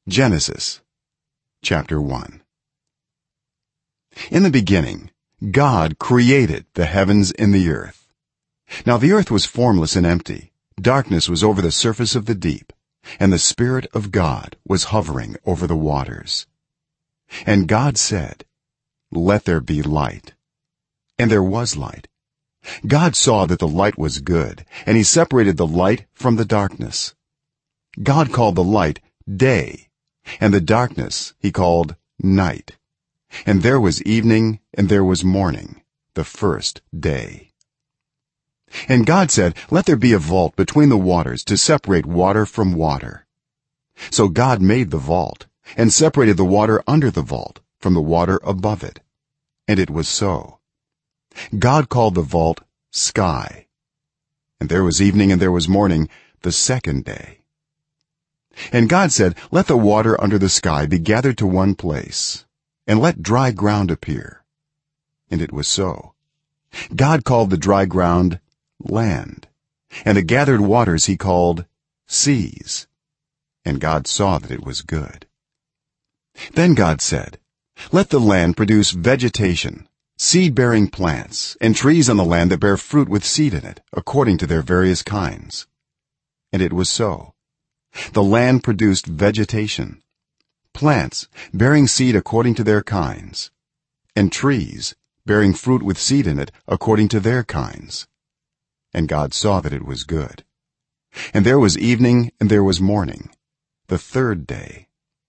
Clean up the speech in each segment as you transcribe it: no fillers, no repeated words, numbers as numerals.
Genesis chapter 1. In the beginning God created the heavens and the earth. Now the earth was formless and empty, darkness was over the surface of the deep, and the Spirit of God was hovering over the waters. And God said, "Let there be light." And there was light. God saw that the light was good, and he separated the light from the darkness. God called the light day, and the darkness he called night. And there was evening and there was morning, the first day. And God said, "Let there be a vault between the waters to separate water from water." So God made the vault and separated the water under the vault from the water above it. And it was so. God called the vault sky. And there was evening and there was morning, the second day. And God said, "Let the water under the sky be gathered to one place, and let dry ground appear." And it was so. God called the dry ground land, and the gathered waters he called seas. And God saw that it was good. Then God said, "Let the land produce vegetation, seed-bearing plants, and trees on the land that bear fruit with seed in it, according to their various kinds." And it was so. The land produced vegetation, plants bearing seed according to their kinds, and trees bearing fruit with seed in it according to their kinds. And God saw that it was good. And there was evening and there was morning, the third day.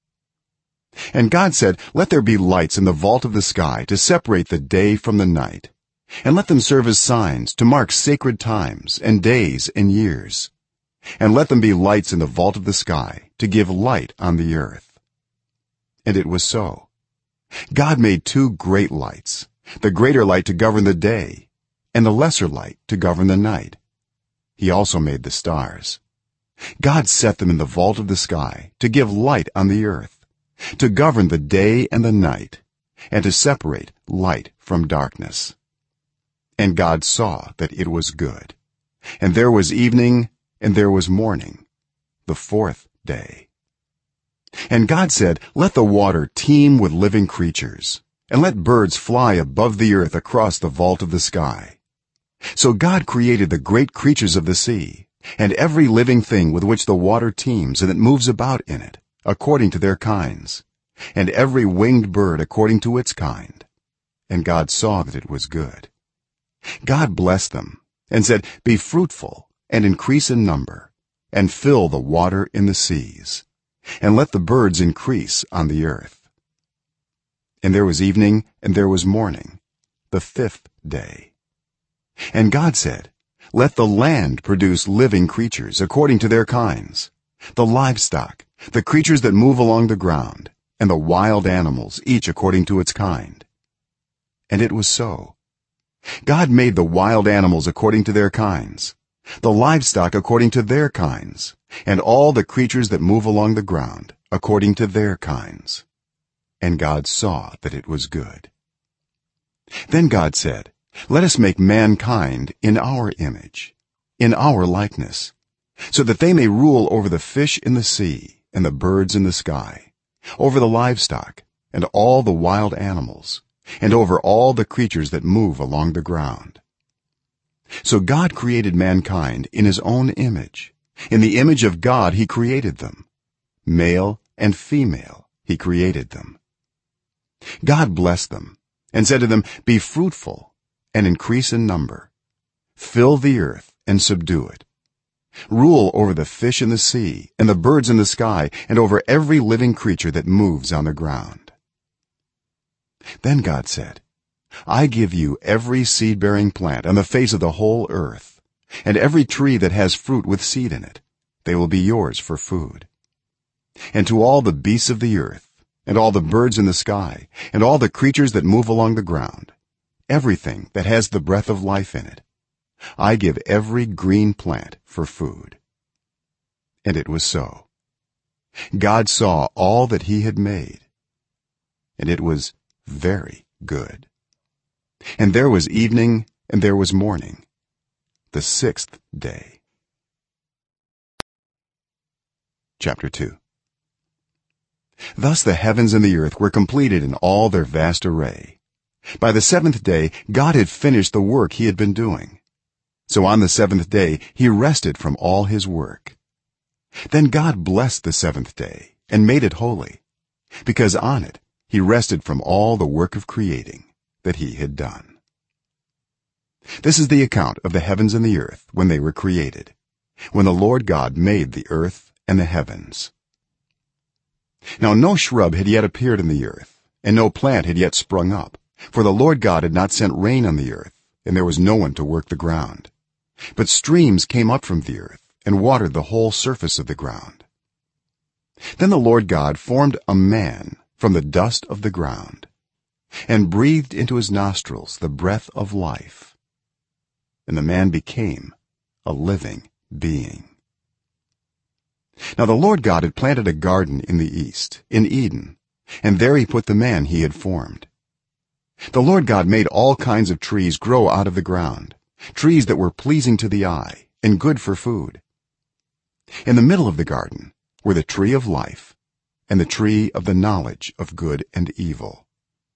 And God said, "Let there be lights in the vault of the sky to separate the day from the night, and let them serve as signs to mark sacred times and days and years. And let them be lights in the vault of the sky to give light on the earth." And it was so. God made two great lights, the greater light to govern the day, and the lesser light to govern the night. He also made the stars. God set them in the vault of the sky to give light on the earth, to govern the day and the night, and to separate light from darkness. And God saw that it was good. And there was evening and there was morning, the fourth day. And God said, "Let the water teem with living creatures, and let birds fly above the earth across the vault of the sky." So God created the great creatures of the sea, and every living thing with which the water teems and that moves about in it, according to their kinds, and every winged bird according to its kind. And God saw that it was good. God blessed them and said, "Be fruitful and increase in number, and fill the water in the seas, and let the birds increase on the earth." And there was evening and there was morning, the fifth day. And God said, "Let the land produce living creatures according to their kinds, the livestock, the creatures that move along the ground, and the wild animals, each according to its kind." And it was so. God made the wild animals according to their kinds, the livestock according to their kinds, and all the creatures that move along the ground according to their kinds. And God saw that it was good. Then God said, "Let us make mankind in our image, in our likeness, so that they may rule over the fish in the sea and the birds in the sky, over the livestock and all the wild animals, and over all the creatures that move along the ground." So God created mankind in his own image. In the image of God he created them. Male and female he created them. God blessed them and said to them, "Be fruitful and increase in number. Fill the earth and subdue it. Rule over the fish in the sea and the birds in the sky and over every living creature that moves on the ground." Then God said, "I give you every seed-bearing plant on the face of the whole earth, and every tree that has fruit with seed in it. They will be yours for food. And to all the beasts of the earth, and all the birds in the sky, and all the creatures that move along the ground, everything that has the breath of life in it, I give every green plant for food." And it was so. God saw all that he had made, and it was very good. And there was evening and there was morning, the sixth day. Chapter 2. thus the heavens and the earth were completed in all their vast array. By the seventh day God had finished the work he had been doing, so on the seventh day he rested from all his work. Then God blessed the seventh day and made it holy, because on it he rested from all the work of creating that he had done. This is the account of the heavens and the earth when they were created, when the Lord God made the earth and the heavens. Now no shrub had yet appeared in the earth, and no plant had yet sprung up, for the Lord God had not sent rain on the earth, and there was no one to work the ground. But streams came up from the earth and watered the whole surface of the ground. Then the Lord God formed a man from the dust of the ground and breathed into his nostrils the breath of life, and the man became a living being. Now the Lord God had planted a garden in the east, in Eden, and there he put the man he had formed. The Lord God made all kinds of trees grow out of the ground, trees that were pleasing to the eye and good for food. In the middle of the garden were the tree of life and the tree of the knowledge of good and evil.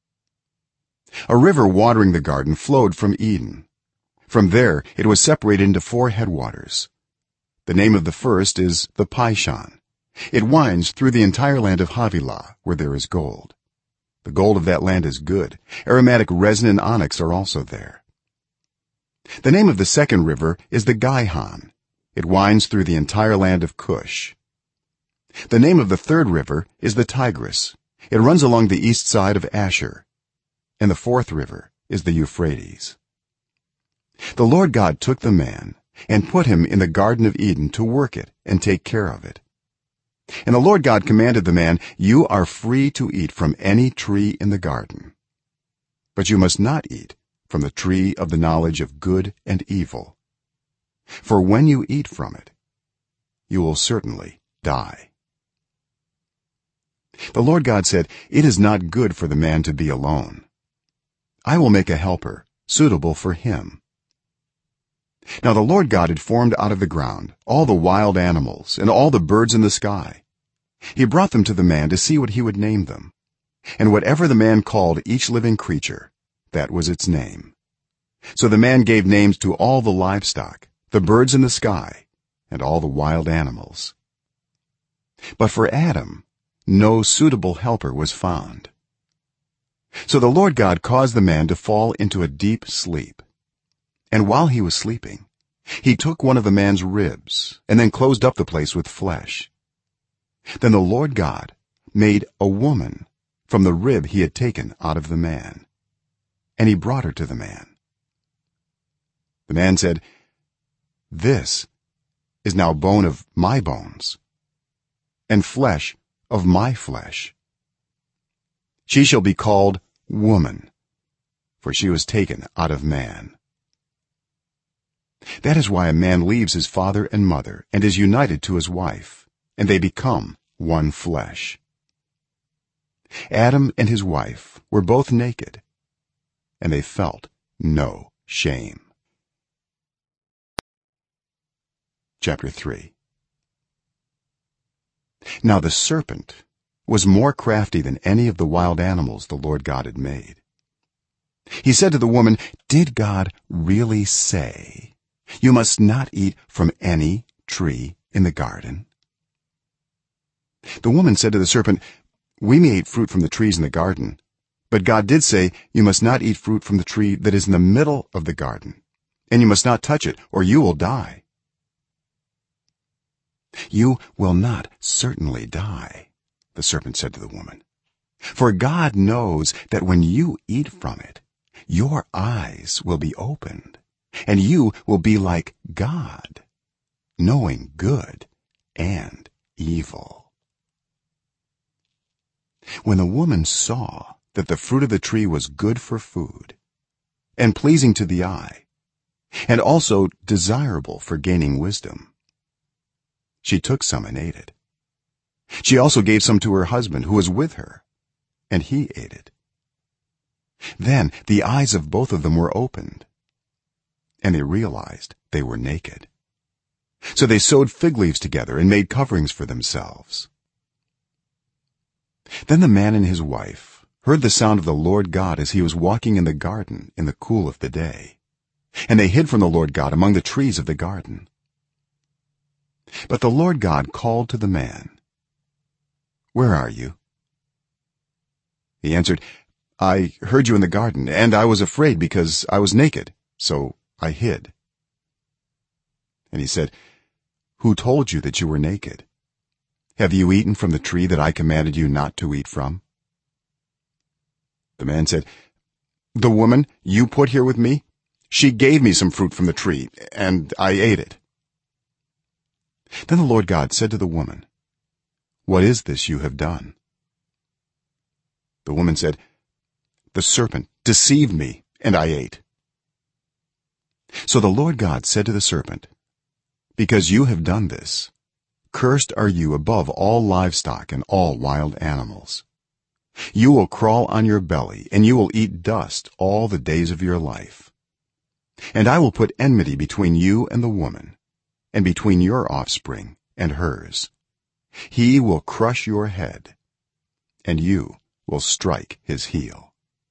A river watering the garden flowed from Eden. From there it was separated into 4 headwaters. The name of the first is the Pishon. It winds through the entire land of Havilah, where there is gold. The gold of that land is good. Aromatic resin and onyx are also there. The name of the second river is the Gihon. It winds through the entire land of Cush. The name of the third river is the Tigris. It runs along the east side of Asher. And the fourth river is the Euphrates. The Lord God took the man and put him in the garden of Eden to work it and take care of it. And the Lord God commanded the man, "You are free to eat from any tree in the garden, but you must not eat from the tree of the knowledge of good and evil, for when you eat from it you will certainly die." The Lord God said, "It is not good for the man to be alone. I will make a helper suitable for him." Now the Lord God had formed out of the ground all the wild animals and all the birds in the sky. He brought them to the man to see what he would name them, and whatever the man called each living creature, that was its name. So the man gave names to all the livestock, the birds in the sky, and all the wild animals. But for Adam no suitable helper was found. So the Lord God caused the man to fall into a deep sleep, and while he was sleeping he took one of the man's ribs and then closed up the place with flesh. Then the Lord God made a woman from the rib he had taken out of the man, and he brought her to the man. The man said, "This is now bone of my bones and flesh of my flesh. She shall be called woman, for she was taken out of man." That is why a man leaves his father and mother and is united to his wife, and they become one flesh. Adam and his wife were both naked, and they felt no shame. Chapter 3. Now the serpent was more crafty than any of the wild animals the Lord God had made. He said to the woman, "Did God really say, 'You must not eat from any tree in the garden'?" The woman said to the serpent, "We may eat fruit from the trees in the garden, but God did say, 'You must not eat fruit from the tree that is in the middle of the garden, and you must not touch it, or you will die.'" "You will not certainly die," the serpent said to the woman, "for God knows that when you eat from it your eyes will be opened, and you will be like God, knowing good and evil." When the woman saw that the fruit of the tree was good for food and pleasing to the eye and also desirable for gaining wisdom, she took some and ate it. She also gave some to her husband who was with her, and he ate it. Then the eyes of both of them were opened, and they realized they were naked. So they sewed fig leaves together and made coverings for themselves. then the man and his wife heard the sound of the Lord God as he was walking in the garden in the cool of the day, and they hid from the Lord God among the trees of the garden. But the Lord God called to the man, "Where are you?" He answered, "I heard you in the garden, and I was afraid because I was naked, so I hid." And he said, "Who told you that you were naked? Have you eaten from the tree that I commanded you not to eat from?" The man said, "The woman you put here with me, she gave me some fruit from the tree, and I ate it." Then the Lord God said to the woman, "What is this you have done?" The woman said, "The serpent deceived me, and I ate." So the Lord God said to the serpent, "Because you have done this, cursed are you above all livestock and all wild animals. You will crawl on your belly, and you will eat dust all the days of your life. And I will put enmity between you and the woman, and between your offspring and hers. He will crush your head, and you will strike his heel."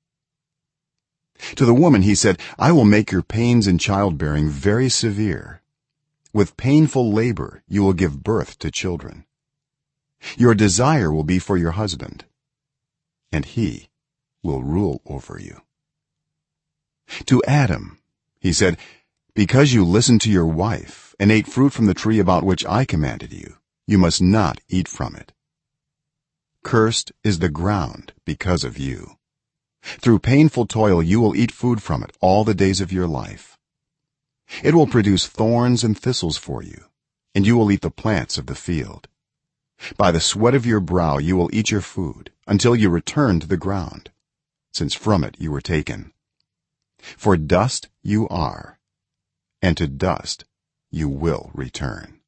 To the woman he said, "I will make your pains in childbearing very severe. With painful labor you will give birth to children. Your desire will be for your husband, and he will rule over you." To Adam he said, "Because you listened to your wife and ate fruit from the tree about which I commanded you, you must not eat from it. Cursed is the ground because of you. Through painful toil you will eat food from it all the days of your life. It will produce thorns and thistles for you, and you will eat the plants of the field. By the sweat of your brow you will eat your food until you return to the ground, since from it you were taken. For dust you are, and to dust you will return."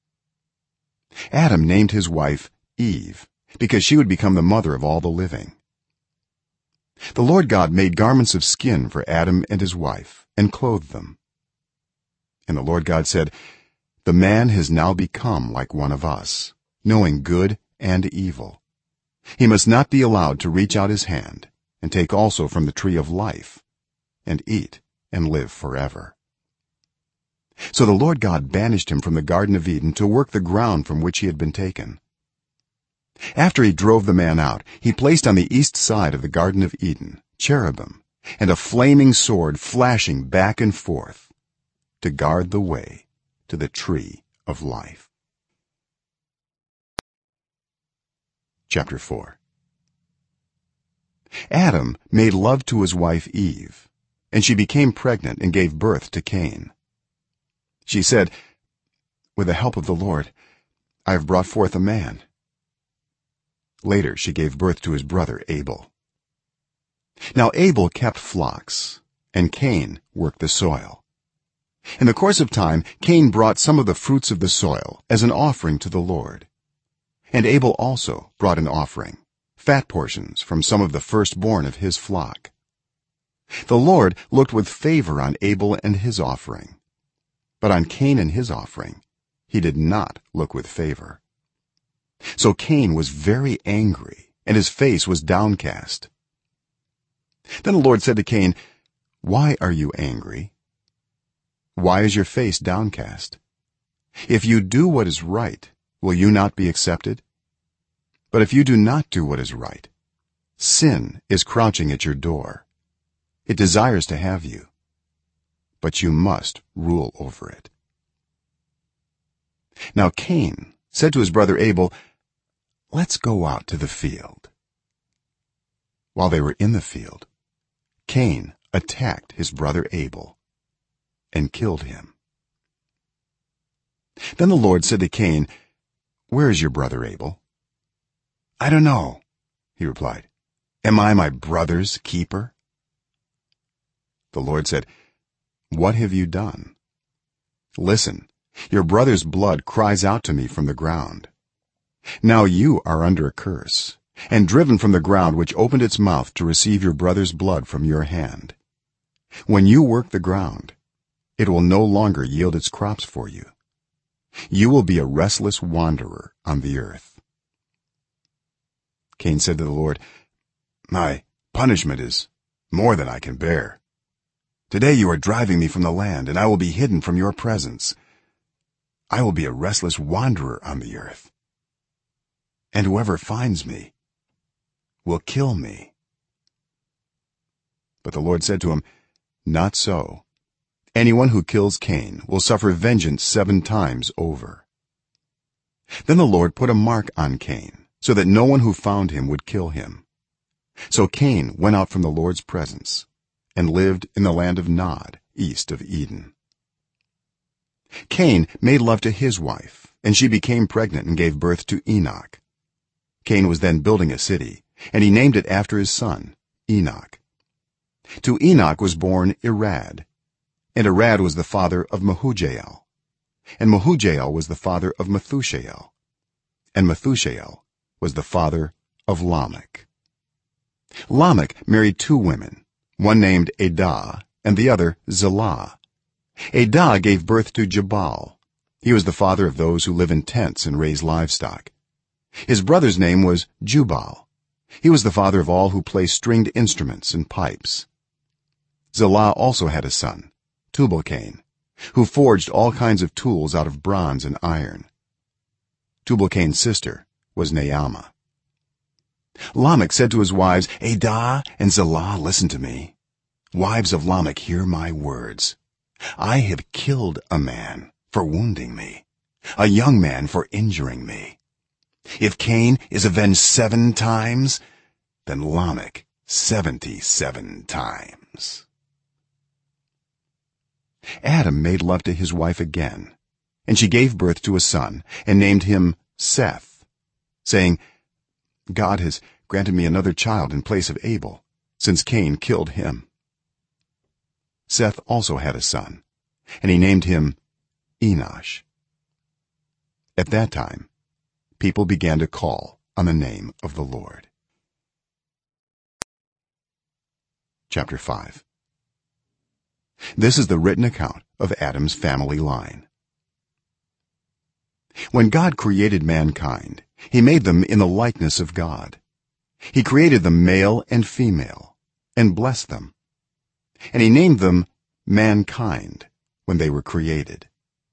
Adam named his wife Eve because she would become the mother of all the living. The Lord God made garments of skin for Adam and his wife and clothed them. And the Lord God said, "The man has now become like one of us, knowing good and evil. He must not be allowed to reach out his hand and take also from the tree of life and eat and live forever." So the Lord God banished him from the garden of Eden to work the ground from which he had been taken. After he drove the man out, he placed on the east side of the garden of Eden cherubim and a flaming sword flashing back and forth to guard the way to the tree of life. Chapter 4. Adam made love to his wife Eve, and she became pregnant and gave birth to Cain. She said, "With the help of the Lord, I have brought forth a man." Later she gave birth to his brother Abel. Now Abel kept flocks, and Cain worked the soil. In the course of time Cain brought some of the fruits of the soil as an offering to the Lord, and Abel also brought an offering, fat portions from some of the firstborn of his flock. The Lord looked with favor on Abel and his offering, but on Cain and his offering he did not look with favor. So Cain was very angry, and his face was downcast. Then the Lord said to Cain, "Why are you angry? Why is your face downcast? If you do what is right, will you not be accepted? But if you do not do what is right, sin is crouching at your door. It desires to have you, but you must rule over it." Now Cain said to his brother Abel, "Let's go out to the field." While they were in the field, Cain attacked his brother Abel and killed him. Then the Lord said to Cain, "Where is your brother Abel?" "I don't know," he replied. "Am I my brother's keeper?" The Lord said, "What have you done? Listen, your brother's blood cries out to me from the ground. Now you are under a curse, and driven from the ground which opened its mouth to receive your brother's blood from your hand. When you work the ground, it will no longer yield its crops for you. You will be a restless wanderer on the earth." Cain said to the Lord, "My punishment is more than I can bear. Today you are driving me from the land, and I will be hidden from your presence. I will be a restless wanderer on the earth, and whoever finds me will kill me." But the Lord said to him, "Not so. Anyone who kills Cain will suffer vengeance 7 times over." Then the Lord put a mark on Cain, so that no one who found him would kill him. So Cain went out from the Lord's presence and lived in the land of Nod, east of Eden. Cain made love to his wife, and she became pregnant and gave birth to Enoch. Cain was then building a city, and he named it after his son, Enoch. To Enoch was born Irad, and Irad was the father of Mehujael, and Mehujael was the father of Methushael, and Methushael was the father of Lamech. Lamech married 2 women, one named Adah and the other Zillah. Adah gave birth to Jabal. He was the father of those who live in tents and raise livestock. His brother's name was Jubal. He was the father of all who play stringed instruments and pipes. Zillah also had a son, Tubal-Cain, who forged all kinds of tools out of bronze and iron. Tubal-Cain's sister was Naamah. Lamech said to his wives, "Adah and Zillah, listen to me. Wives of Lamech, hear my words. I have killed a man for wounding me, a young man for injuring me. If Cain is avenged 7 times, then Lamech 77 times." Adam made love to his wife again, and she gave birth to a son and named him Seth, saying, "God has granted me another child in place of Abel, since Cain killed him." Seth also had a son, and he named him Enosh. At that time people began to call on the name of the Lord. Chapter 5. This is the written account of Adam's family line. When God created mankind, he made them in the likeness of God. He created them male and female and blessed them, and he named them mankind when they were created.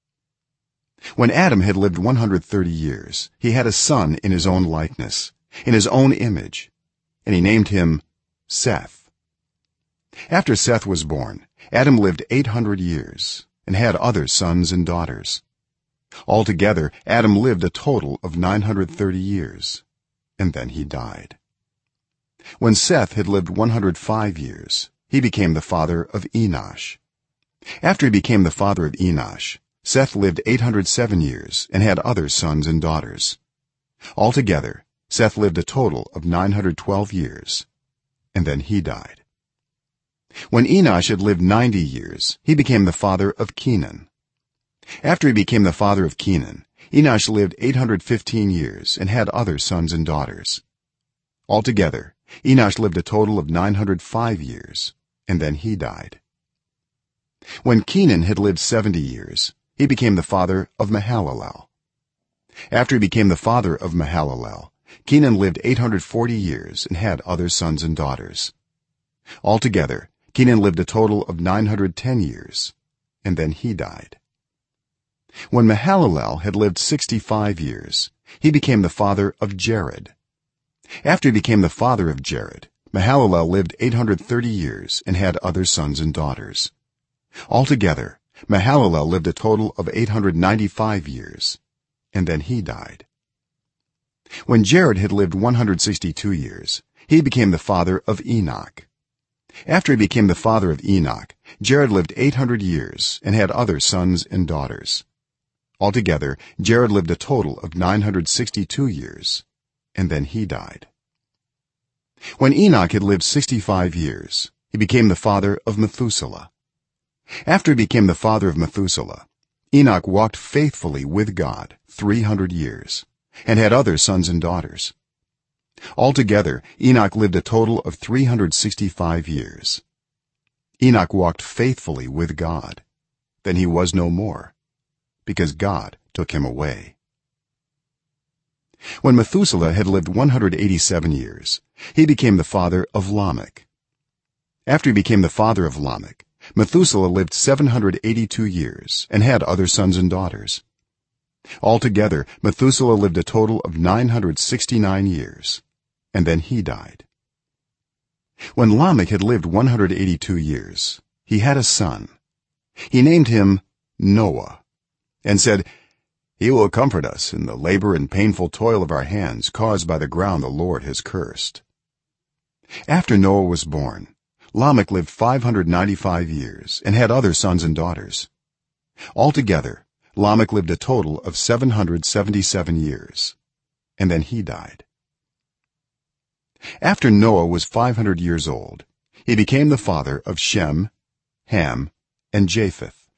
When Adam had lived 130 years, he had a son in his own likeness, in his own image, and he named him Seth. After Seth was born, Adam lived 800 years and had other sons and daughters. Altogether Adam lived a total of 930 years, and then he died. When Seth had lived 105 years, he became the father of Enosh. After he became the father of Enosh, Seth lived 807 years and had other sons and daughters. Altogether Seth lived a total of 912 years, and then he died. When Enosh had lived 90 years, he became the father of Kenan. After he became the father of Kenan, Enosh lived 815 years and had other sons and daughters. Altogether Enosh lived a total of 905 years, and then he died. When Kenan had lived 70 years, he became the father of Mahalalel. After he became the father of Mahalalel, Kenan lived 840 years and had other sons and daughters. Altogether Kenan lived a total of 910 years, and then he died. When Mahalalel had lived 65 years, he became the father of Jared. After he became the father of Jared, Mahalalel lived 830 years and had other sons and daughters. Altogether Mahalalel lived a total of 895 years, and then he died. When Jared had lived 162 years, he became the father of Enoch. After he became the father of Enoch, Jared lived 800 years and had other sons and daughters. Altogether Jared lived a total of 962 years, and then he died. When Enoch had lived 65 years, he became the father of Methuselah. After he became the father of Methuselah, Enoch walked faithfully with God 300 years and had other sons and daughters. Altogether Enoch lived a total of 365 years. Enoch walked faithfully with God. Then he was no more, because God took him away. when Methuselah had lived 187 years he became the father of Lamech. After he became the father of Lamech, Methuselah lived 782 years and had other sons and daughters. Altogether Methuselah lived a total of 969 years, and then he died. When Lamech had lived 182 years he had a son. He named him Noah and said, "He will comfort us in the labor and painful toil of our hands caused by the ground the Lord has cursed." After Noah was born, Lamech lived 595 years and had other sons and daughters. Altogether Lamech lived a total of 777 years, and then he died. After Noah was 500 years old he became the father of Shem, Ham, and Japheth.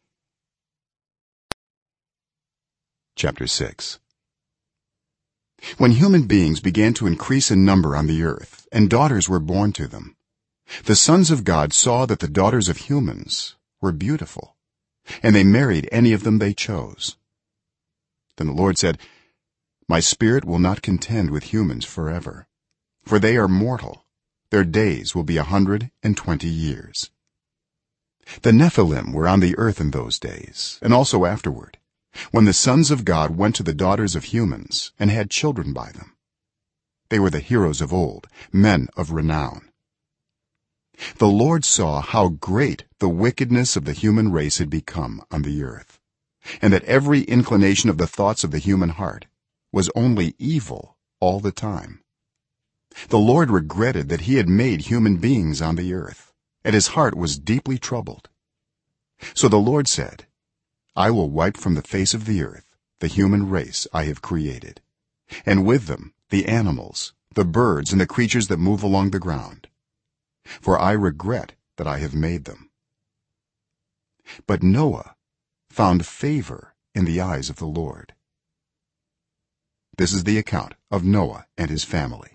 Chapter 6. When human beings began to increase in number on the earth and daughters were born to them, the sons of God saw that the daughters of humans were beautiful, and they married any of them they chose. Then the Lord said, "My spirit will not contend with humans forever, for they are mortal. Their days will be 120 years." The Nephilim were on the earth in those days and also afterward, when the sons of God went to the daughters of humans and had children by them. They were the heroes of old, men of renown. The Lord saw how great the wickedness of the human race had become on the earth, and that every inclination of the thoughts of the human heart was only evil all the time. The Lord regretted that he had made human beings on the earth, and his heart was deeply troubled. So the Lord said, "I will wipe from the face of the earth the human race I have created, and with them the animals, the birds, and the creatures that move along the ground, for I regret that I have made them." But Noah found favor in the eyes of the Lord. This is the account of Noah and his family.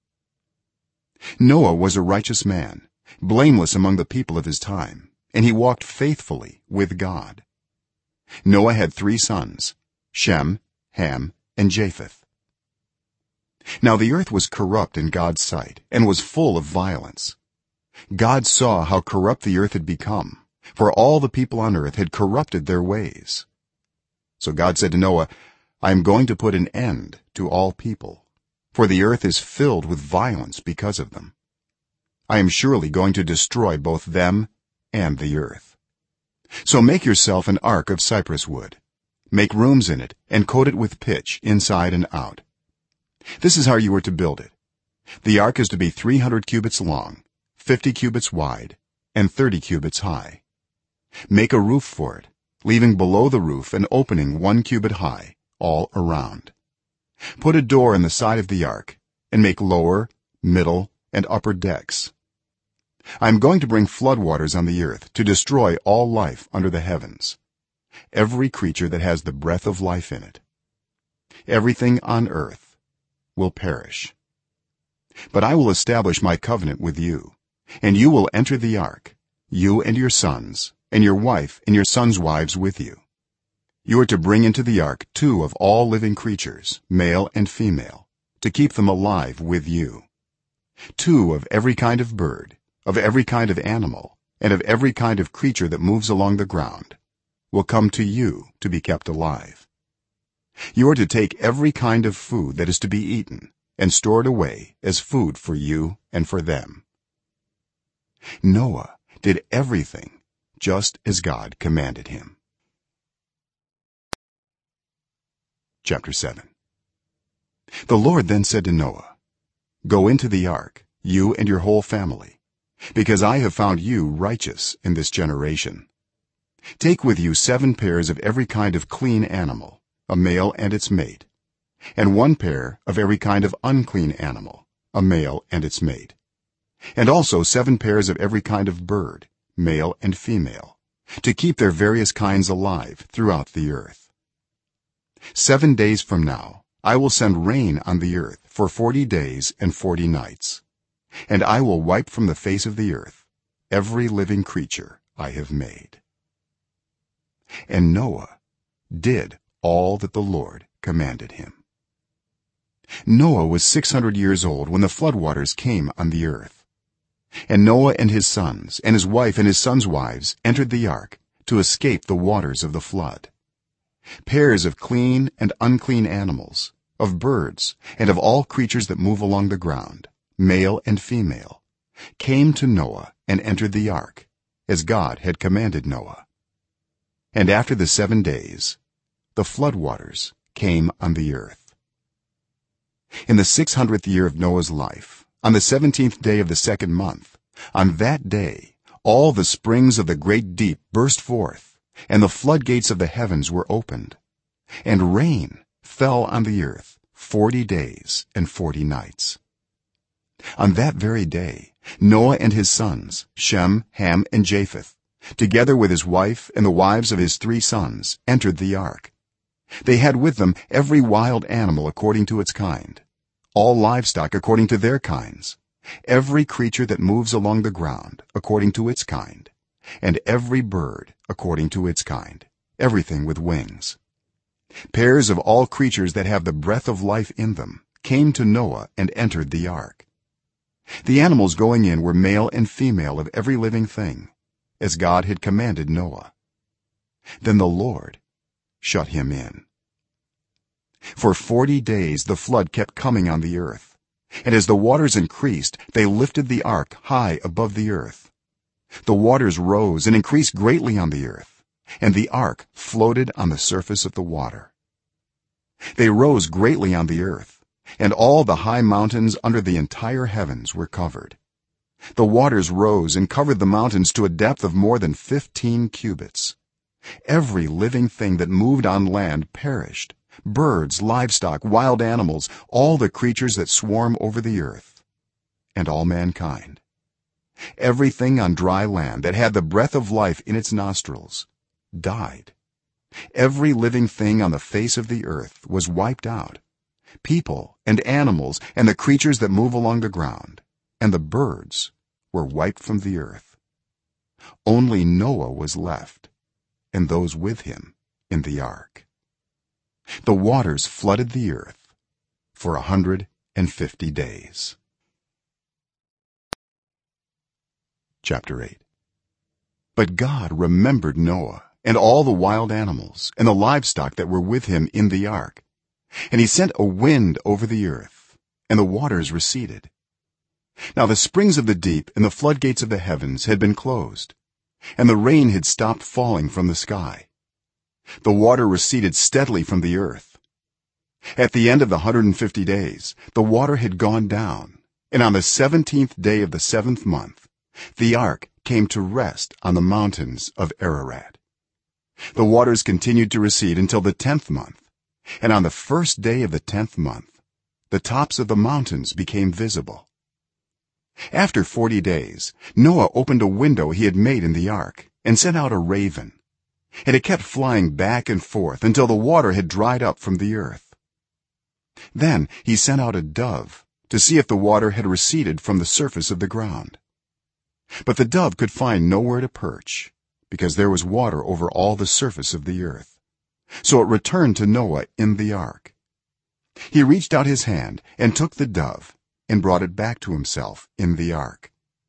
Noah was a righteous man, blameless among the people of his time, and he walked faithfully with God. Noah had 3 sons, Shem, Ham, and Japheth. Now the earth was corrupt in God's sight and was full of violence. God saw how corrupt the earth had become, for all the people on earth had corrupted their ways. So God said to Noah, "I am going to put an end to all people, for the earth is filled with violence because of them. I am surely going to destroy both them and the earth. So make yourself an ark of cypress wood, make rooms in it and coat it with pitch inside and out. This is how you are to build it. The ark is to be 300 cubits long, 50 cubits wide, and 30 cubits high. Make a roof for it, leaving below the roof an opening 1 cubit high all around. Put a door in the side of the ark and make lower, middle, and upper decks. I am going to bring flood waters on the earth to destroy all life under the heavens, every creature that has the breath of life in it. Everything on earth will perish. But I will establish my covenant with you, and you will enter the ark, you and your sons and your wife and your sons' wives with you. You are to bring into the ark 2 of all living creatures, male and female, to keep them alive with you. 2 of every kind of bird, of every kind of animal, and of every kind of creature that moves along the ground will come to you to be kept alive. You are to take every kind of food that is to be eaten and store it away as food for you and for them." Noah did everything just as God commanded him. Chapter 7. The Lord then said to Noah, "Go into the ark, you and your whole family, because I have found you righteous in this generation. Take with you 7 pairs of every kind of clean animal, a male and its mate, and 1 pair of every kind of unclean animal, a male and its mate, and also 7 pairs of every kind of bird, male and female, to keep their various kinds alive throughout the earth. 7 days from now I will send rain on the earth for 40 days and 40 nights, and I will wipe from the face of the earth every living creature I have made." And Noah did all that the Lord commanded him. Noah was 600 years old when the floodwaters came on the earth, and Noah and his sons and his wife and his sons' wives entered the ark to escape the waters of the flood. Pairs of clean and unclean animals, of birds, and of all creatures that move along the ground, male and female, came to Noah and entered the ark, as God had commanded Noah. And after the 7 days, the floodwaters came on the earth. In the 600th year of Noah's life, on the 17th day of the 2nd month, on that day all the springs of the great deep burst forth, and the floodgates of the heavens were opened, and rain fell on the earth 40 days and 40 nights. On that very day Noah and his sons, Shem, Ham, and Japheth, together with his wife and the wives of his 3 sons, entered the ark. They had with them every wild animal according to its kind, all livestock according to their kinds, every creature that moves along the ground according to its kind, and every bird according to its kind, everything with wings. Pairs of all creatures that have the breath of life in them came to Noah and entered the ark. The animals going in were male and female of every living thing, as God had commanded Noah. Then the Lord shut him in. For 40 days the flood kept coming on the earth, and as the waters increased they lifted the ark high above the earth. The waters rose and increased greatly on the earth, and the ark floated on the surface of the water. They rose greatly on the earth, and all the high mountains under the entire heavens were covered. The waters rose and covered the mountains to a depth of more than 15 cubits. Every living thing that moved on land perished, birds, livestock, wild animals, all the creatures that swarm over the earth, and all mankind. Everything on dry land that had the breath of life in its nostrils died. Every living thing on the face of the earth was wiped out, people and animals and the creatures that move along the ground, and the birds were wiped from the earth. Only Noah was left, and those with him in the ark. The waters flooded the earth for 150 days. Chapter 8. But God remembered Noah and all the wild animals and the livestock that were with him in the ark, and he sent a wind over the earth, and the waters receded. Now the springs of the deep and the floodgates of the heavens had been closed, and the rain had stopped falling from the sky. The water receded steadily from the earth. At the end of the 150 days the water had gone down, and on the 17th day of the 7th month the ark came to rest on the mountains of Ararat. The waters continued to recede until the 10th month, and on the first day of the 10th month the tops of the mountains became visible. After 40 days Noah opened a window he had made in the ark and sent out a raven, and it kept flying back and forth until the water had dried up from the earth. Then he sent out a dove to see if the water had receded from the surface of the ground. But the dove could find nowhere to perch, because there was water over all the surface of the earth. So it returned to Noah in the ark. He reached out his hand and took the dove and brought it back to himself in the ark.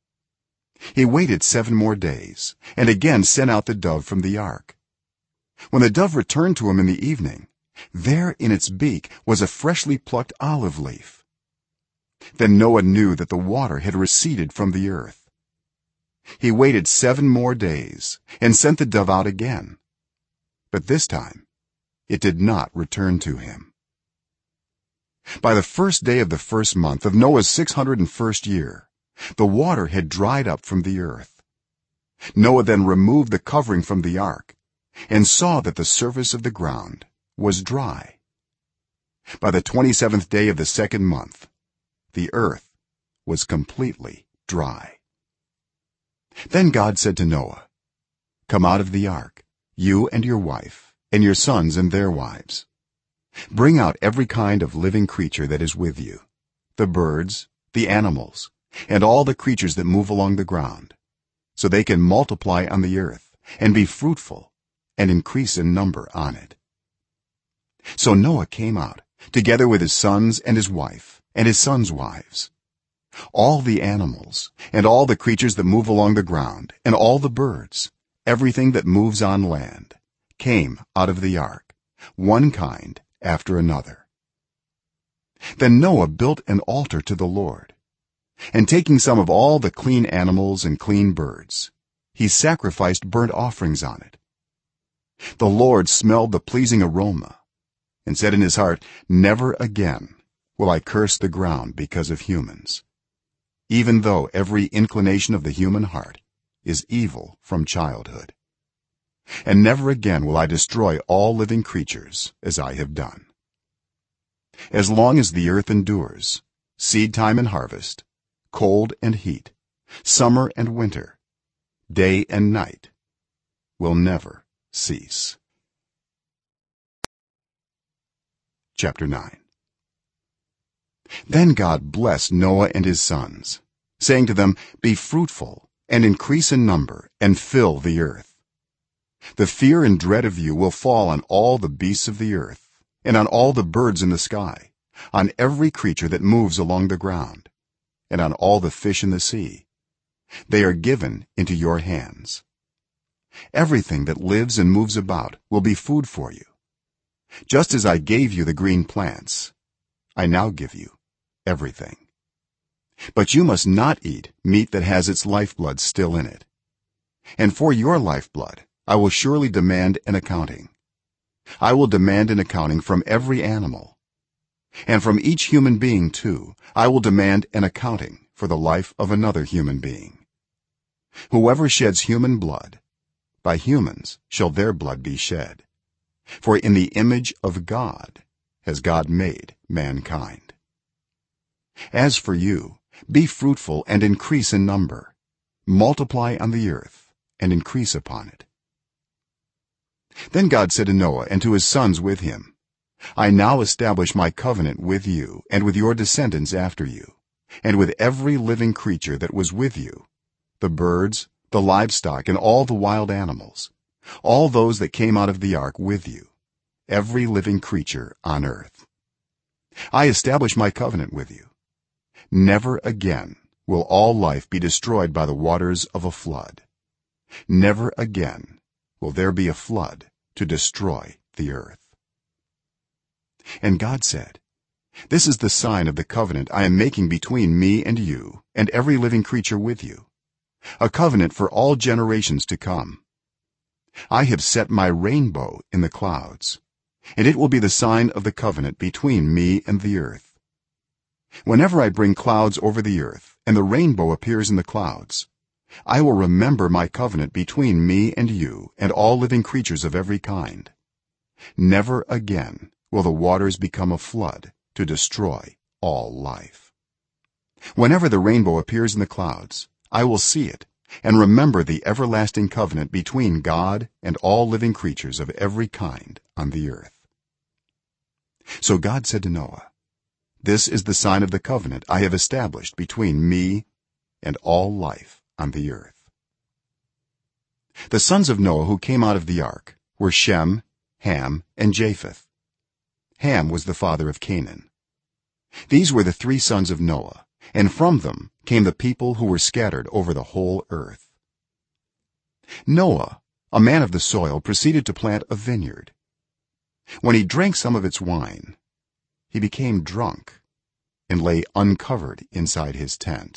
He waited 7 more days and again sent out the dove from the ark. When the dove returned to him in the evening, there in its beak was a freshly plucked olive leaf. Then Noah knew that the water had receded from the earth. He waited 7 more days and sent the dove out again, but this time it did not return to him. By the 1st day of the 1st month of Noah's 601st year the water had dried up from the earth. Noah then removed the covering from the ark and saw that the surface of the ground was dry. By the 27th day of the 2nd month the earth was completely dry. Then God said to Noah, "Come out of the ark, you and your wife and your sons and their wives. Bring out every kind of living creature that is with you, the birds, the animals, and all the creatures that move along the ground, so they can multiply on the earth and be fruitful and increase in number on it." So Noah came out together with his sons and his wife and his sons' wives, all the animals and all the creatures that move along the ground and all the birds, everything that moves on land, came out of the ark, one kind after another. Then Noah built an altar to the Lord, and taking some of all the clean animals and clean birds, he sacrificed burnt offerings on it. The Lord smelled the pleasing aroma and said in his heart, "Never again will I curse the ground because of humans, even though every inclination of the human heart is evil from childhood. And never again will I destroy all living creatures as I have done. As long as the earth endures, seed time and harvest, cold and heat, summer and winter, day and night will never cease." Chapter 9. Then God blessed Noah and his sons, saying to them, "Be fruitful and increase in number and fill the earth. The fear and dread of you will fall on all the beasts of the earth and on all the birds in the sky, on every creature that moves along the ground, and on all the fish in the sea. They are given into your hands. Everything that lives and moves about will be food for you. Just as I gave you the green plants, I now give you everything. But you must not eat meat that has its lifeblood still in it. And for your lifeblood I will surely demand an accounting. I will demand an accounting from every animal, and from each human being too I will demand an accounting for the life of another human being. Whoever sheds human blood, by humans shall their blood be shed, for in the image of God has God made mankind. As for you, be fruitful and increase in number, multiply on the earth and increase upon it." Then God said to Noah and to his sons with him, "I now establish my covenant with you and with your descendants after you, and with every living creature that was with you, the birds, the livestock, and all the wild animals, all those that came out of the ark with you, every living creature on earth. I establish my covenant with you. Never again will all life be destroyed by the waters of a flood. Never again will there be a flood to destroy the earth." And God said, "This is the sign of the covenant I am making between me and you and every living creature with you, a covenant for all generations to come. I have set my rainbow in the clouds, and it will be the sign of the covenant between me and the earth. Whenever I bring clouds over the earth and the rainbow appears in the clouds, I will remember my covenant between me and you and all living creatures of every kind. Never again will the waters become a flood to destroy all life. Whenever the rainbow appears in the clouds, I will see it and remember the everlasting covenant between God and all living creatures of every kind on the earth." So God said to Noah, "This is the sign of the covenant I have established between me and all life on the earth." The sons of Noah who came out of the ark were Shem, Ham, and Japheth. Ham was the father of Canaan. These were the three sons of Noah, and from them came the people who were scattered over the whole earth. Noah, a man of the soil, proceeded to plant a vineyard. When he drank some of its wine, he became drunk and lay uncovered inside his tent.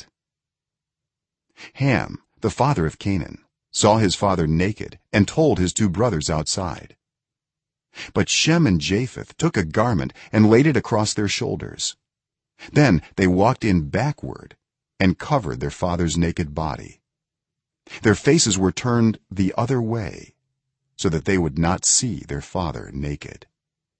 Ham, the father of Canaan, saw his father naked and told his two brothers outside. But Shem and Japheth took a garment and laid it across their shoulders. Then they walked in backward and covered their father's naked body. Their faces were turned the other way so that they would not see their father naked.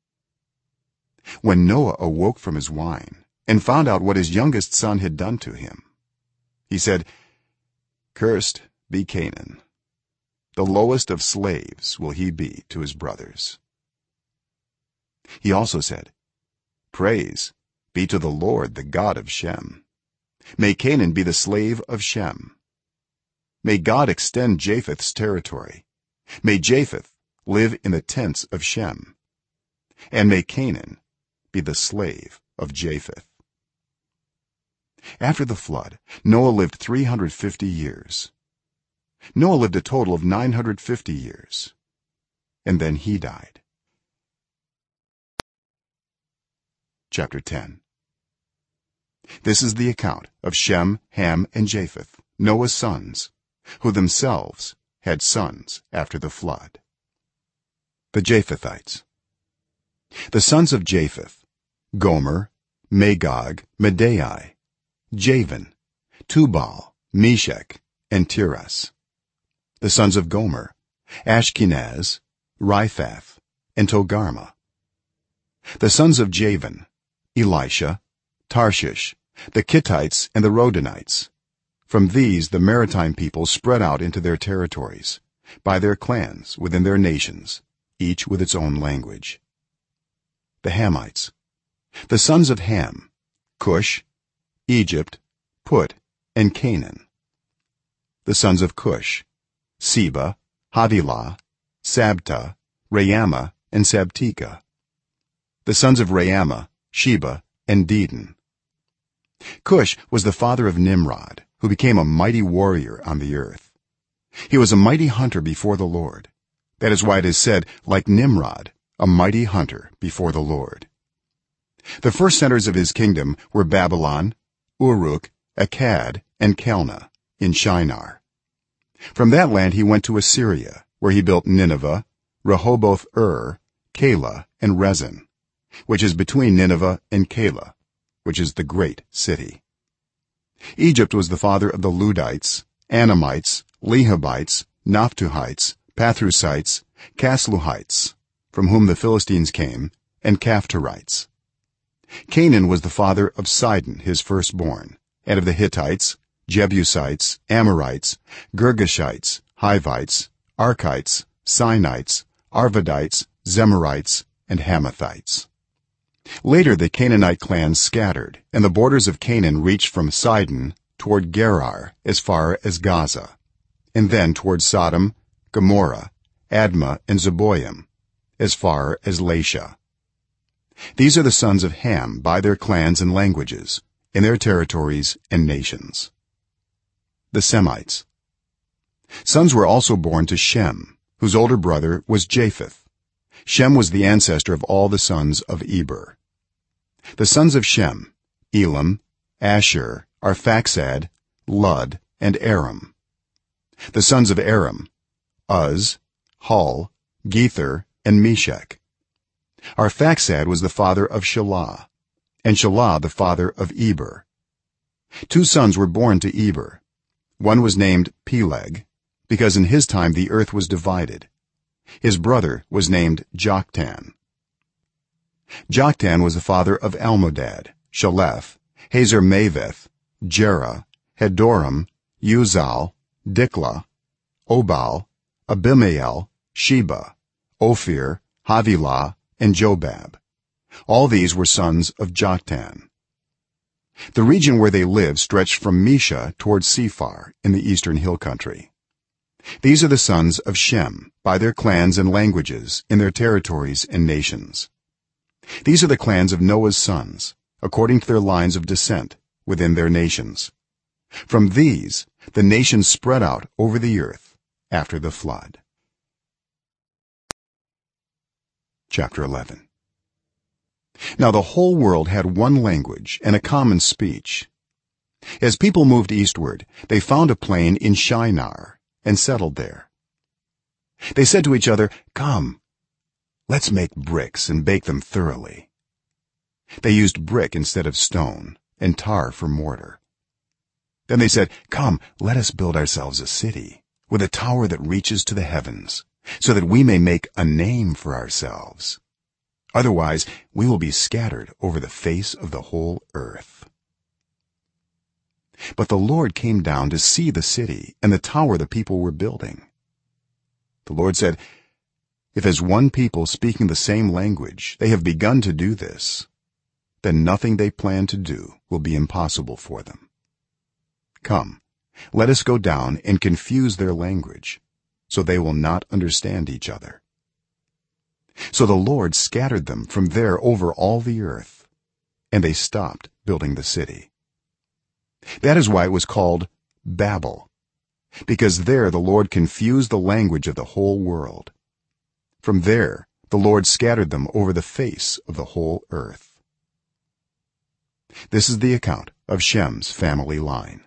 When Noah awoke from his wine and found out what his youngest son had done to him, he said, "Cursed be Canaan. The lowest of slaves will he be to his brothers." He also said, "Praise be to the Lord, the God of Shem. May Canaan be the slave of Shem. May God extend Japheth's territory. May Japheth live in the tents of Shem. And may Canaan be the slave of Japheth. After the flood, Noah lived 350 years. Noah lived a total of 950 years, and then he died. Chapter 10. This is the account of Shem, Ham, and Japheth, Noah's sons, who themselves had sons after the flood. The Japhethites. The sons of Japheth: Gomer, Magog, Madai, Javan, Tubal, Meshech, and Tiras. The sons of Gomer: Ashkenaz, Riphath, and Togarmah. The sons of Javan: Elisha, Tarshish, the Kittites, and the Rodanites. From these the maritime people spread out into their territories by their clans within their nations, each with its own language. The Hamites. The sons of Ham: Cush, Egypt, Put, and Canaan. The sons of Cush: Seba, Havilah, Sabta, Raamah, and Sabteka. The sons of Raamah: Sheba and Dedan. Cush was the father of Nimrod, who became a mighty warrior on the earth. He was a mighty hunter before the Lord. That is why it is said, like Nimrod, a mighty hunter before the Lord. The first centers of his kingdom were Babylon, Uruk, Akkad, and Calneh in Shinar. From that land he went to Assyria, where he built Nineveh, Rehoboth, Calah, and Rezin, which is between Nineveh and Calah, which is the great city. Egypt was the father of the Ludites, Anamites, Lehabites, Naphtuhites, Pathrusites, Casluhites, from whom the Philistines came, and Caphtorites. Canaan was the father of Sidon his firstborn, and of the Hittites, Jebusites, Amorites, Girgashites, Hivites, Arkites, Sinites, Arvadites, Zemarites, and Hamathites. Later the Canaanite clans scattered, and the borders of Canaan reached from Sidon toward Gerar as far as Gaza, and then toward Sodom, Gomorrah, Admah, and Zeboim as far as Lasha. These are the sons of Ham by their clans and languages, in their territories and nations. The Semites. Sons were also born to Shem, whose older brother was Japheth. Shem was the ancestor of all the sons of Eber. The sons of Shem: Elam, Asshur, Arphaxad, Lud, and Aram. The sons of Aram: Uz, Hul, Gether, and Meshech. Arphaxad was the father of Shelah, and Shelah the father of Eber. Two sons were born to Eber. One was named Peleg, because in his time the earth was divided. His brother was named Joktan. Joktan was the father of Almodad, Shalef, Hazar-Maveth, Jerah, Hadoram, Uzal, Diklah, Obal, Abimael, Sheba, Ophir, Havilah, and Jobab. All these were sons of Joktan. The region where they lived stretched from Mesha toward Sephar in the eastern hill country. These are the sons of Shem by their clans and languages in their territories and nations. These are the clans of Noah's sons according to their lines of descent within their nations. From these the nations spread out over the earth after the flood. Chapter 11. Now the whole world had one language and a common speech. As people moved eastward, they found a plain in Shinar and settled there. They said to each other, "Come, let's make bricks and bake them thoroughly." They used brick instead of stone and tar for mortar. Then they said, "Come, let us build ourselves a city with a tower that reaches to the heavens, so that we may make a name for ourselves. Otherwise we will be scattered over the face of the whole earth." But the Lord came down to see the city and the tower the people were building. The Lord said, "If as one people speaking the same language they have begun to do this, then nothing they plan to do will be impossible for them. Come, let us go down and confuse their language, so they will not understand each other." so the lord scattered them from there over all the earth, and they stopped building the city. That is why it was called Babel, because there the lord confused the language of the whole world. From there the lord scattered them over the face of the whole earth. This is the account of Shem's family line.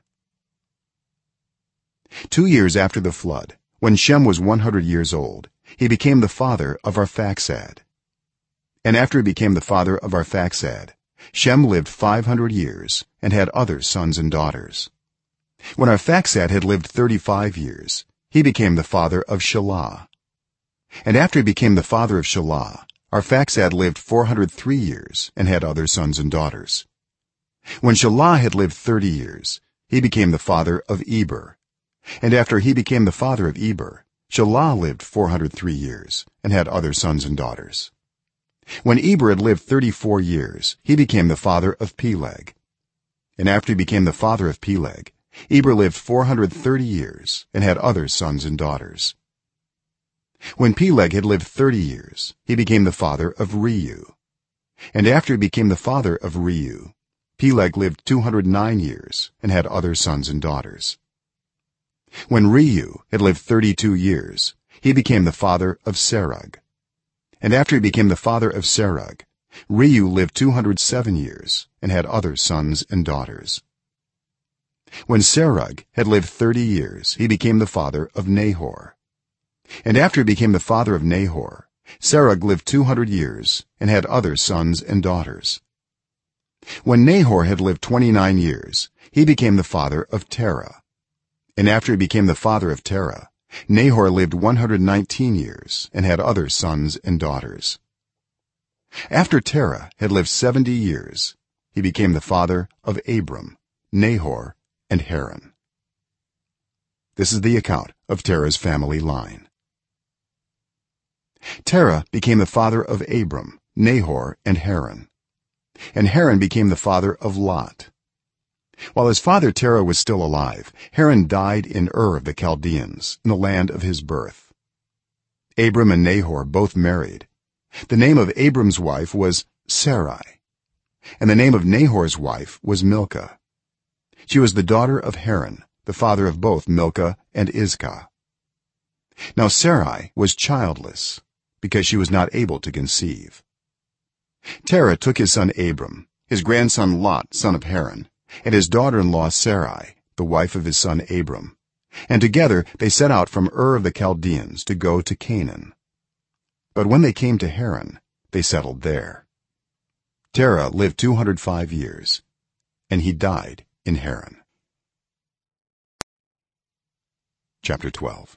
2 years after the flood, when Shem was 100 years old, he became the father of Arphaxad. And after he became the father of Arphaxad, Shem lived 500 years and had other sons and daughters. When Arphaxad had lived 35 years, he became the father of Shelah. And after he became the father of Shelah, Arphaxad lived 403 years and had other sons and daughters. When Shelah had lived 30 years, he became the father of Eber. And after he became the father of Eber, Shelah lived 403 years and had other sons and daughters. When Eber had lived 34 years, he became the father of Peleg. And after he became the father of Peleg, Eber lived 430 years and had other sons and daughters. When Peleg had lived 30 years, he became the father of Reu. And after he became the father of Reu, Peleg lived 209 years and had other sons and daughters. When Reu had lived 32 years, he became the father of Serug. And after he became the father of Serug, Reu lived 207 years and had other sons and daughters. When Serug had lived 30 years, he became the father of Nahor. And after he became the father of Nahor, Serug lived 200 years and had other sons and daughters. When Nahor had lived 29 years, he became the father of Terah. And after he became the father of Terah, Nahor lived 119 years and had other sons and daughters. After Terah had lived 70 years, he became the father of Abram, Nahor, and Haran. This is the account of Terah's family line. Terah became the father of Abram, Nahor, and Haran. And Haran became the father of Lot. While his father Terah was still alive, Haran died in Ur of the Chaldeans, in the land of his birth. Abram and Nahor both married. The name of Abram's wife was Sarai, and the name of Nahor's wife was Milcah. She was the daughter of Haran, the father of both Milcah and Iscah. Now Sarai was childless, because she was not able to conceive. Terah took his son Abram, his grandson Lot son of Haran, and his daughter-in-law Sarai, the wife of his son Abram, and together they set out from Ur of the Chaldeans to go to Canaan. But when they came to Haran, they settled there. Terah lived 205 years, and he died in Haran. Chapter 12.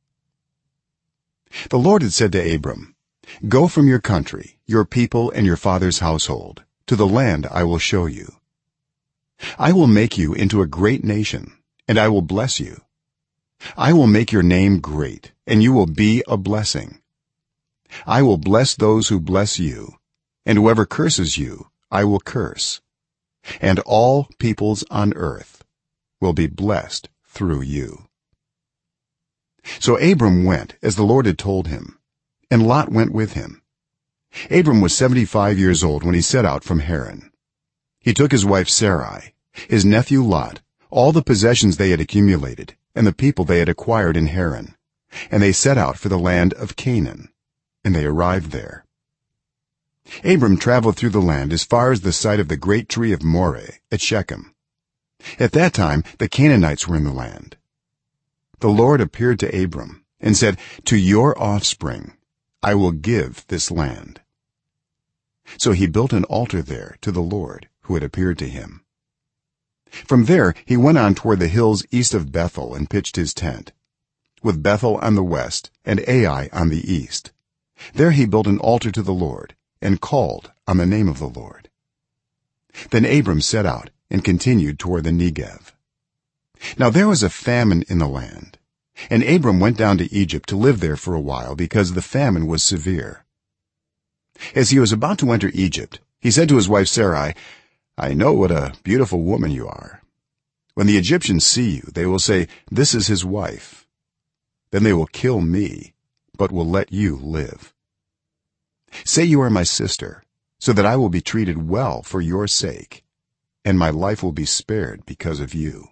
The Lord had said to Abram, "Go from your country, your people, and your father's household to the land I will show you. I will make you into a great nation, and I will bless you. I will make your name great, and you will be a blessing. I will bless those who bless you, and whoever curses you I will curse, and all peoples on earth will be blessed through you." So Abram went as the Lord had told him, and Lot went with him. Abram was 75 years old when he set out from Haran. He took his wife Sarai, his nephew Lot, all the possessions they had accumulated, and the people they had acquired in Haran, and they set out for the land of Canaan, and they arrived there. Abram traveled through the land as far as the site of the great tree of Moreh at Shechem. At that time the Canaanites were in the land. The Lord appeared to Abram and said, "To your offspring I will give this land." So he built an altar there to the Lord who had appeared to him. From there he went on toward the hills east of Bethel and pitched his tent, with Bethel on the west and Ai on the east. There he built an altar to the Lord and called on the name of the Lord. Then Abram set out and continued toward the Negev. Now there was a famine in the land, and Abram went down to Egypt to live there for a while because the famine was severe. As he was about to enter Egypt, he said to his wife Sarai, "I know what a beautiful woman you are. When the Egyptians see you, they will say, 'This is his wife.' Then they will kill me, but will let you live." say you are my sister so that I will be treated well for your sake and my life will be spared because of you."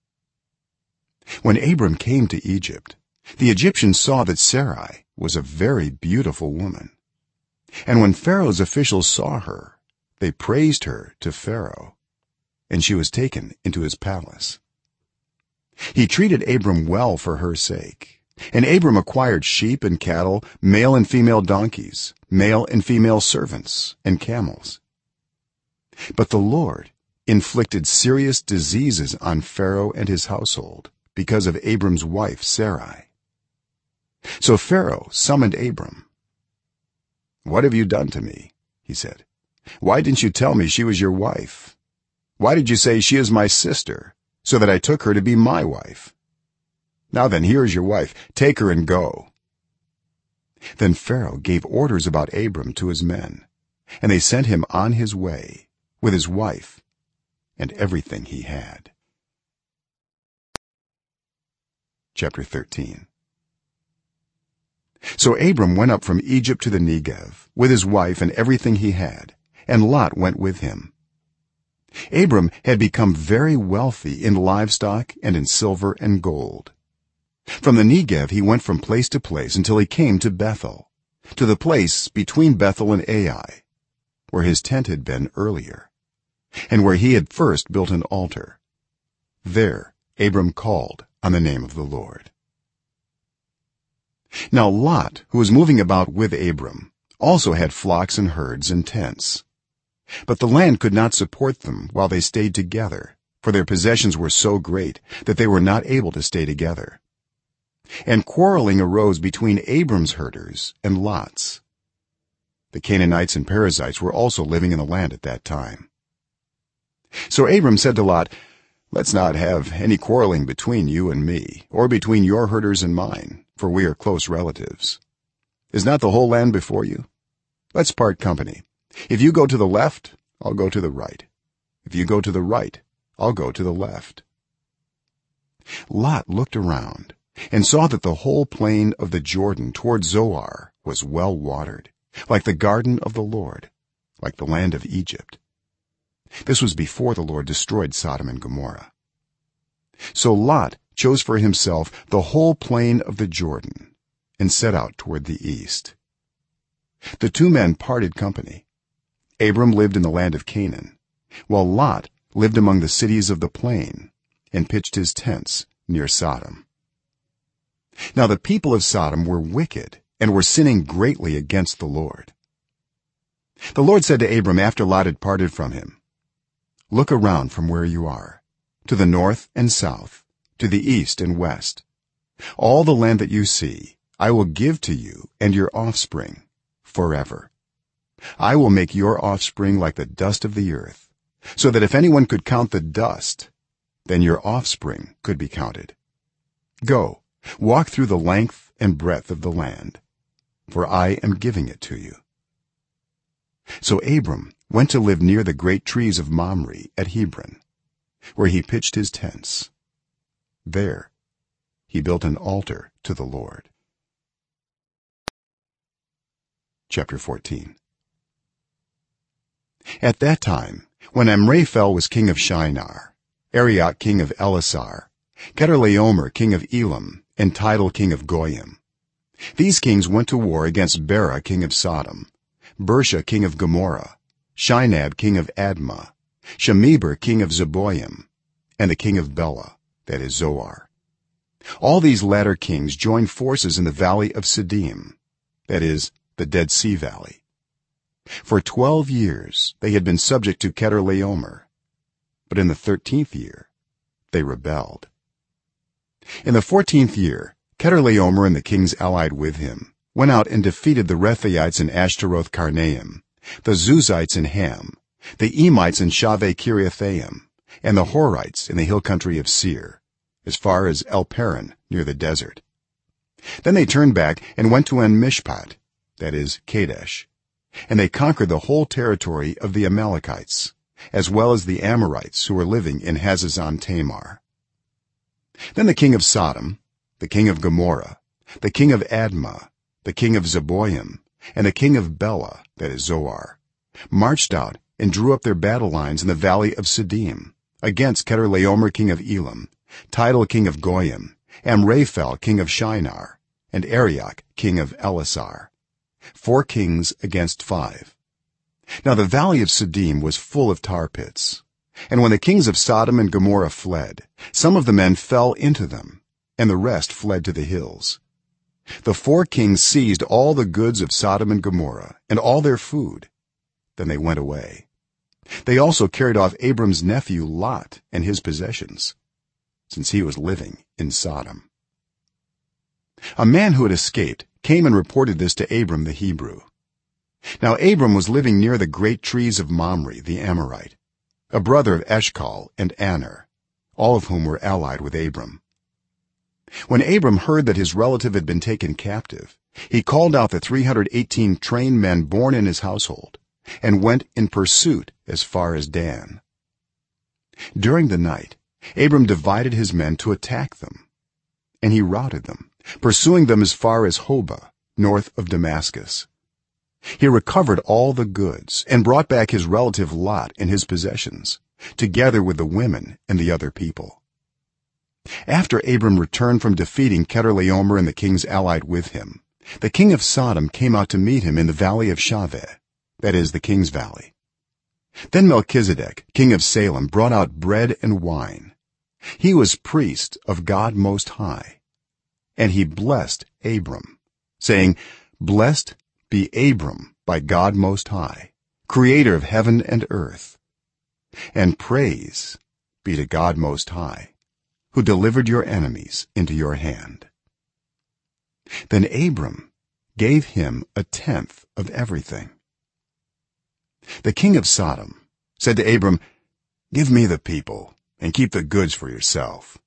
When Abram came to Egypt, the Egyptians saw that Sarai was a very beautiful woman, and when Pharaoh's officials saw her, they praised her to Pharaoh, and she was taken into his palace. He treated Abram well for her sake, and Abram acquired sheep and cattle, male and female donkeys, male and female servants, and camels. But the Lord inflicted serious diseases on Pharaoh and his household because of Abram's wife Sarai. So Pharaoh summoned Abram. "What have you done to me?" he said. "Why didn't you tell me she was your wife? Why did you say she is my sister, so that I took her to be my wife? Now then, here is your wife. Take her and go." Then Pharaoh gave orders about Abram to his men, and they sent him on his way with his wife and everything he had. Chapter 13. So Abram went up from Egypt to the Negev with his wife and everything he had, and Lot went with him. Abram had become very wealthy in livestock and in silver and gold. From the Negev he went from place to place until he came to Bethel, to the place between Bethel and Ai, where his tent had been earlier, and where he had first built an altar. There Abram called on the name of the Lord. Now Lot, who was moving about with Abram, also had flocks and herds and tents. But the land could not support them while they stayed together, for their possessions were so great that they were not able to stay together. And quarreling arose between Abram's herders and Lot's. The Canaanites and Perizzites were also living in the land at that time. So Abram said to Lot, "Let's not have any quarreling between you and me, or between your herders and mine, for we are close relatives. Is not the whole land before you? Let's part company. If you go to the left, I'll go to the right. If you go to the right, I'll go to the left." Lot looked around and saw that the whole plain of the Jordan toward Zoar was well watered, like the garden of the Lord, like the land of Egypt. This was before the Lord destroyed Sodom and Gomorrah. So Lot chose for himself the whole plain of the Jordan and set out toward the east. The two men parted company. Abram lived in the land of Canaan, while Lot lived among the cities of the plain and pitched his tents near Sodom. Now the people of Sodom were wicked and were sinning greatly against the Lord. The Lord said to Abram after Lot had parted from him, "Look around from where you are, to the north and south, to the east and west. All the land that you see I will give to you and your offspring forever. I will make your offspring like the dust of the earth, so that if anyone could count the dust, then your offspring could be counted. Go, walk through the length and breadth of the land, for I am giving it to you." So Abram went to live near the great trees of Mamre at Hebron, where he pitched his tents. There he built an altar to the Lord. Chapter 14. At that time, when Amraphel was king of Shinar, Arioch king of Elasar, Chedorlaomer king of Elam, and Tidal king of Goyim, these kings went to war against Bera king of Sodom, Bersha king of Gomorrah, Shinab king of Admah, Shemeber king of Zeboim, and the king of Bela, that is Zoar. All these latter kings joined forces in the valley of Siddim, that is the Dead Sea valley. For 12 years they had been subject to Chedorlaomer, but in the 13th year they rebelled. In the 14th year Chedorlaomer and the kings allied with him went out and defeated the Rephaites in Ashtaroth Karnaim, the Zuzites in Ham, the Emites in Shaveh Kiriathaim, and the Horites in the hill country of Seir, as far as El Paran near the desert. Then they turned back and went to En-Mishpat, that is Kadesh, and they conquered the whole territory of the Amalekites, as well as the Amorites who were living in Hazazon Tamar. Then the king of Sodom, the king of Gomorrah, the king of Admah, the king of Zeboim, and the king of Bela, that is Zoar, marched out and drew up their battle lines in the valley of Siddim against Chedorlaomer king of Elam, Tidal king of Goyim, Amraphel king of Shinar, and Arioch king of Elasar, 4 kings against 5. Now the valley of Siddim was full of tar pits, and when the kings of Sodom and Gomorrah fled, some of the men fell into them, and the rest fled to the hills. The 4 kings seized all the goods of Sodom and Gomorrah and all their food. Then they went away. They also carried off Abram's nephew Lot and his possessions, since he was living in Sodom. A man who had escaped came and reported this to Abram the Hebrew. Now Abram was living near the great trees of Mamre the Amorite, a brother of Eshcol and Aner, all of whom were allied with Abram. When Abram heard that his relative had been taken captive, he called out the 318 trained men born in his household and went in pursuit as far as Dan. During the night Abram divided his men to attack them, and he routed them, pursuing them as far as Hobah, north of Damascus. He recovered all the goods and brought back his relative Lot and his possessions, together with the women and the other people. After Abram returned from defeating Chedorlaomer and the kings allied with him, the king of Sodom came out to meet him in the valley of Shaveh, that is, the king's valley. Then Melchizedek king of Salem brought out bread and wine. He was priest of God Most High, and he blessed Abram, saying, "Blessed be Abram by God Most High, creator of heaven and earth, and praise be to God Most High, who delivered your enemies into your hand." Then Abram gave him 1/10 of everything. The king of Sodom said to Abram, "Give me the people and keep the goods for yourself."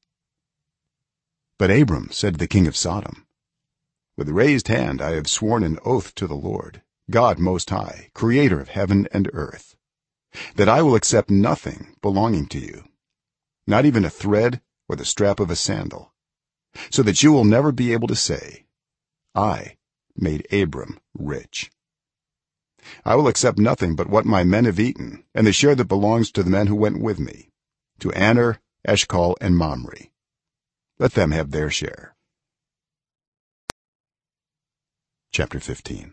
But Abram said to the king of Sodom, "With raised hand I have sworn an oath to the Lord, God Most High, creator of heaven and earth, that I will accept nothing belonging to you, not even a thread or the strap of a sandal, so that you will never be able to say, 'I made Abram rich.' I will accept nothing but what my men have eaten, and the share that belongs to the men who went with me, to Aner, Eshcol, and Mamre. Let them have their share." Chapter 15.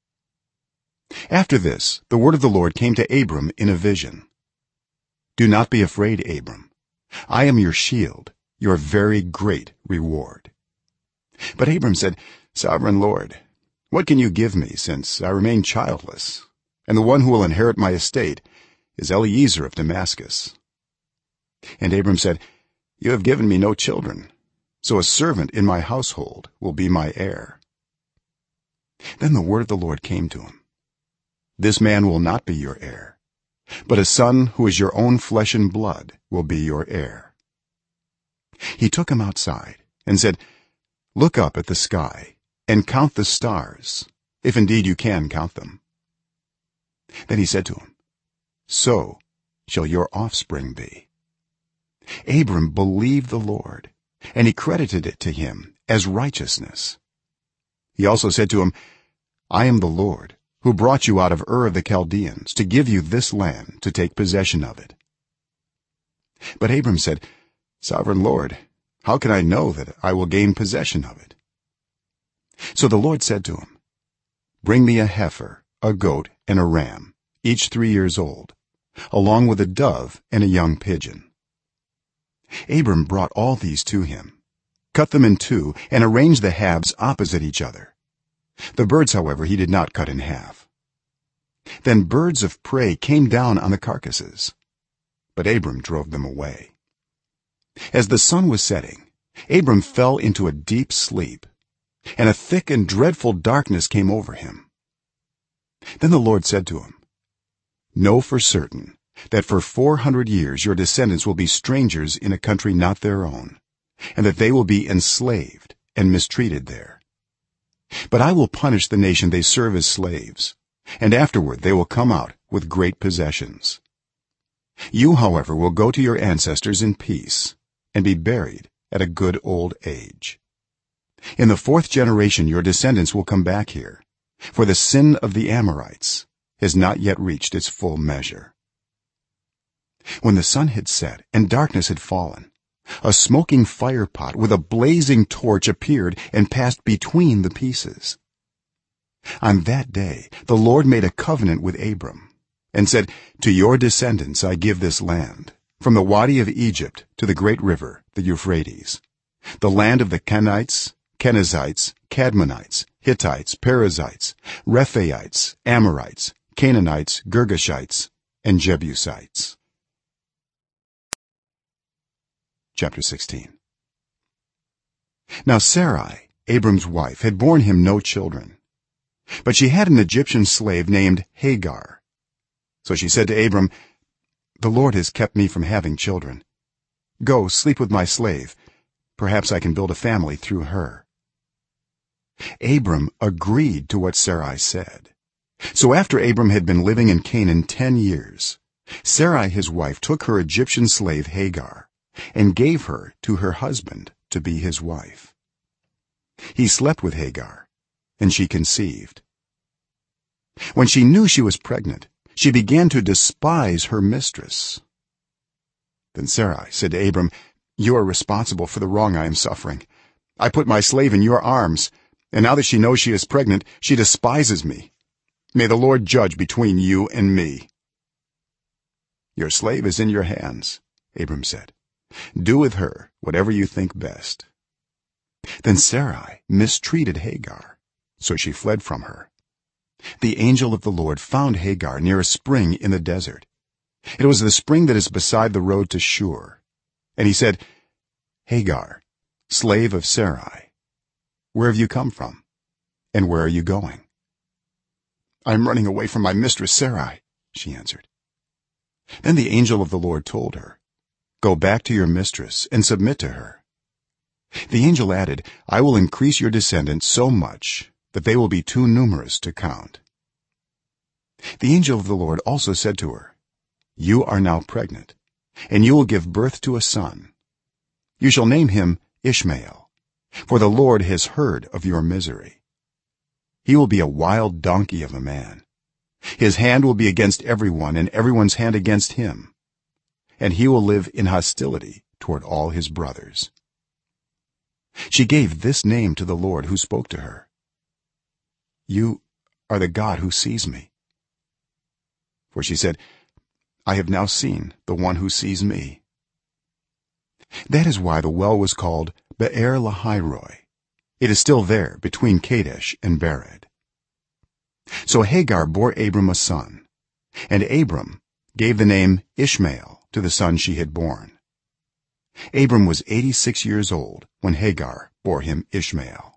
After this the word of the Lord came to Abram in a vision. "Do not be afraid, Abram. I am your shield, your very great reward." But Abram said, "Sovereign Lord, what can you give me, since I remain childless, and the one who will inherit my estate is Eliezer of Damascus?" And Abram said, "You have given me no children, so a servant in my household will be my heir." Then the word of the Lord came to him, "This man will not be your heir, but a son who is your own flesh and blood will be your heir." He took him outside and said, "Look up at the sky and count the stars, if indeed you can count them." Then he said to him, "So shall your offspring be." Abram believed the Lord, and he credited it to him as righteousness. He also said to him, "I am the Lord, who brought you out of Ur of the Chaldeans to give you this land to take possession of it." But Abram said, "Sovereign Lord, how can I know that I will gain possession of it?" So the Lord said to him, "Bring me a heifer, a goat, and a ram, each 3 years old, along with a dove and a young pigeon." Abram brought all these to him, cut them in two, and arranged the halves opposite each other. The birds, however, he did not cut in half. Then birds of prey came down on the carcasses, but Abram drove them away. As the sun was setting, Abram fell into a deep sleep, and a thick and dreadful darkness came over him. Then the Lord said to him, "Know for certain that for 400 years your descendants will be strangers in a country not their own, and that they will be enslaved and mistreated there. But I will punish the nation they serve as slaves, and afterward they will come out with great possessions. You, however, will go to your ancestors in peace and be buried at a good old age. In the 4th generation your descendants will come back here, for the sin of the Amorites has not yet reached its full measure. When the sun had set and darkness had fallen, a smoking fire pot with a blazing torch appeared and passed between the pieces. On that day the Lord made a covenant with Abram and said, "To your descendants I give this land, from the Wadi of Egypt to the great river the Euphrates, the land of the Kenites, Kenizzites, Kadmonites, Hittites, Perizzites, Rephaites, Amorites, Canaanites, Girgashites, and Jebusites." Chapter 16. Now Sarai, Abram's wife, had borne him no children, but she had an Egyptian slave named Hagar. So she said to Abram, "The Lord has kept me from having children. Go, sleep with my slave. Perhaps I can build a family through her." Abram agreed to what Sarai said. So after Abram had been living in Canaan 10 years, Sarai his wife took her Egyptian slave Hagar and gave her to her husband to be his wife. He slept with Hagar, and she conceived. When she knew she was pregnant, she began to despise her mistress. Then Sarai said to Abram, "You are responsible for the wrong I am suffering. I put my slave in your arms, and now that she knows she is pregnant, she despises me. May the Lord judge between you and me." "Your slave is in your hands," Abram said. "Do with her whatever you think best." Then Sarai mistreated Hagar, so she fled from her. The angel of the Lord found Hagar near a spring in the desert. It was the spring that is beside the road to Shur. And he said, "Hagar, slave of Sarai, where have you come from, and where are you going?" "I am running away from my mistress Sarai," she answered. Then the angel of the Lord told her, "Go back to your mistress and submit to her." The angel added, "I will increase your descendants so much that they will be too numerous to count." The angel of the Lord also said to her, "You are now pregnant, and you will give birth to a son. You shall name him Ishmael, for the Lord has heard of your misery. He will be a wild donkey of a man. His hand will be against everyone and everyone's hand against him, and he will live in hostility toward all his brothers." She gave this name to the Lord who spoke to her: "You are the God who sees me." For she said, "I have now seen the one who sees me." That is why the well was called Be'er Lahairoi. It is still there between Kadesh and Bered. So Hagar bore Abram a son, and Abram gave the name Ishmael to the son she had borne. Abram was 86 years old when Hagar bore him Ishmael.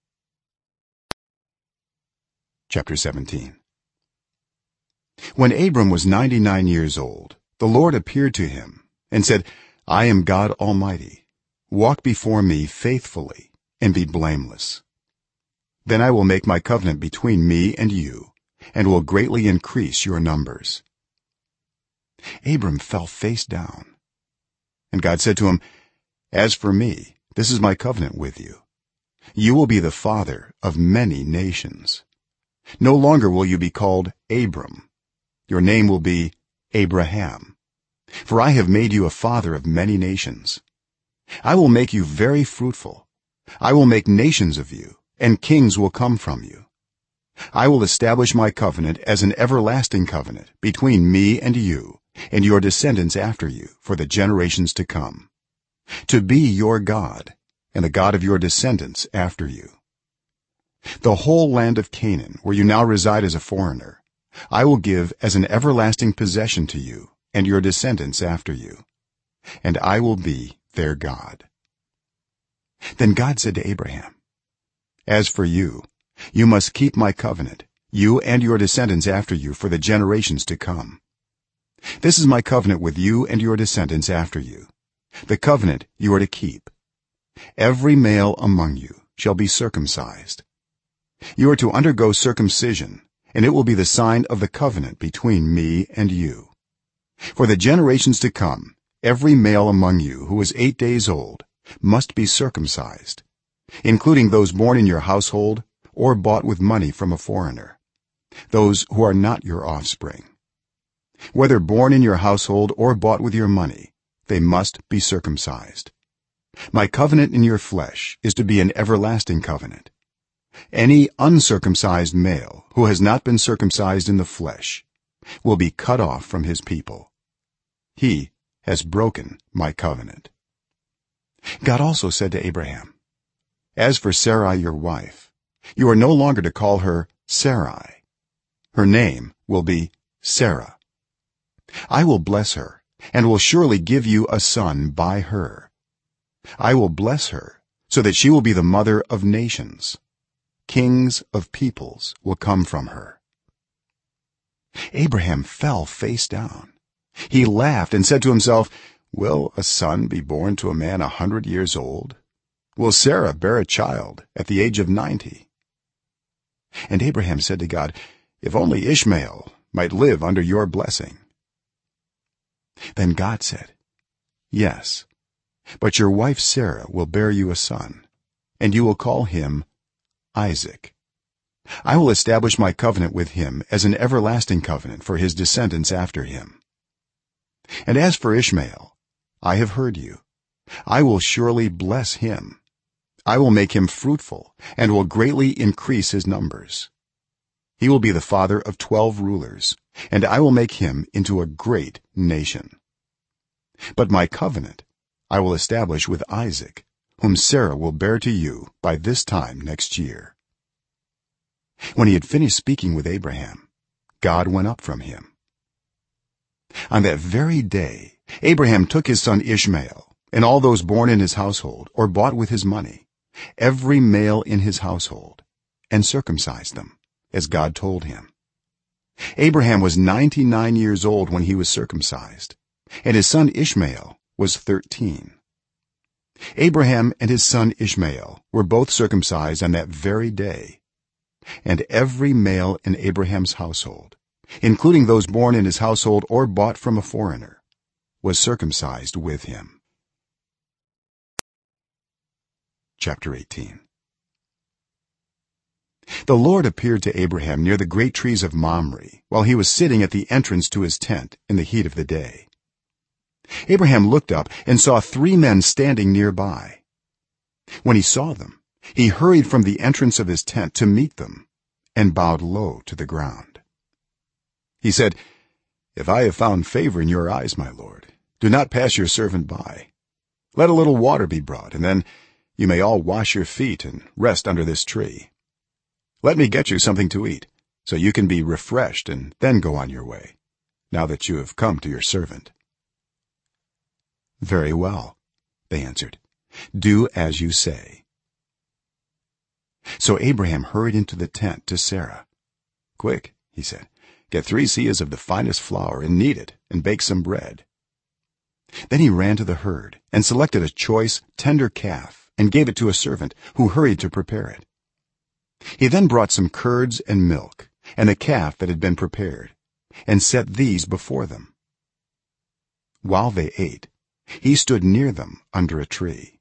Chapter 17. When Abram was 99 years old, the Lord appeared to him and said, "I am God Almighty. Walk before me faithfully and be blameless. Then I will make my covenant between me and you, and will greatly increase your numbers." Abram fell face down, and God said to him, "As for me, this is my covenant with you. You will be the father of many nations. No longer will you be called Abram. Your name will be Abraham, for I have made you a father of many nations. I will make you very fruitful. I will make nations of you, and kings will come from you. I will establish my covenant as an everlasting covenant between me and you and your descendants after you for the generations to come, to be your God and the God of your descendants after you. The whole land of Canaan, where you now reside as a foreigner, I will give as an everlasting possession to you and your descendants after you, and I will be their God." Then God said to Abraham, "As for you, you must keep my covenant, you and your descendants after you for the generations to come. This is my covenant with you and your descendants after you, the covenant you are to keep. Every male among you shall be circumcised. You are to undergo circumcision, and it will be the sign of the covenant between me and you. For the generations to come, every male among you who is 8 days old must be circumcised, including those born in your household or bought with money from a foreigner, those who are not your offspring, whether born in your household or bought with your money, they must be circumcised. My covenant in your flesh is to be an everlasting covenant. Any uncircumcised male who has not been circumcised in the flesh will be cut off from his people. He has broken my covenant. God also said to Abraham, as for Sarai your wife, you are no longer to call her Sarai. Her name will be Sarah. I will bless her and will surely give you a son by her. I will bless her so that she will be the mother of nations. Kings of peoples will come from her. Abraham fell face down. He laughed and said to himself, will a son be born to a man 100 years old? Will Sarah bear a child at the age of 90? And Abraham said to God, if only Ishmael might live under your blessing. Then God said, yes, but your wife Sarah will bear you a son, and you will call him Isaac. I will establish my covenant with him as an everlasting covenant for his descendants after him. And as for Ishmael, I have heard you. I will surely bless him. I will make him fruitful and will greatly increase his numbers. He will be the father of 12 rulers, and I will make him into a great nation. But my covenant I will establish with Isaac, whom Sarah will bear to you by this time next year. When he had finished speaking with Abraham, God went up from him. On that very day Abraham took his son Ishmael and all those born in his household or bought with his money, every male in his household, and circumcised them as God told him. Abraham was 99 years old when he was circumcised, and his son Ishmael was 13. Abraham and his son Ishmael were both circumcised on that very day, and every male in Abraham's household, including those born in his household or bought from a foreigner, was circumcised with him. Chapter 18. The Lord appeared to Abraham near the great trees of Mamre while he was sitting at the entrance to his tent in the heat of the day. Abraham looked up and saw 3 men standing nearby. When he saw them, he hurried from the entrance of his tent to meet them and bowed low to the ground. He said, if I have found favor in your eyes, my lord, do not pass your servant by. Let a little water be brought, and then you may all wash your feet and rest under this tree. Let me get you something to eat, so you can be refreshed and then go on your way, now that you have come to your servant. Very well, they answered. Do as you say. So Abraham hurried into the tent to Sarah. Quick, he said, get 3 seahs of the finest flour and knead it and bake some bread. Then he ran to the herd and selected a choice, tender calf and gave it to a servant who hurried to prepare it. He then brought some curds and milk and the calf that had been prepared and set these before them. While they ate, he stood near them under a tree.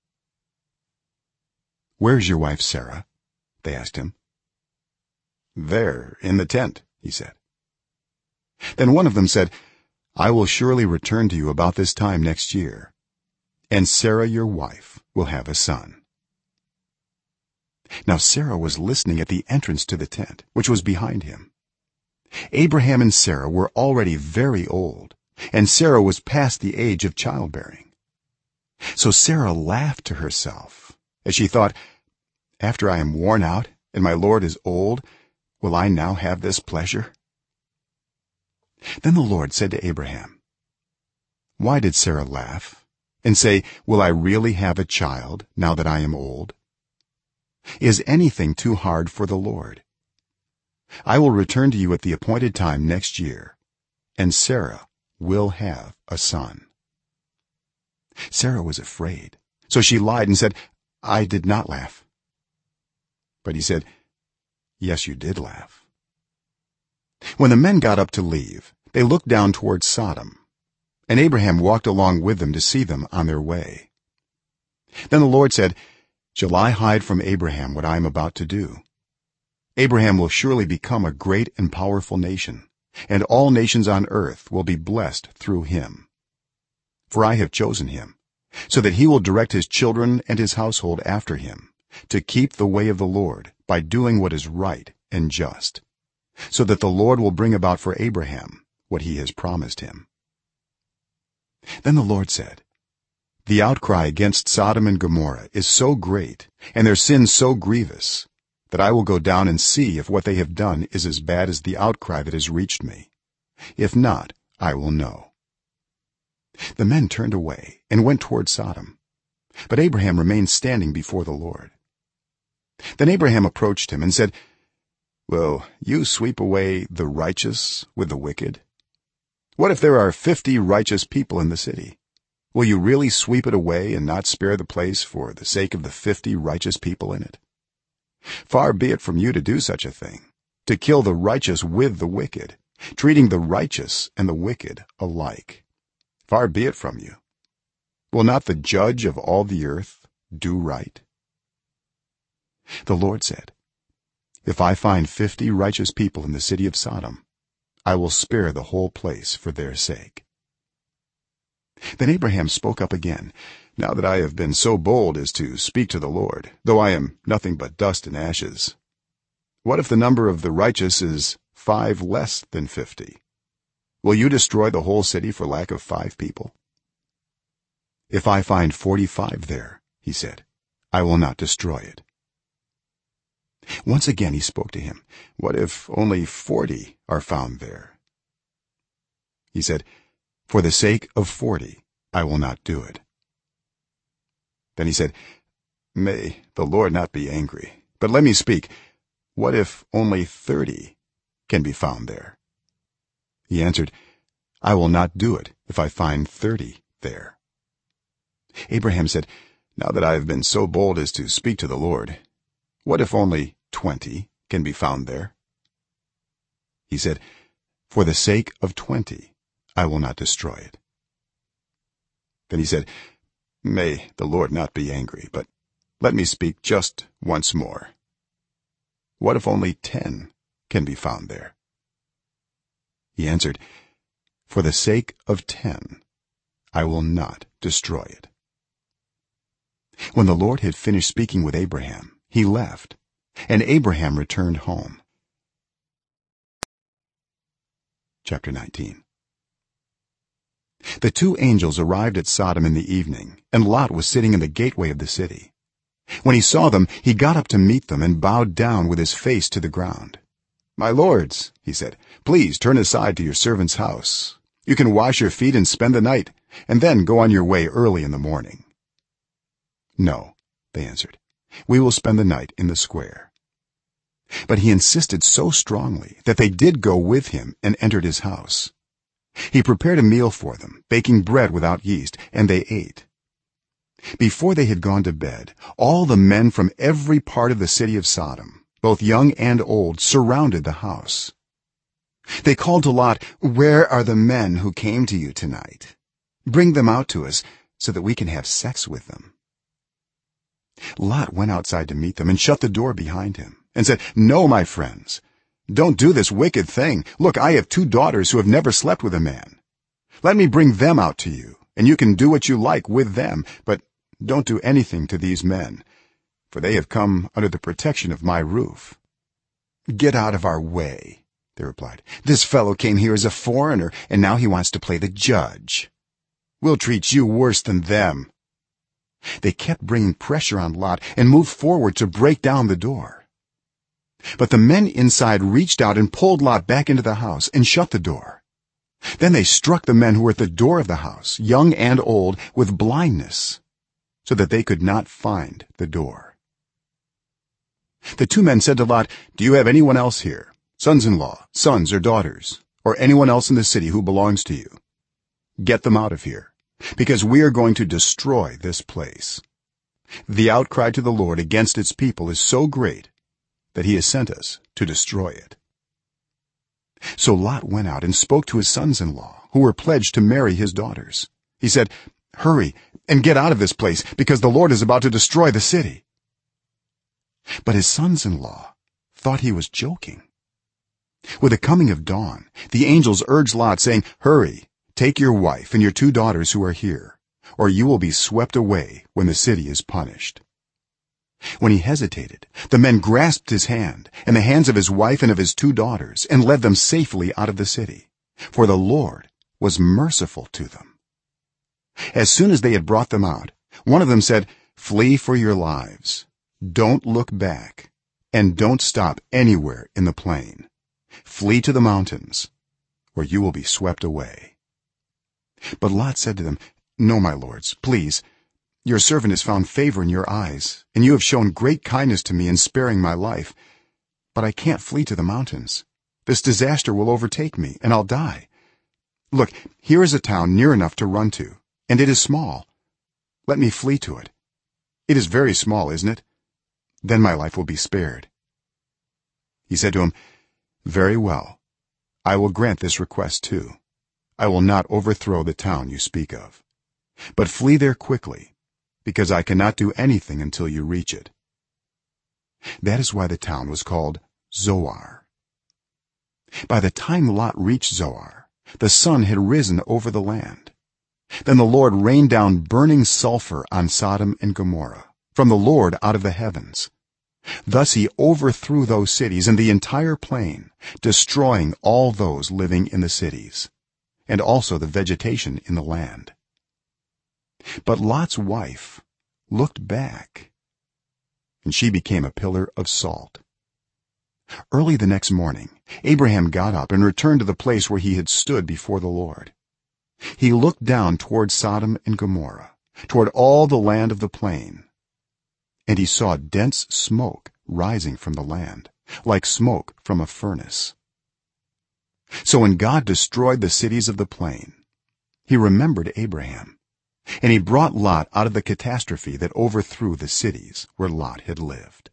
Where's your wife Sarah? They asked him. There in the tent, he said. Then one of them said, I will surely return to you about this time next year, and Sarah your wife will have a son. Now Sarah was listening at the entrance to the tent, which was behind him. Abraham and Sarah were already very old, and Sarah was past the age of childbearing. So Sarah laughed to herself as she thought, after I am worn out and my lord is old, will I now have this pleasure? Then the Lord said to Abraham, why did Sarah laugh and say, will I really have a child now that I am old? Is anything too hard for the Lord? I will return to you at the appointed time next year, and Sarah will have a son. Sarah was afraid, so she lied and said, I did not laugh. But he said, yes, you did laugh. When the men got up to leave, they looked down toward Sodom, and Abraham walked along with them to see them on their way. Then the Lord said, shall I hide from Abraham what I am about to do? abraham will surely become a great and powerful nation and all nations on earth will be blessed through him for I have chosen him so that he will direct his children and his household after him to keep the way of the lord by doing what is right and just so that the lord will bring about for abraham what he has promised him." Then the lord said, "The outcry against Sodom and Gomorrah is so great and their sin so grievous that I will go down and see if what they have done is as bad as the outcry that has reached me. If not, I will know." The men turned away and went toward Sodom, but Abraham remained standing before the Lord. Then Abraham approached him and said, "Will you sweep away the righteous with the wicked? What if there are 50 righteous people in the city? Will you really sweep it away and not spare the place for the sake of the 50 righteous people in it? Far be it from you to do such a thing, to kill the righteous with the wicked, treating the righteous and the wicked alike. Far be it from you. Will not the judge of all the earth do right?" The Lord said, "If I find 50 righteous people in the city of Sodom, I will spare the whole place for their sake." Then Abraham spoke up again, "Now that I have been so bold as to speak to the Lord, though I am nothing but dust and ashes, what if the number of the righteous is 5 less than 50? Will you destroy the whole city for lack of 5 people?" "If I find 45 there," he said, "I will not destroy it." Once again he spoke to him, "What if only 40 are found there?" He said, "For the sake of 40 I will not do it." Then he said, "May the Lord not be angry, but let me speak. What if only 30 can be found there?" He answered, "I will not do it if I find 30 there." Abraham said, "Now that I have been so bold as to speak to the Lord, what if only 20 can be found there?" He said, "For the sake of 20 I will not destroy it." Then he said, "May the Lord not be angry, but let me speak just once more. What if only 10 can be found there?" He answered, "For the sake of 10 I will not destroy it." When the Lord had finished speaking with Abraham, he left, and Abraham returned home. Chapter 19. The 2 angels arrived at Sodom in the evening, and Lot was sitting in the gateway of the city. When he saw them, he got up to meet them and bowed down with his face to the ground. "My lords," he said, "please turn aside to your servant's house. You can wash your feet and spend the night, and then go on your way early in the morning." "No," they answered, "we will spend the night in the square." But he insisted so strongly that they did go with him and entered his house. He prepared a meal for them, baking bread without yeast, and they ate. Before they had gone to bed, all the men from every part of the city of Sodom, both young and old, surrounded the house. They called to Lot, "Where are the men who came to you tonight? Bring them out to us so that we can have sex with them." Lot went outside to meet them and shut the door behind him and said, "No, my friends, don't do this wicked thing. Look, I have 2 daughters who have never slept with a man. Let me bring them out to you, and you can do what you like with them, but don't do anything to these men, for they have come under the protection of my roof." "Get out of our way," they replied. "This fellow came here as a foreigner, and now he wants to play the judge. We'll treat you worse than them." They kept bringing pressure on Lot and moved forward to break down the door. But the men inside reached out and pulled Lot back into the house and shut the door. Then they struck the men who were at the door of the house, young and old, with blindness, so that they could not find the door. The 2 men said to Lot, "Do you have anyone else here, sons-in-law, sons or daughters, or anyone else in the city who belongs to you? Get them out of here, because we are going to destroy this place. The outcry to the Lord against its people is so great that he has sent us to destroy it." So Lot went out and spoke to his sons-in-law, who were pledged to marry his daughters. He said, "Hurry and get out of this place, because the Lord is about to destroy the city." But his sons-in-law thought he was joking. With the coming of dawn, the angels urged Lot, saying, "Hurry, take your wife and your 2 daughters who are here, or you will be swept away when the city is punished." When he hesitated, the men grasped his hand and the hands of his wife and of his 2 daughters and led them safely out of the city, for the Lord was merciful to them. As soon as they had brought them out, one of them said, "Flee for your lives. Don't look back, and don't stop anywhere in the plain. Flee to the mountains, or you will be swept away." But Lot said to them, "No, my lords, please. Your servant has found favor in your eyes, and you have shown great kindness to me in sparing my life. But I can't flee to the mountains. This disaster will overtake me, and I'll die. Look, here is a town near enough to run to, and it is small. Let me flee to it. It is very small, isn't it? Then my life will be spared." He said to him, "Very well, I will grant this request too. I will not overthrow the town you speak of. But flee there quickly, because I cannot do anything until you reach it." That is why the town was called Zoar. By the time Lot reached Zoar, the sun had risen over the land. Then the Lord rained down burning sulfur on Sodom and Gomorrah from the Lord out of the heavens. Thus he overthrew those cities and the entire plain, destroying all those living in the cities, and also the vegetation in the land. But Lot's wife looked back, and she became a pillar of salt. Early the next morning, Abraham got up and returned to the place where he had stood before the Lord. He looked down toward Sodom and Gomorrah, toward all the land of the plain, and he saw dense smoke rising from the land, like smoke from a furnace. So when God destroyed the cities of the plain, he remembered Abraham, and he brought Lot out of the catastrophe that overthrew the cities where Lot had lived.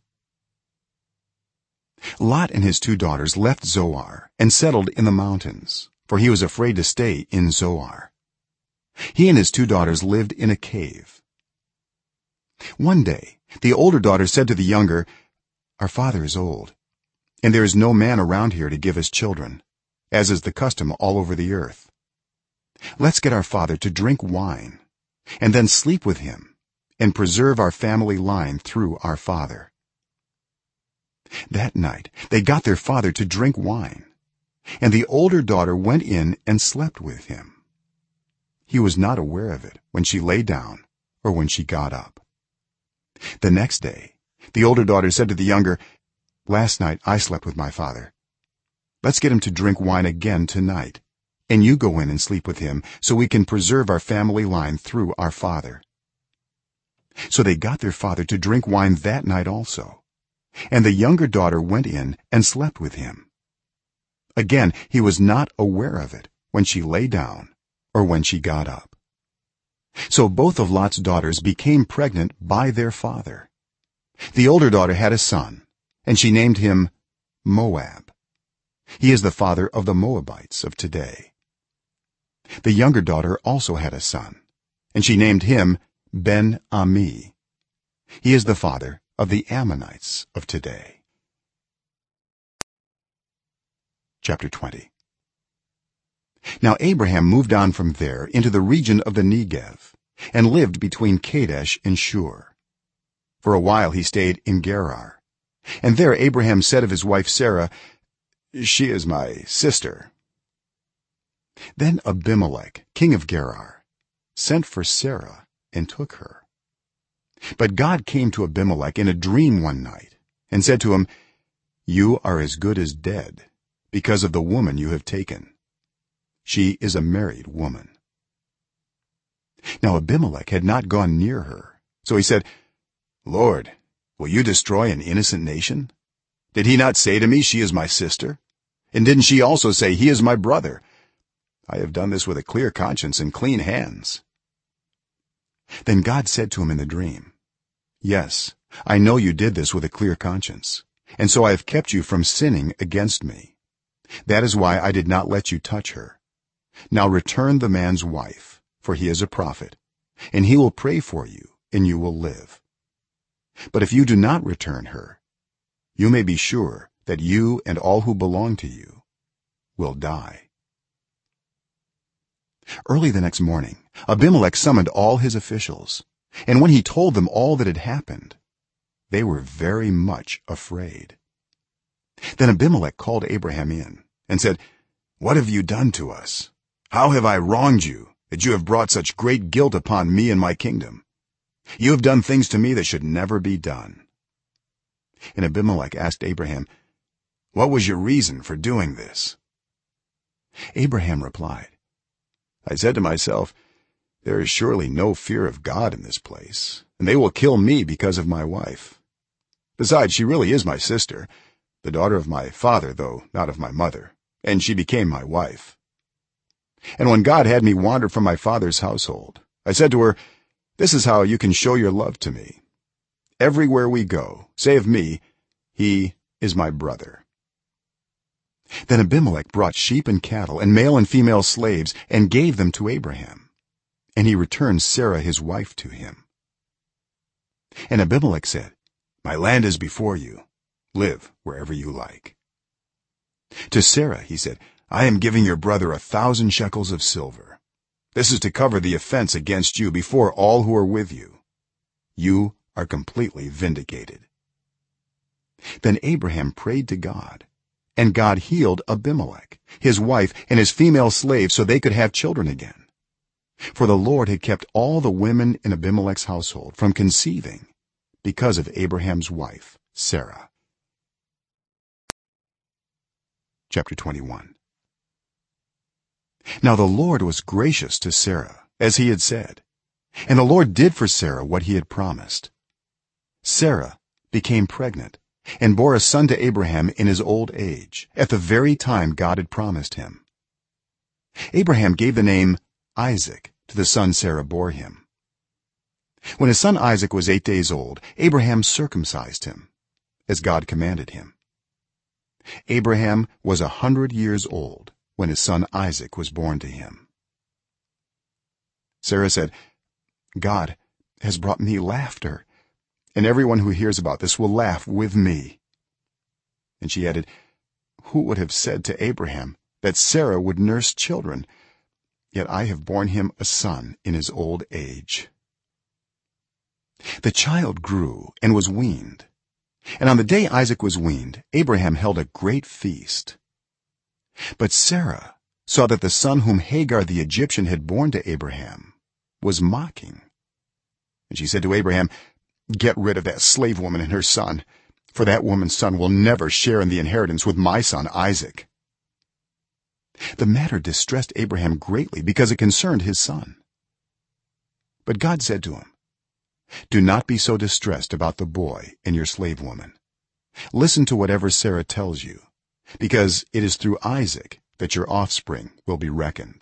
Lot and his 2 daughters left Zoar and settled in the mountains, for he was afraid to stay in Zoar. He and his 2 daughters lived in a cave. One day the older daughter said to the younger, "Our father is old, and there is no man around here to give us children, as is the custom all over the earth. Let's get our father to drink wine and then sleep with him and preserve our family line through our father." That night they got their father to drink wine, and the older daughter went in and slept with him. He was not aware of it when she lay down or when she got up. The next day the older daughter said to the younger, "Last night I slept with my father. Let's get him to drink wine again tonight, and you go in and sleep with him so we can preserve our family line through our father." So they got their father to drink wine that night also, and the younger daughter went in and slept with him. Again he was not aware of it when she lay down or when she got up. So both of Lot's daughters became pregnant by their father. The older daughter had a son, and she named him Moab. He is the father of the Moabites of today. The younger daughter also had a son, and she named him Ben-Ami. He is the father of the Ammonites of today. Chapter 20. Now Abraham moved on from there into the region of the Negev and lived between Kadesh and Shur. For a while he stayed in Gerar, and there Abraham said of his wife Sarah, "She is my sister." Then Abimelech, king of Gerar, sent for Sarah and took her. But God came to Abimelech in a dream one night and said to him, "You are as good as dead because of the woman you have taken. She is a married woman." Now Abimelech had not gone near her, so he said, "Lord, will you destroy an innocent nation? Did he not say to me, 'She is my sister'? And didn't she also say, 'He is my brother'? I have done this with a clear conscience and clean hands." Then God said to him in the dream, "Yes, I know you did this with a clear conscience, and so I have kept you from sinning against me. That is why I did not let you touch her. Now return the man's wife, for he is a prophet, and he will pray for you and you will live. But if you do not return her, you may be sure that you and all who belong to you will die." Early the next morning Abimelech summoned all his officials, and when he told them all that had happened, they were very much afraid. Then Abimelech called Abraham in and said, "What have you done to us? How have I wronged you that you have brought such great guilt upon me and my kingdom? You have done things to me that should never be done." And Abimelech asked Abraham, "What was your reason for doing this?" Abraham replied, "I said to myself, there is surely no fear of God in this place, and they will kill me because of my wife. Besides, she really is my sister, the daughter of my father, though not of my mother, and she became my wife. And when God had me wander from my father's household, I said to her, 'This is how you can show your love to me. Everywhere we go, say of me, he is my brother.'" Then Abimelech brought sheep and cattle and male and female slaves and gave them to Abraham, and he returned Sarah his wife to him. And Abimelech said, "My land is before you. Live wherever you like." To Sarah he said, "I am giving your brother 1,000 shekels of silver. This is to cover the offense against you before all who are with you. You are completely vindicated." Then Abraham prayed to God, and God healed Abimelech, his wife, and his female slaves so they could have children again. For the Lord had kept all the women in Abimelech's household from conceiving because of Abraham's wife Sarah. Chapter 21. Now the Lord was gracious to Sarah, as he had said, and the Lord did for Sarah what he had promised. Sarah became pregnant and bore a son to Abraham in his old age, at the very time God had promised him. Abraham gave the name Isaac to the son Sarah bore him. When his son Isaac was 8 days old, Abraham circumcised him, as God commanded him. Abraham was 100 years old when his son Isaac was born to him. Sarah said, "God has brought me laughter, and everyone who hears about this will laugh with me." And she added, "Who would have said to Abraham that Sarah would nurse children? Yet I have borne him a son in his old age." The child grew and was weaned, and on the day Isaac was weaned, Abraham held a great feast. But Sarah saw that the son whom Hagar the Egyptian had borne to Abraham was mocking, and she said to Abraham, "Get rid of that slave woman and her son, for that woman's son will never share in the inheritance with my son Isaac." The matter distressed Abraham greatly because it concerned his son. But God said to him, "Do not be so distressed about the boy and your slave woman. Listen to whatever Sarah tells you, because it is through Isaac that your offspring will be reckoned.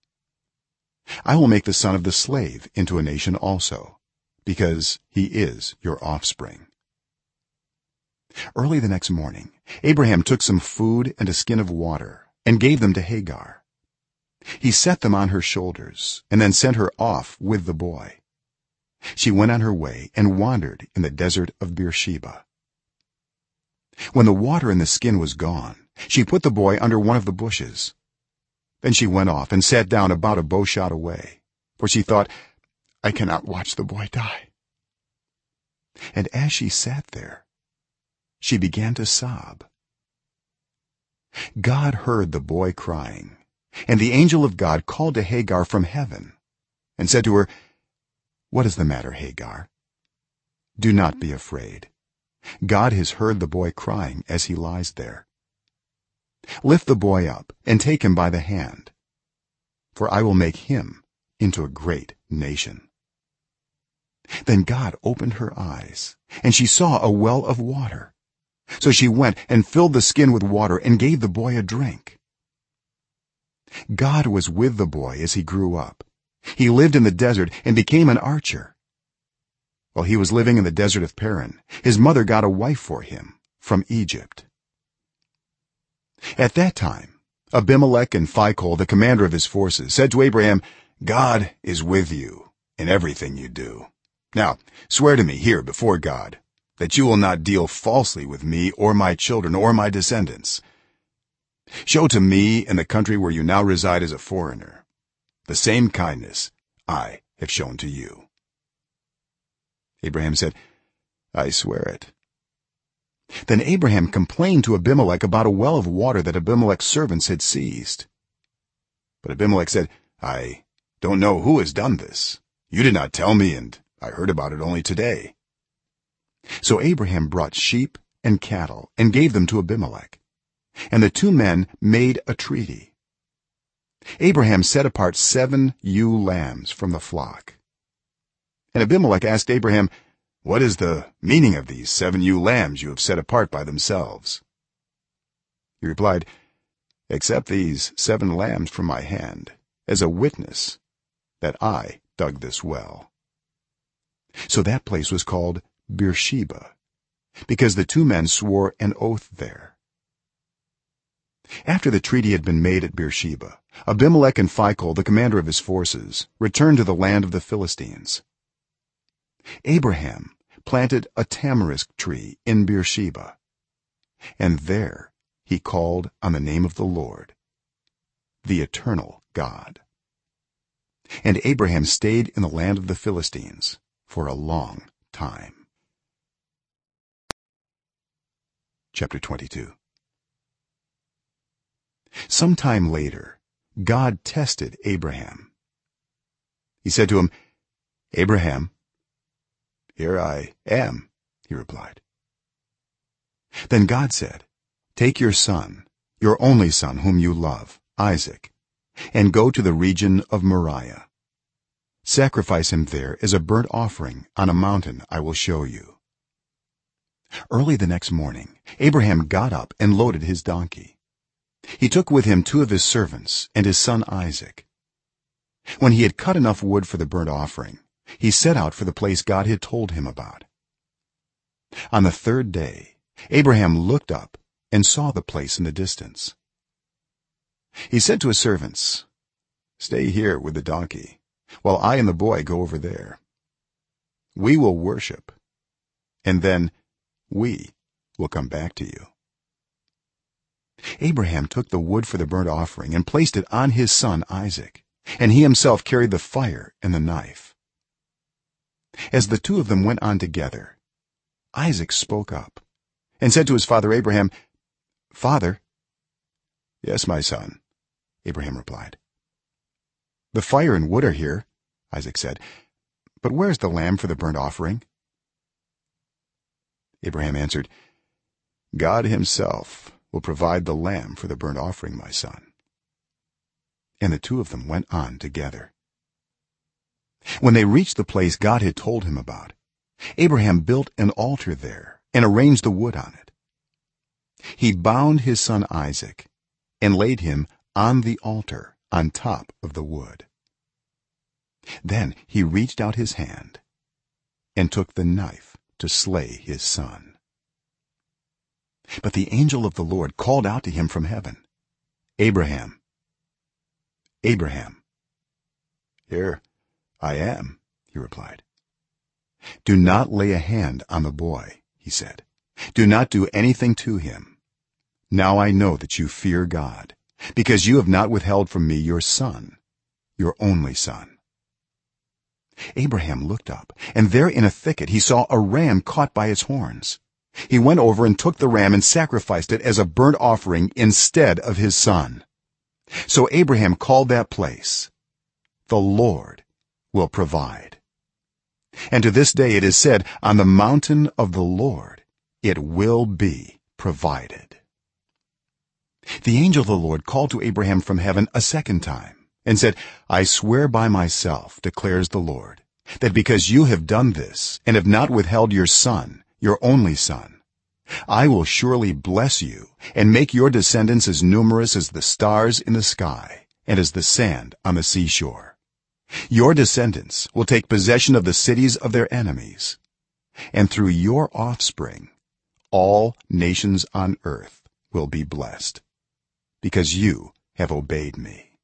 I will make the son of the slave into a nation also, because he is your offspring." Early the next morning Abraham took some food and a skin of water and gave them to Hagar. He set them on her shoulders and then sent her off with the boy. She went on her way and wandered in the desert of Beersheba. When the water in the skin was gone, she put the boy under one of the bushes. Then she went off and sat down about a bow shot away, for she thought, "I cannot watch the boy die." And as she sat there, she began to sob. God heard the boy crying, and the angel of God called to Hagar from heaven and said to her, "What is the matter, Hagar? Do not be afraid. God has heard the boy crying as he lies there. Lift the boy up and take him by the hand, for I will make him into a great nation." Then God opened her eyes, and she saw a well of water. So she went and filled the skin with water and gave the boy a drink. God was with the boy as he grew up. He lived in the desert and became an archer. While he was living in the desert of Paran, his mother got a wife for him from Egypt. At that time Abimelech and Phicol, the commander of his forces, said to Abraham, "God is with you in everything you do. Now swear to me here before God that you will not deal falsely with me or my children or my descendants. Show to me in the country where you now reside as a foreigner the same kindness I have shown to you." Abraham said, "I swear it." Then Abraham complained to Abimelech about a well of water that Abimelech's servants had seized. But Abimelech said, "I don't know who has done this. You did not tell me, and I heard about it only today." So Abraham brought sheep and cattle and gave them to Abimelech, and the two men made a treaty. Abraham set apart 7 ewe lambs from the flock. And Abimelech asked Abraham, "What is the meaning of these 7 ewe lambs you have set apart by themselves?" He replied, "Accept these 7 lambs from my hand as a witness that I dug this well." So that place was called Beersheba, because the two men swore an oath there. After the treaty had been made at Beersheba, Abimelech and Phicol, the commander of his forces, returned to the land of the Philistines. Abraham planted a tamarisk tree in Beersheba, and there he called on the name of the Lord, the eternal God. And Abraham stayed in the land of the Philistines for a long time. Chapter 22. Some time later, God tested Abraham. He said to him, "Abraham." "Here I am," he replied. Then God said, "Take your son, your only son whom you love, Isaac, and go to the region of Moriah. Sacrifice him there as a burnt offering on a mountain I will show you." Early the next morning, Abraham got up and loaded his donkey. He took with him 2 of his servants and his son Isaac. When he had cut enough wood for the burnt offering, he set out for the place God had told him about. On the 3rd day, Abraham looked up and saw the place in the distance. He said to his servants, "Stay here with the donkey, while I and the boy go over there. We will worship, and then we will come back to you." Abraham took the wood for the burnt offering and placed it on his son Isaac, and he himself carried the fire and the knife. As the 2 of them went on together, Isaac spoke up and said to his father Abraham, "Father." "Yes, my son," Abraham replied. "The fire and wood are here," Isaac said, "but where is the lamb for the burnt offering?" Abraham answered, "God himself will provide the lamb for the burnt offering, my son." And the 2 of them went on together. When they reached the place God had told him about, Abraham built an altar there and arranged the wood on it. He bound his son Isaac and laid him on the altar on top of the wood. Then he reached out his hand and took the knife to slay his son. But the angel of the Lord called out to him from heaven, "Abraham, Abraham." "Here I am," he replied. "Do not lay a hand on the boy," he said. "Do not do anything to him. Now I know that you fear God, because you have not withheld from me your son, your only son." Abraham looked up, and there in a thicket he saw a ram caught by its horns. He went over and took the ram and sacrificed it as a burnt offering instead of his son. So Abraham called that place, "The Lord will provide." And to this day it is said, "On the mountain of the Lord it will be provided." The angel of the Lord called to Abraham from heaven a second time and said, "I swear by myself, declares the Lord, that because you have done this and have not withheld your son, your only son, I will surely bless you and make your descendants as numerous as the stars in the sky and as the sand on the seashore. Your descendants will take possession of the cities of their enemies, and through your offspring all nations on earth will be blessed, because you have obeyed me."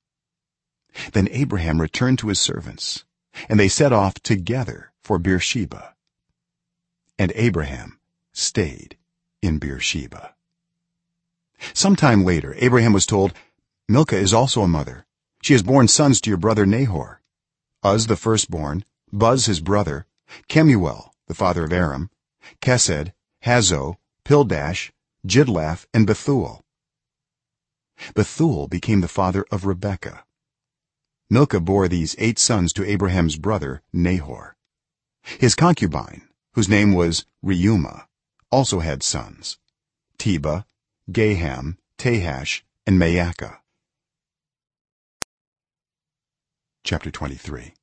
Then Abraham returned to his servants, and they set off together for Beersheba. and abraham stayed in beersheba. Sometime later abraham was told, milcah is also a mother. She has borne sons to your brother nahor, Uz the firstborn, Buz his brother, Kemuel the father of aram, Kesed, Hazo, Pildash, Jidlaph, and Bethuel. Bethuel became the father of Rebekah. Milcah bore these 8 sons to abraham's brother nahor. His concubine, whose name was reumah, also had sons, Tebah, Gaham, Tahash, and Maacah. Chapter 23.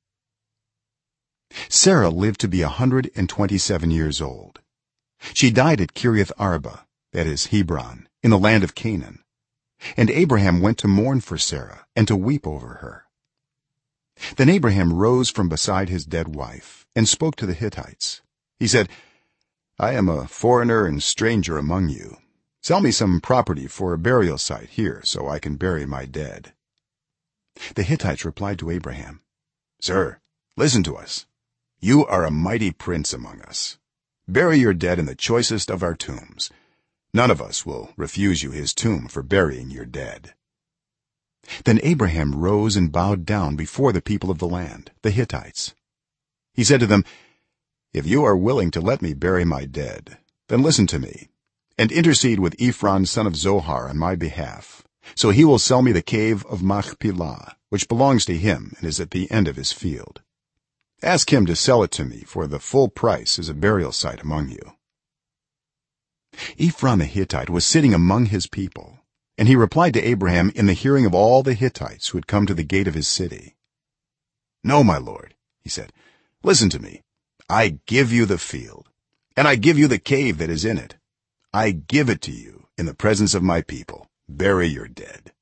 Sarah lived to be 127 years old. She died at Kiriath Arba, that is Hebron, in the land of Canaan. And Abraham went to mourn for Sarah and to weep over her. Then Abraham rose from beside his dead wife and spoke to the Hittites. He said, I am a foreigner and stranger among you. Sell me some property for a burial site here so I can bury my dead. The Hittites replied to Abraham, Sir, listen to us. You are a mighty prince among us. Bury your dead in the choicest of our tombs. None of us will refuse you his tomb for burying your dead. Then Abraham rose and bowed down before the people of the land, the Hittites. He said to them, If you are willing to let me bury my dead, then listen to me and intercede with Ephron son of Zohar on my behalf, so he will sell me the cave of Machpelah, which belongs to him and is at the end of his field. Ask him to sell it to me for the full price as a burial site among you. Ephron the Hittite was sitting among his people, and he replied to Abraham in the hearing of all the Hittites who had come to the gate of his city. No, my lord, he said, listen to me. I give you the field, and I give you the cave that is in it. I give it to you in the presence of my people. Bury your dead.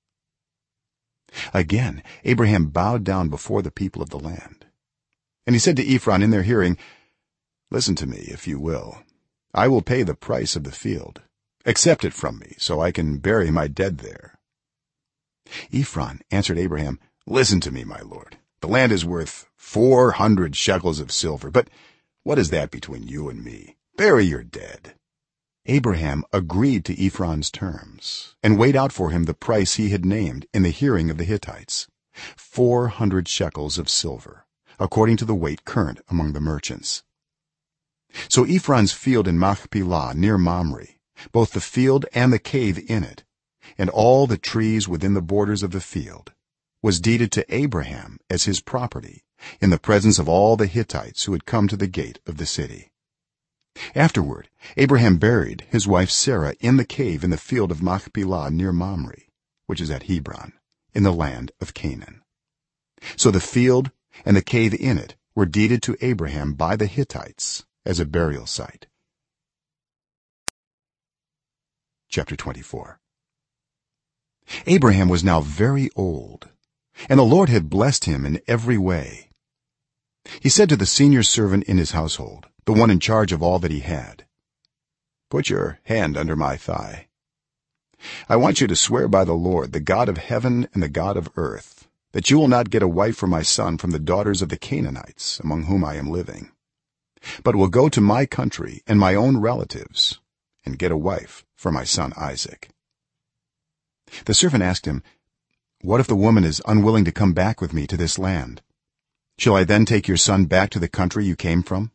Again Abraham bowed down before the people of the land, and he said to Ephron in their hearing, Listen to me, if you will. I will pay the price of the field. Accept it from me so I can bury my dead there. Ephron answered Abraham, Listen to me, my lord. The land is worth 400 shekels of silver, but what is that between you and me? Bury your dead. Abraham agreed to Ephron's terms and weighed out for him the price he had named in the hearing of the Hittites, 400 shekels of silver, according to the weight current among the merchants. So Ephron's field in Machpelah near Mamre, both the field and the cave in it, and all the trees within the borders of the field, was deeded to Abraham as his property in the presence of all the Hittites who had come to the gate of the city. Afterward Abraham buried his wife Sarah in the cave in the field of Machpelah near Mamre, which is at Hebron, in the land of Canaan. So the field and the cave in it were deeded to Abraham by the Hittites as a burial site. Chapter 24. Abraham was now very old, and the Lord had blessed him in every way. He said to the senior servant in his household, the one in charge of all that he had, Put your hand under my thigh. I want you to swear by the Lord, the God of heaven and the God of earth, that you will not get a wife for my son from the daughters of the Canaanites among whom I am living, but will go to my country and my own relatives and get a wife for my son Isaac. The servant asked him, What if the woman is unwilling to come back with me to this land? Shall I then take your son back to the country you came from?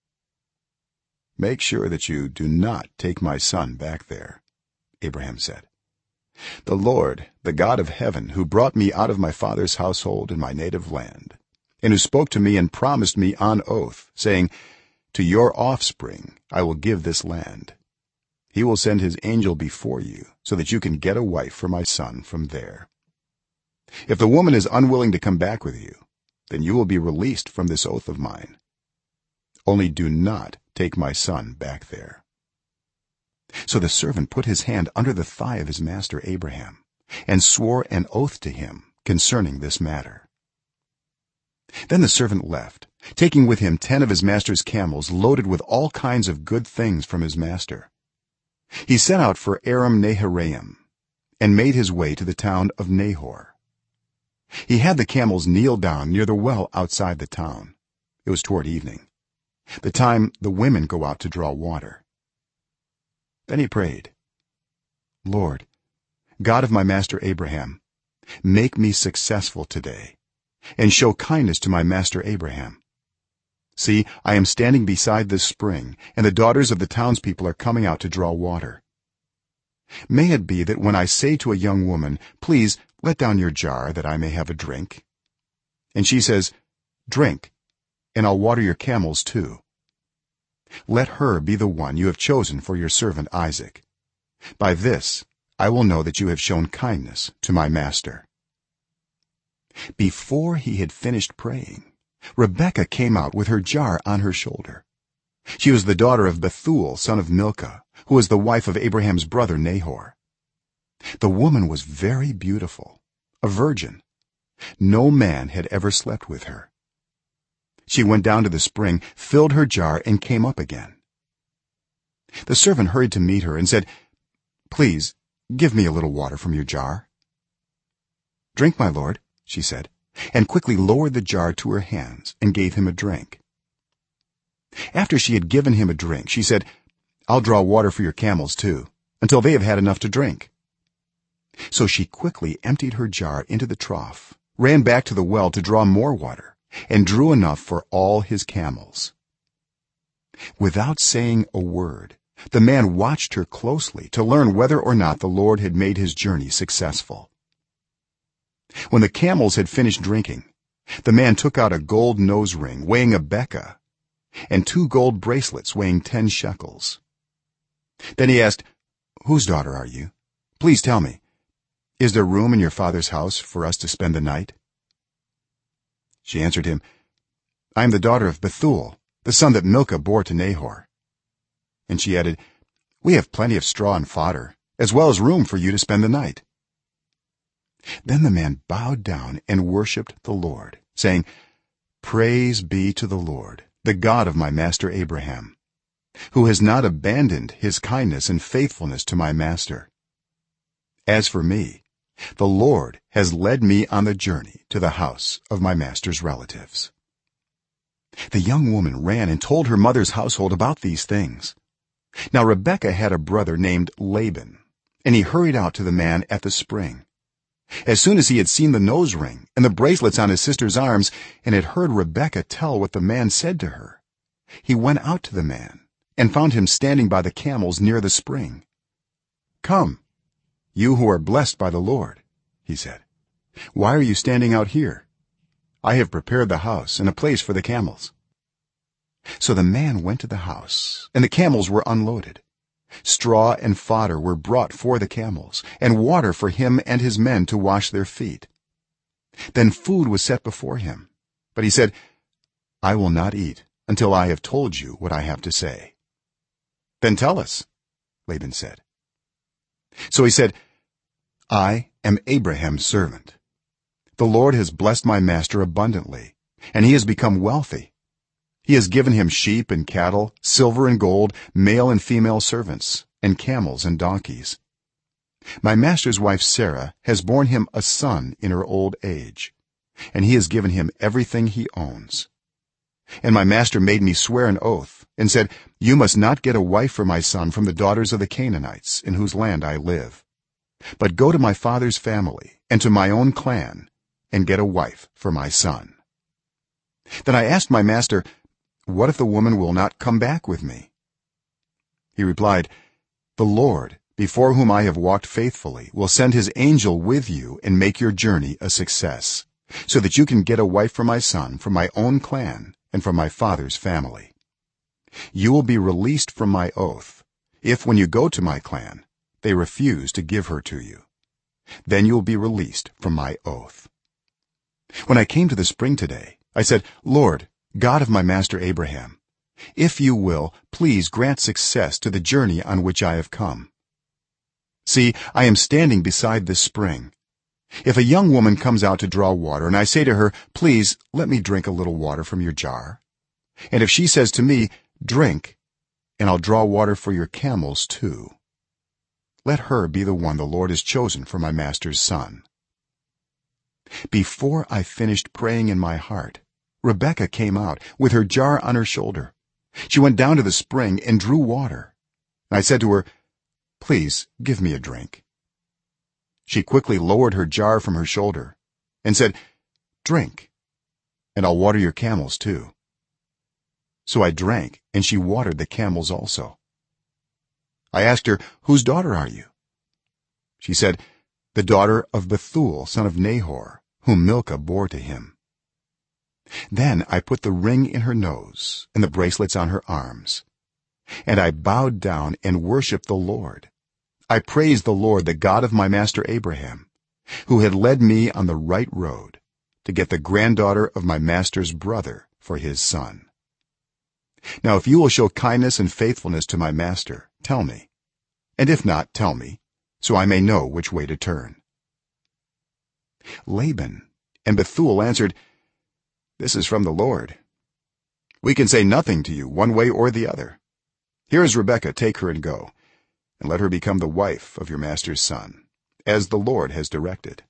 Make sure that you do not take my son back there, Abraham said. The Lord, the God of heaven, who brought me out of my father's household in my native land, and who spoke to me and promised me on oath, saying, To your offspring I will give this land. He will send his angel before you so that you can get a wife for my son from there. If the woman is unwilling to come back with you, then you will be released from this oath of mine. Only do not take my son back there. So the servant put his hand under the thigh of his master Abraham and swore an oath to him concerning this matter. Then the servant left, taking with him 10 of his master's camels loaded with all kinds of good things from his master. He set out for Aram Naharaim and made his way to the town of Nahor. He had the camels kneel down near the well outside the town. It was toward evening, the time the women go out to draw water." Then he prayed, "Lord, God of my master Abraham, make me successful today and show kindness to my master Abraham. See, I am standing beside this spring, and the daughters of the townspeople are coming out to draw water. May it be that when I say to a young woman, 'Please let down your jar that I may have a drink,' and she says, 'Drink, and I'll water your camels too,' let her be the one you have chosen for your servant Isaac. By this I will know that you have shown kindness to my master." Before he had finished praying, Rebekah came out with her jar on her shoulder. She was the daughter of Bethuel son of Milcah, who was the wife of Abraham's brother Nahor. The woman was very beautiful, a virgin. No man had ever slept with her. She went down to the spring, filled her jar, and came up again. The servant hurried to meet her and said, "Please give me a little water from your jar." "Drink, my lord," she said, and quickly lowered the jar to her hands and gave him a drink. After she had given him a drink, she said, "I'll draw water for your camels too, until they have had enough to drink." So she quickly emptied her jar into the trough, ran back to the well to draw more water, and drew enough for all his camels. Without saying a word, the man watched her closely to learn whether or not the Lord had made his journey successful. When the camels had finished drinking, the man took out a gold nose ring weighing a beka and 2 gold bracelets weighing 10 shekels. Then he asked, "Whose daughter are you? Please tell me. Is there room in your father's house for us to spend the night?" She answered him, "I am the daughter of Bethuel, the son that Milcah bore to Nahor." And she added, "We have plenty of straw and fodder, as well as room for you to spend the night." Then the man bowed down and worshipped the Lord, saying, "Praise be to the Lord, the God of my master Abraham, who has not abandoned his kindness and faithfulness to my master. As for me, the Lord has led me on the journey to the house of my master's relatives." The young woman ran and told her mother's household about these things. Now Rebekah had a brother named Laban, and he hurried out to the man at the spring. As soon as he had seen the nose ring and the bracelets on his sister's arms, and had heard Rebekah tell what the man said to her, he went out to the man and found him standing by the camels near the spring. "Come, you who are blessed by the Lord," he said. "Why are you standing out here? I have prepared the house and a place for the camels." So the man went to the house, and the camels were unloaded. Straw and fodder were brought for the camels, and water for him and his men to wash their feet. Then food was set before him, but he said, "I will not eat until I have told you what I have to say." "Then tell us," Laban said. So he said, "I am Abraham's servant. The Lord has blessed my master abundantly, and he has become wealthy. He has given him sheep and cattle, silver and gold, male and female servants, and camels and donkeys. My master's wife Sarah has borne him a son in her old age, and he has given him everything he owns. And my master made me swear an oath and said, 'You must not get a wife for my son from the daughters of the Canaanites in whose land I live, but go to my father's family and to my own clan and get a wife for my son.' Then I asked my master, 'What if the woman will not come back with me?' He replied, 'The Lord, before whom I have walked faithfully, will send his angel with you and make your journey a success, so that you can get a wife for my son from my own clan and from my father's family. You will be released from my oath if when you go to my clan they refuse to give her to you. Then you will be released from my oath.' When I came to the spring today, I said, 'Lord, God of my master Abraham, if you will, please grant success to the journey on which I have come. See, I am standing beside this spring. If a young woman comes out to draw water and I say to her, "Please let me drink a little water from your jar," and if she says to me, "Drink, and I'll draw water for your camels too," let her be the one the Lord has chosen for my master's son." Before I finished praying in my heart, Rebekah came out with her jar on her shoulder, she went down to the spring and drew water. I said to her, please give me a drink. She quickly lowered her jar from her shoulder and said, drink, and I'll water your camels too. So I drank, and she watered the camels also. I asked her, whose daughter are you? She said, the daughter of Bethuel son of Nahor, whom Milcah bore to him. Then I put the ring in her nose and the bracelets on her arms, and I bowed down and worshipped the Lord. I praised the Lord, the God of my master Abraham, who had led me on the right road to get the granddaughter of my master's brother for his son. Now if you will show kindness and faithfulness to my master, tell me, and if not, tell me, so I may know which way to turn. Laban and Bethuel answered, this is from the Lord. We can say nothing to you one way or the other. Here is Rebekah, take her and go, and let her become the wife of your master's son, as the Lord has directed.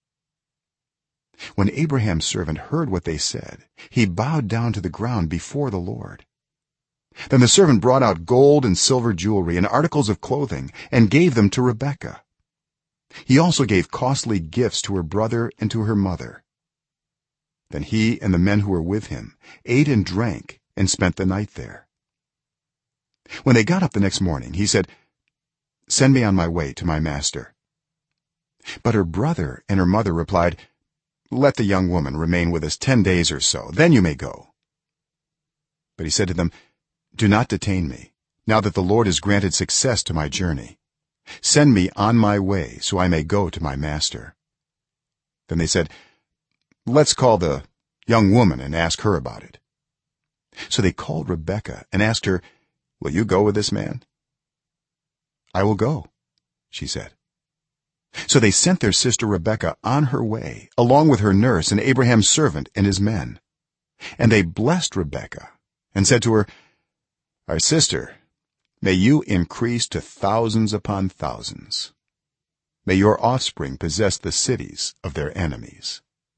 When Abraham's servant heard what they said, he bowed down to the ground before the Lord. Then the servant brought out gold and silver jewelry and articles of clothing and gave them to Rebekah. He also gave costly gifts to her brother and to her mother. Then he and the men who were with him ate and drank and spent the night there. When they got up the next morning, he said, send me on my way to my master. But her brother and her mother replied, let the young woman remain with us 10 days or so, then you may go. But he said to them, do not detain me, now that the Lord has granted success to my journey. Send me on my way so I may go to my master. Then they said, let's call the young woman and ask her about it. So they called Rebekah and asked her, will you go with this man? I will go, she said. So they sent their sister Rebekah on her way, along with her nurse and Abraham's servant and his men. And they blessed Rebekah and said to her, our sister, may you increase to thousands upon thousands. May your offspring possess the cities of their enemies.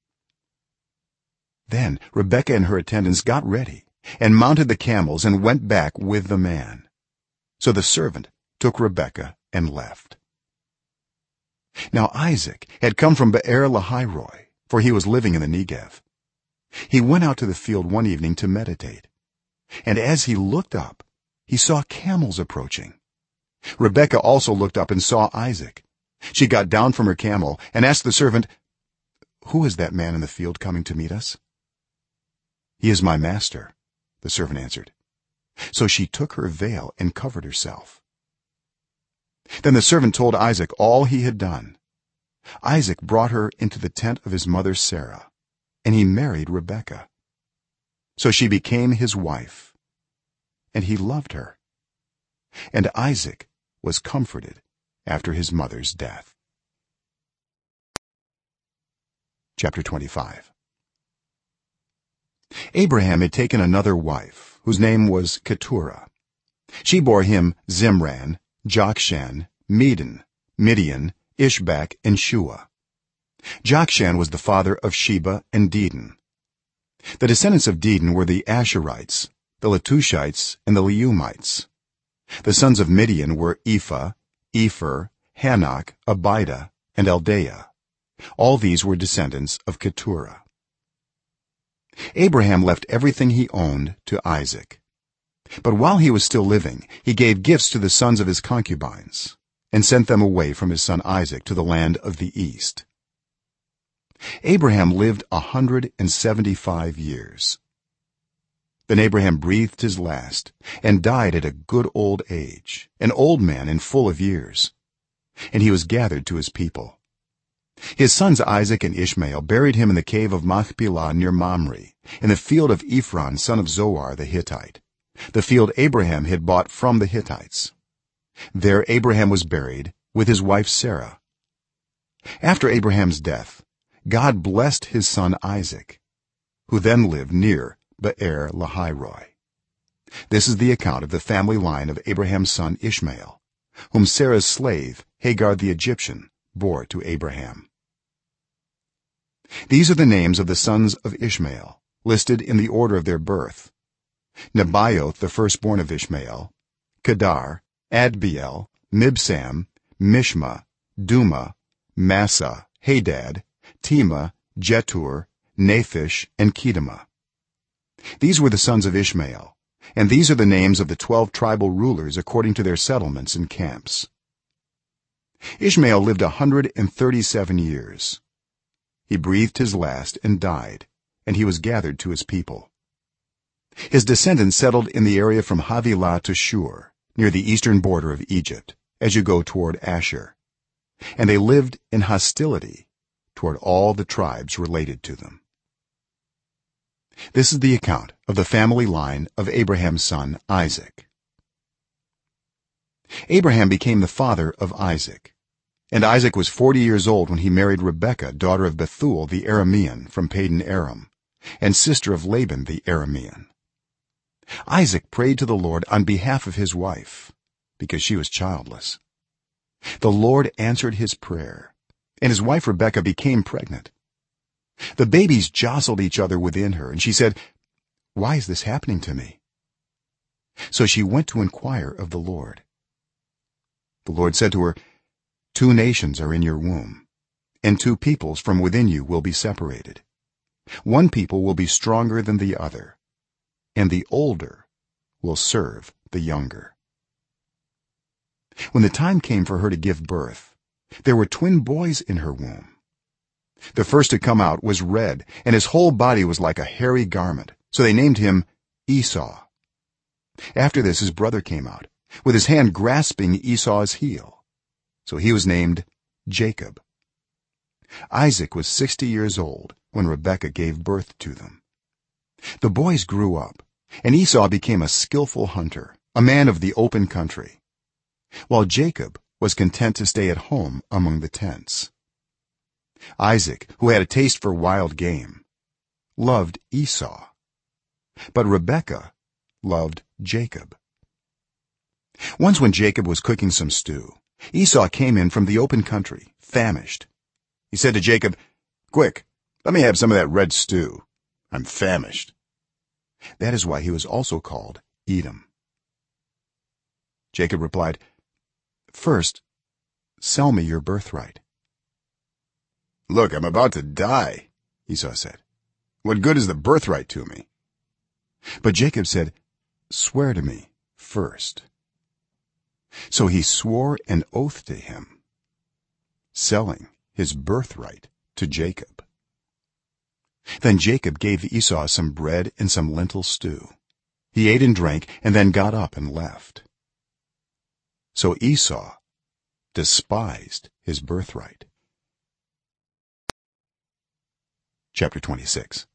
Then Rebekah and her attendants got ready and mounted the camels and went back with the man. So the servant took Rebekah and left. Now Isaac had come from Beer Lahairoi, for he was living in the Negev. He went out to the field one evening to meditate, and as he looked up, he saw camels approaching. Rebekah also looked up and saw Isaac. She got down from her camel and asked the servant, who is that man in the field coming to meet us? He is my master, the servant answered. So she took her veil and covered herself. Then the servant told Isaac all he had done. Isaac brought her into the tent of his mother Sarah, and he married Rebekah. So she became his wife, and he loved her. And Isaac was comforted after his mother's death. Chapter 25. Abraham had taken another wife, whose name was Keturah. She bore him Zimran, Jokshan, Medan, Midian, Ishbak, and Shua. Jokshan was the father of Sheba and Dedan. The descendants of Dedan were the Asherites, the Letushites, and the Leumites. The sons of Midian were Ephah, Epher, Hanok, Abida, and Eldaah. All these were descendants of Keturah. Abraham left everything he owned to Isaac. But while he was still living, he gave gifts to the sons of his concubines and sent them away from his son Isaac to the land of the east. Abraham lived 175 years. Then Abraham breathed his last and died at a good old age, an old man and full of years, and he was gathered to his people. His sons Isaac and Ishmael buried him in the cave of Machpelah near Mamre, in the field of Ephron son of Zohar the Hittite, the field Abraham had bought from the Hittites. There Abraham was buried with his wife Sarah. After Abraham's death, God blessed his son Isaac, who then lived near Beer Lahairoi. This is the account of the family line of Abraham's son Ishmael, whom Sarah's slave Hagar the Egyptian bore to Abraham. These are the names of the sons of Ishmael, listed in the order of their birth: Nebaioth the firstborn of Ishmael, Kedar, Adbeel, Mibsam, Mishma, Duma, Massa, Hadad, Tema, Jetur, Naphish, and Kedemah. These were the sons of Ishmael, and these are the names of the 12 tribal rulers according to their settlements and camps. Ishmael lived 137 years. He breathed his last and died, and he was gathered to his people. His descendants settled in the area from Havilah to Shur, near the eastern border of Egypt, as you go toward Asher, and they lived in hostility toward all the tribes related to them. This is the account of the family line of Abraham's son Isaac. Abraham became the father of Isaac, and Isaac was 40 years old when he married Rebekah, daughter of Bethuel the Aramean from Padan Aram, and sister of Laban the Aramean. Isaac prayed to the Lord on behalf of his wife, because she was childless. The Lord answered his prayer, and his wife Rebekah became pregnant. The babies jostled each other within her, and she said, "Why is this happening to me?" So she went to inquire of the Lord. The Lord said to her, "Two nations are in your womb, and two peoples from within you will be separated. One people will be stronger than the other, and the older will serve the younger." When the time came for her to give birth, there were twin boys in her womb. The first to come out was red, and his whole body was like a hairy garment, so they named him Esau. After this his brother came out, with his hand grasping Esau's heel, so he was named Jacob. Isaac was 60 years old when Rebekah gave birth to them. The boys grew up, and Esau became a skillful hunter, a man of the open country, while Jacob was content to stay at home among the tents. Isaac, who had a taste for wild game, loved Esau, but Rebekah loved Jacob. Once when Jacob was cooking some stew, Esau came in from the open country, famished. He said to Jacob, "Quick, let me have some of that red stew. I'm famished." That is why he was also called Edom. Jacob replied, "First, sell me your birthright." "Look, I'm about to die," Esau said. "What good is the birthright to me?" But Jacob said, "Swear to me first." So he swore an oath to him, selling his birthright to Jacob. Then Jacob gave Esau some bread and some lentil stew. He ate and drank and then got up and left. So Esau despised his birthright. Chapter 26.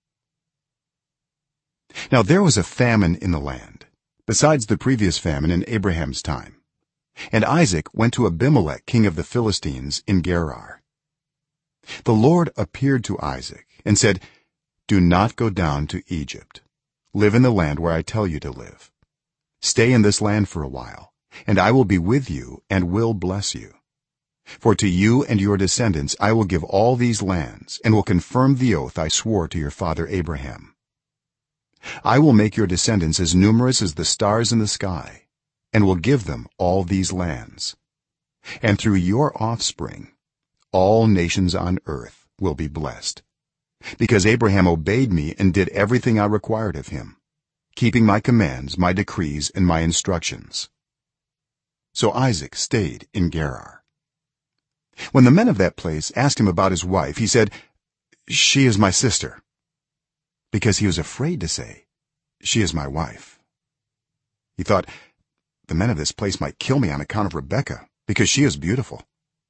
Now there was a famine in the land, besides the previous famine in Abraham's time, and Isaac went to Abimelech king of the Philistines in Gerar. The Lord appeared to Isaac and said, "Do not go down to Egypt. Live in the land where I tell you to live. Stay in this land for a while, and I will be with you and will bless you. For to you and your descendants I will give all these lands, and will confirm the oath I swore to your father Abraham. I will make your descendants as numerous as the stars in the sky, and will give them all these lands. And through your offspring all nations on earth will be blessed, because Abraham obeyed me and did everything I required of him, keeping my commands, my decrees, and my instructions." So Isaac stayed in Gerar. When the men of that place asked him about his wife, he said, "She is my sister," because he was afraid to say, "She is my wife." He thought, "The men of this place might kill me on account of Rebekah, because she is beautiful."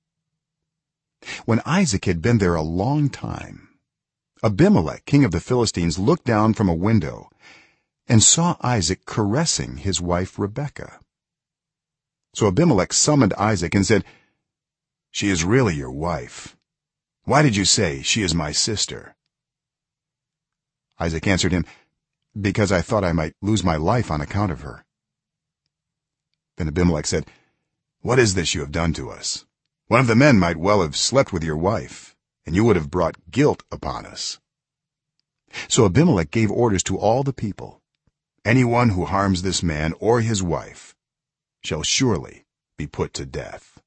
When Isaac had been there a long time, Abimelech king of the Philistines looked down from a window and saw Isaac caressing his wife Rebekah. So Abimelech summoned Isaac and said, "She is really your wife. Why did you say, 'She is my sister'?" Isaac answered him, "Because I thought I might lose my life on account of her." Then Abimelech said, "What is this you have done to us? One of the men might well have slept with your wife, and you would have brought guilt upon us." So Abimelech gave orders to all the people, anyone who harms this man or his wife shall surely be put to death."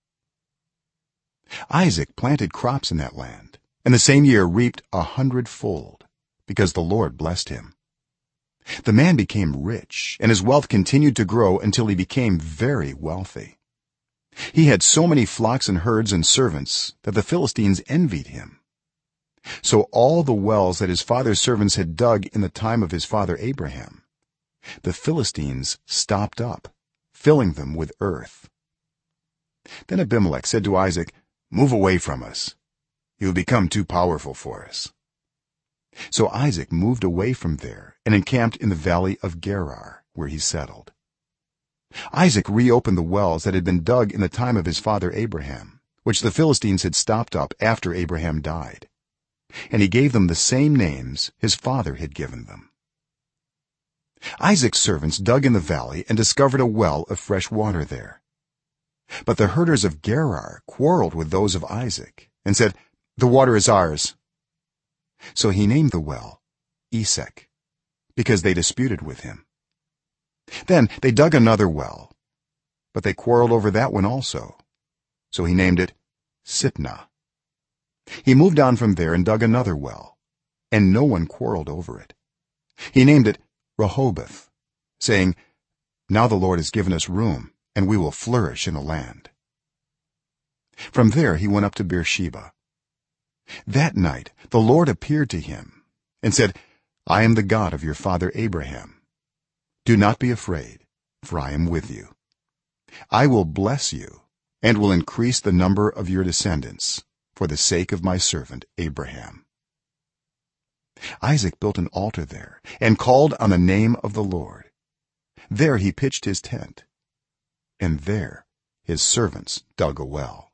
Isaac planted crops in that land, and the same year reaped 100-fold, because the Lord blessed him. The man became rich, and his wealth continued to grow until he became very wealthy. He had so many flocks and herds and servants that the Philistines envied him. So all the wells that his father's servants had dug in the time of his father Abraham, the Philistines stopped up, filling them with earth. Then Abimelech said to Isaac, "Move away from us. You have become too powerful for us." So Isaac moved away from there and encamped in the valley of Gerar, where he settled. Isaac reopened the wells that had been dug in the time of his father Abraham, which the Philistines had stopped up after Abraham died, and he gave them the same names his father had given them. Isaac's servants dug in the valley and discovered a well of fresh water there. But the herders of Gerar quarreled with those of Isaac and said, "The water is ours." So he named the well Esek, because they disputed with him. Then they dug another well, but they quarreled over that one also. So he named it Sitnah. He moved on from there and dug another well, and no one quarreled over it. He named it Rehoboth, saying, "Now the Lord has given us room, and we will flourish in the land." From there he went up to Beersheba. That night the Lord appeared to him and said, "I am the God of your father Abraham. Do not be afraid, for I am with you. I will bless you and will increase the number of your descendants for the sake of my servant Abraham." Isaac built an altar there and called on the name of the Lord. There he pitched his tent, and there his servants dug a well.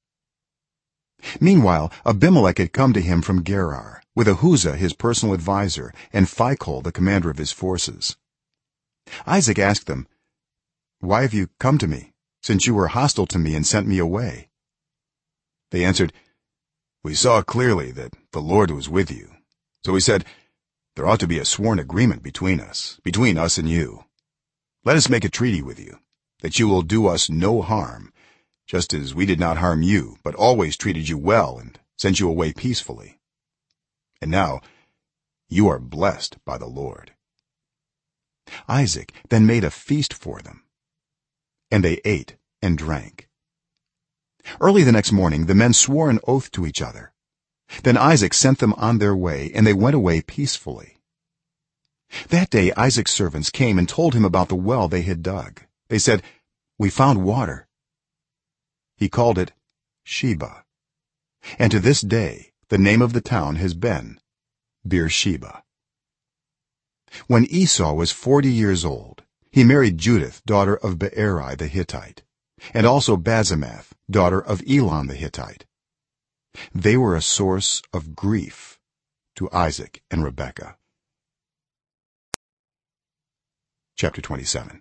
Meanwhile Abimelech had come to him from Gerar with Ahuzah his personal advisor and Phicol the commander of his forces. Isaac asked them, "Why have you come to me, since you were hostile to me and sent me away?" They answered, "We saw clearly that the Lord was with you. So we said, there ought to be a sworn agreement between us and you. Let us make a treaty with you, that you will do us no harm, just as we did not harm you, but always treated you well and sent you away peacefully. And now you are blessed by the Lord." Isaac then made a feast for them, and they ate and drank. Early the next morning the men swore an oath to each other. Then Isaac sent them on their way, and they went away peacefully. That day Isaac's servants came and told him about the well they had dug. They said, "We found water." He called it Sheba, and to this day the name of the town has been Beersheba. When Esau was 40 years old, he married Judith, daughter of Beeri the Hittite, and also Basemath, daughter of Elon the Hittite. They were a source of grief to Isaac and Rebekah. Chapter 27.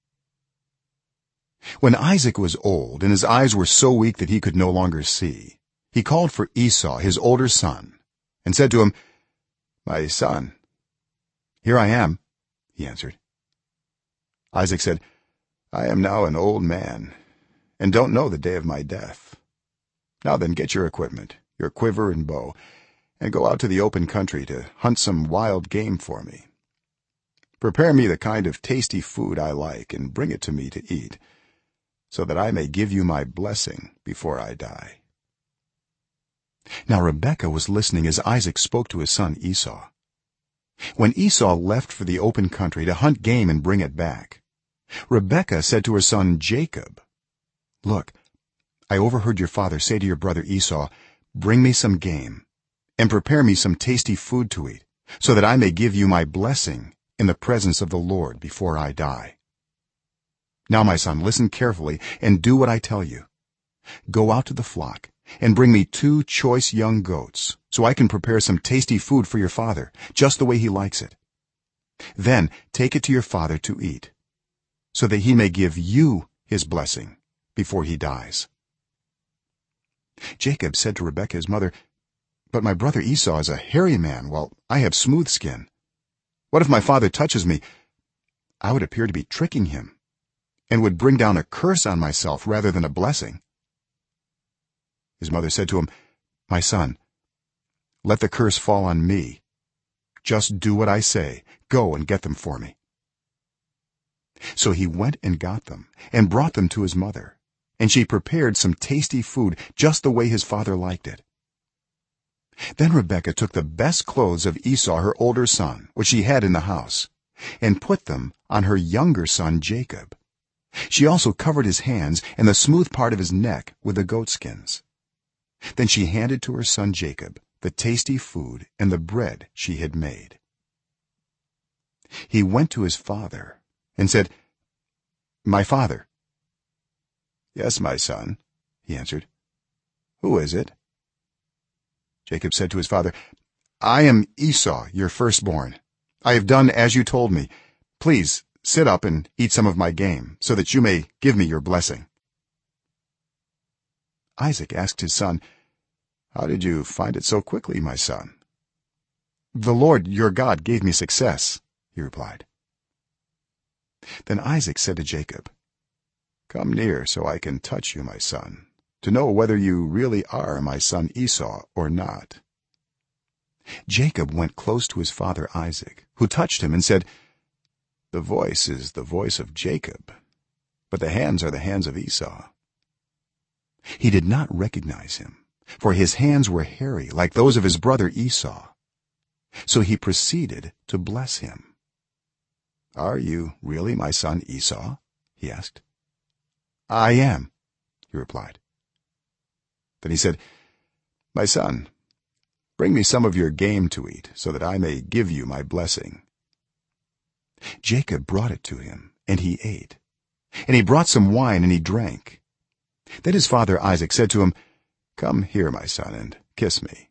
When Isaac was old and his eyes were so weak that he could no longer see, he called for Esau his older son and said to him, "My son." "Here I am," he answered. Isaac said, "I am now an old man and don't know the day of my death. Now then, get your equipment, your quiver and bow, and go out to the open country to hunt some wild game for me. Prepare me the kind of tasty food I like and bring it to me to eat, so that I may give you my blessing before I die." Now Rebekah was listening as Isaac spoke to his son Esau. When Esau left for the open country to hunt game and bring it back, Rebekah said to her son Jacob, "Look, I overheard your father say to your brother Esau, 'Bring me some game and prepare me some tasty food to eat, so that I may give you my blessing in the presence of the Lord before I die.' Now my son, listen carefully and do what I tell you. Go out to the flock and bring me 2 choice young goats, so I can prepare some tasty food for your father, just the way he likes it. Then take it to your father to eat, so that he may give you his blessing before he dies." Jacob said to Rebekah his mother, "But my brother Esau is a hairy man, while I have smooth skin. What if my father touches me? I would appear to be tricking him and would bring down a curse on myself rather than a blessing." His mother said to him, "My son, let the curse fall on me. Just do what I say. Go and get them for me." So he went and got them and brought them to his mother, and she prepared some tasty food just the way his father liked it. Then Rebekah took the best clothes of Esau her older son, which she had in the house, and put them on her younger son Jacob. She also covered his hands and the smooth part of his neck with the goatskins. Then she handed to her son Jacob the tasty food and the bread she had made. He went to his father and said, "My father." "Yes, my son," he answered. "Who is it?" Jacob said to his father, "I am Esau, your firstborn. I have done as you told me. Please sit up and eat some of my game so that you may give me your blessing." Isaac asked his son, "How did you find it so quickly, my son?" "The Lord your God gave me success," he replied. Then Isaac said to Jacob, "Come near so I can touch you, my son, to know whether you really are my son Esau or not." Jacob went close to his father Isaac, who touched him and said, "The voice is the voice of Jacob, but the hands are the hands of Esau." He did not recognize him, for his hands were hairy like those of his brother Esau. So he proceeded to bless him. "Are you really my son Esau?" he asked. "I am," he replied. Then he said, "My son, bring me some of your game to eat so that I may give you my blessing." Jacob brought it to him, and he ate. And he brought some wine, and he drank. Then his father Isaac said to him, "Come here, my son, and kiss me."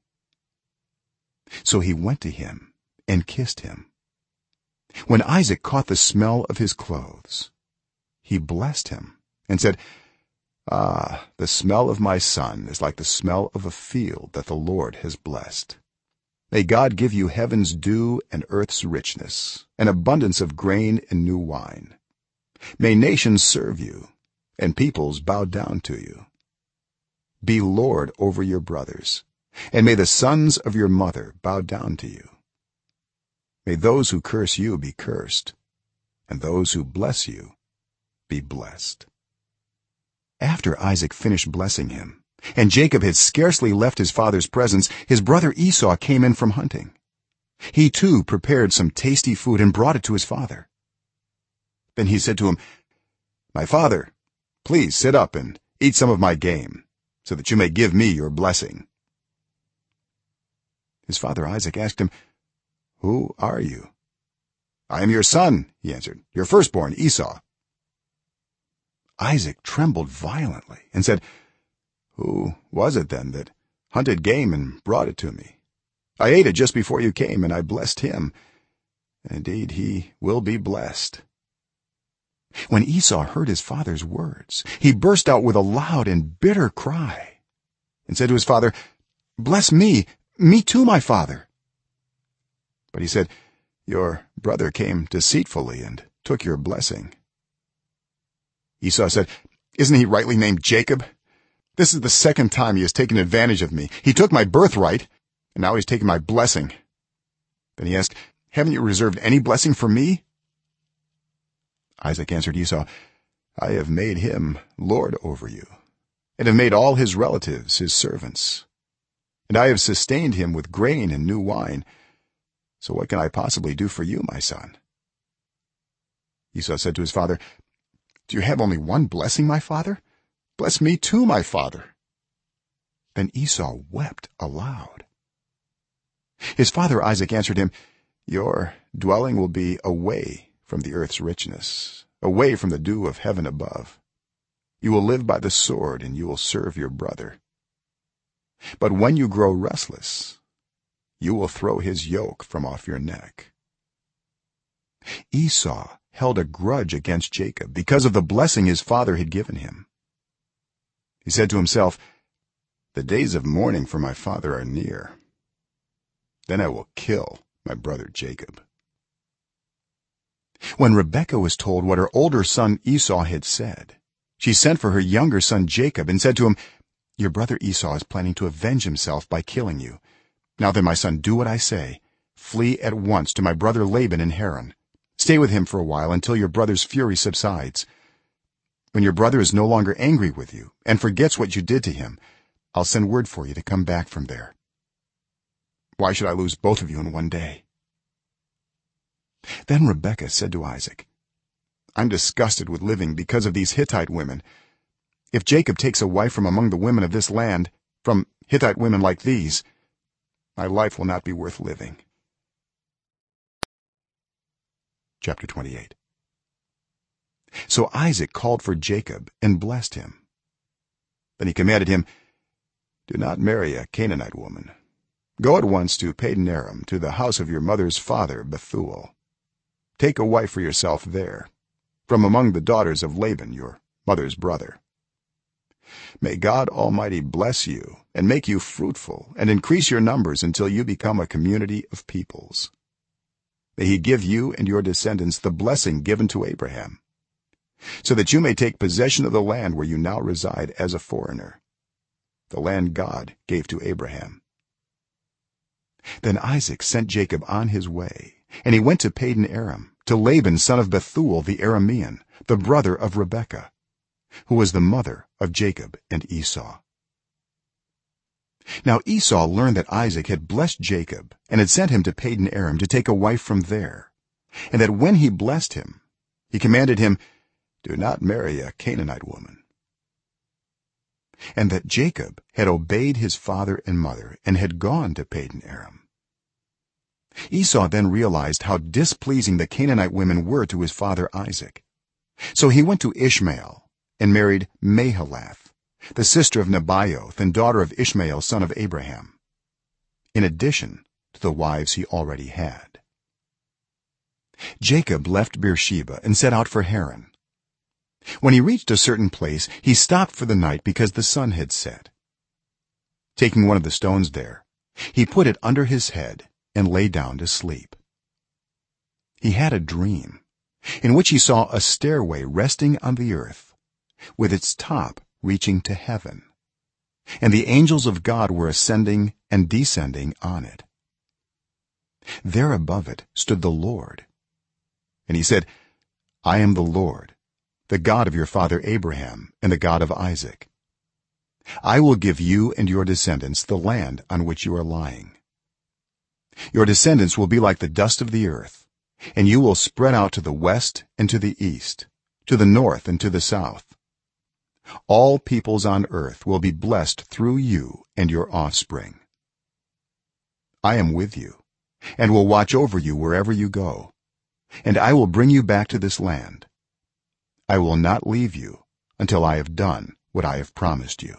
So he went to him and kissed him. When Isaac caught the smell of his clothes, he blessed him and said, "Ah, the smell of my son is like the smell of a field that the Lord has blessed. May God give you heaven's dew and earth's richness, an abundance of grain and new wine. May nations serve you and peoples bow down to you. Be lord over your brothers, and may the sons of your mother bow down to you. May those who curse you be cursed, and those who bless you be blessed." After Isaac finished blessing him, and Jacob had scarcely left his father's presence, his brother Esau came in from hunting. He too prepared some tasty food and brought it to his father. Then he said to him, "My father, please sit up and eat some of my game so that you may give me your blessing." His father Isaac asked him, "Who are you?" "I am your son," he answered, "your firstborn Esau." Isaac trembled violently and said, "Who was it then that hunted game and brought it to me? I ate it just before you came, and I blessed him. Indeed, he will be blessed." When Esau heard his father's words, he burst out with a loud and bitter cry and said to his father, "Bless me too, my father." But he said, "Your brother came deceitfully and took your blessing." Esau said, "Isn't he rightly named Jacob? This is the second time he has taken advantage of me. He took my birthright, and now he's taken my blessing." Then he asked, "Haven't you reserved any blessing for me?" Isaac answered Esau, "I have made him lord over you, and have made all his relatives his servants, and I have sustained him with grain and new wine. So what can I possibly do for you, my son?" Esau said to his father, "Do you have only one blessing, my father? Bless me too, my father." Then Esau wept aloud. His father Isaac answered him, "Your dwelling will be away from the earth's richness, away from the dew of heaven above. You will live by the sword, and you will serve your brother. But when you grow restless, you will throw his yoke from off your neck." Esau held a grudge against Jacob because of the blessing his father had given him. He said to himself, "The days of mourning for my father are near. Then I will kill my brother Jacob." when rebekah was told what her older son esau had said, she sent for her younger son jacob and said to him, your brother esau is planning to avenge himself by killing you. Now then, my son, do what I say. Flee at once to my brother laban in haran. Stay with him for a while until your brother's fury subsides. When your brother is no longer angry with you and forgets what you did to him, I'll send word for you to come back from there. Why should I lose both of you in one day?" Then rebekah said to isaac, "I'm disgusted with living because of these Hittite women. If jacob takes a wife from among the women of this land, from Hittite women like these, my life will not be worth living." Chapter 28. So isaac called for jacob and blessed him. Then he commanded him, "Do not marry a Canaanite woman. Go at once to Padan Aram, to the house of your mother's father Bethuel. Take a wife for yourself there, from among the daughters of Laban, your mother's brother. May God Almighty bless you and make you fruitful and increase your numbers until you become a community of peoples. May he give you and your descendants the blessing given to Abraham, so that you may take possession of the land where you now reside as a foreigner, the land God gave to Abraham." Then isaac sent jacob on his way, and he went to Padan Aram, to Laban son of Bethuel the Aramean, the brother of rebekah, who was the mother of jacob and esau. Now esau learned that isaac had blessed jacob and had sent him to Padan Aram to take a wife from there, and that when he blessed him, he commanded him, "Do not marry a Canaanite woman," and that jacob had obeyed his father and mother and had gone to Padan Aram. Esau then realized how displeasing the Canaanite women were to his father Isaac, so he went to Ishmael and married Mahalath, the sister of Nebaioth and daughter of Ishmael son of Abraham, in addition to the wives he already had. Jacob left Beersheba and set out for Haran. When he reached a certain place, he stopped for the night because the sun had set. Taking one of the stones there, he put it under his head and lay down to sleep. He had a dream in which he saw a stairway resting on the earth, with its top reaching to heaven, and the angels of God were ascending and descending on it. There above it stood the Lord, and he said, "I am the Lord, the God of your father Abraham and the God of Isaac. I will give you and your descendants the land on which you are lying. Your descendants will be like the dust of the earth, and you will spread out to the west and to the east, to the north and to the south. All peoples on earth will be blessed through you and your offspring. I am with you and will watch over you wherever you go, and I will bring you back to this land. I will not leave you until I have done what I have promised you."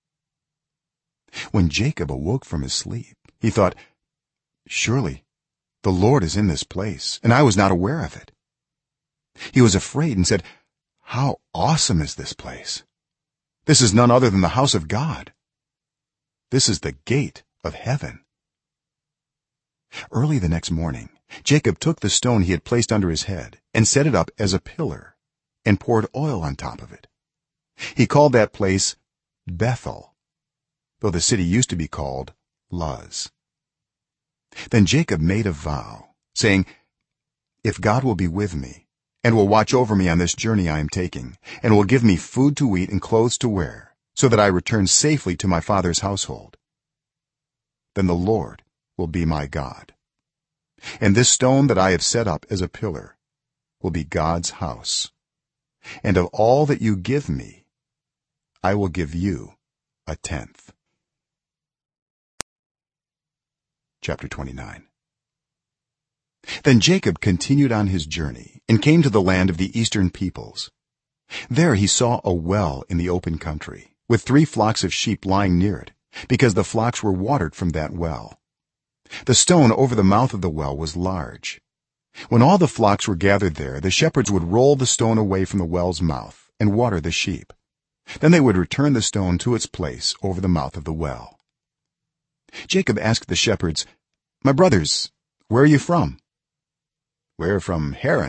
When Jacob awoke from his sleep, he thought, "Surely the Lord is in this place, and I was not aware of it." He was afraid and said, "How awesome is this place! This is none other than the house of God. This is the gate of heaven." Early the next morning, Jacob took the stone he had placed under his head and set it up as a pillar and poured oil on top of it. He called that place Bethel, though the city used to be called Luz. Then Jacob made a vow, saying, "If God will be with me and will watch over me on this journey I am taking, and will give me food to eat and clothes to wear, so that I return safely to my father's household, then the Lord will be my God, and this stone that I have set up as a pillar will be God's house, and of all that you give me I will give you a tenth." Chapter 29. Then Jacob continued on his journey and came to the land of the eastern peoples. There he saw a well in the open country, with 3 flocks of sheep lying near it, because the flocks were watered from that well. The stone over the mouth of the well was large. When all the flocks were gathered there, the shepherds would roll the stone away from the well's mouth and water the sheep. Then they would return the stone to its place over the mouth of the well. Jacob asked the shepherds, "My brothers, where are you from?" "We're from Haran,"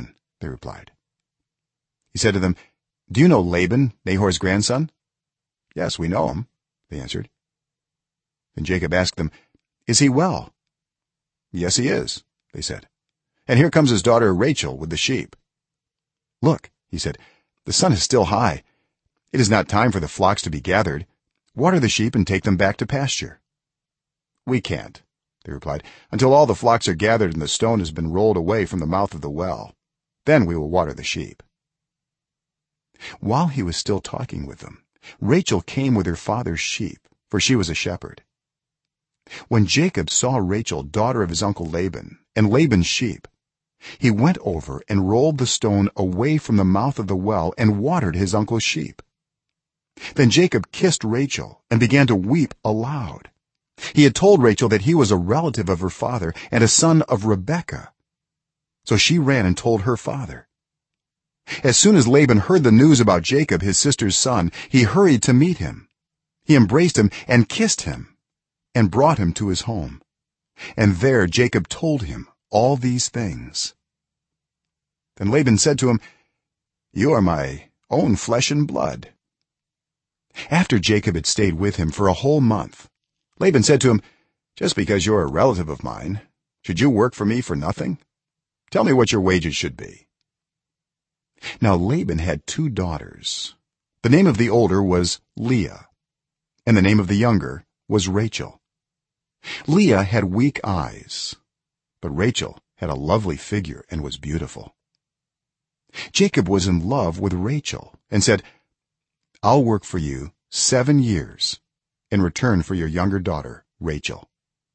they replied. He said to them, do you know Laban, Nahor's grandson? Yes, we know him, they answered. Then Jacob asked them, is he well? Yes, he is, they said. And here comes his daughter Rachel with the sheep. Look, he said, the sun is still high. It is not time for the flocks to be gathered. Water the sheep and take them back to pasture. We can't, they replied, until all the flocks are gathered and the stone has been rolled away from the mouth of the well. Then we will water the sheep. While he was still talking with them, Rachel came with her father's sheep, for she was a shepherd. When Jacob saw Rachel, daughter of his uncle Laban, and Laban's sheep, he went over and rolled the stone away from the mouth of the well and watered his uncle's sheep. Then Jacob kissed Rachel and began to weep aloud. He had told Rachel that he was a relative of her father and a son of Rebekah. So she ran and told her father. As soon as Laban heard the news about Jacob, his sister's son, he hurried to meet him. He embraced him and kissed him and brought him to his home. And there Jacob told him all these things. Then Laban said to him, you are my own flesh and blood. After Jacob had stayed with him for a whole month, Laban said to him, just because you're a relative of mine, should you work for me for nothing? Tell me what your wages should be. Now Laban had 2 daughters. The name of the older was Leah, and the name of the younger was Rachel. Leah had weak eyes, but Rachel had a lovely figure and was beautiful. Jacob was in love with Rachel and said, I'll work for you 7 years in return for your younger daughter Rachel.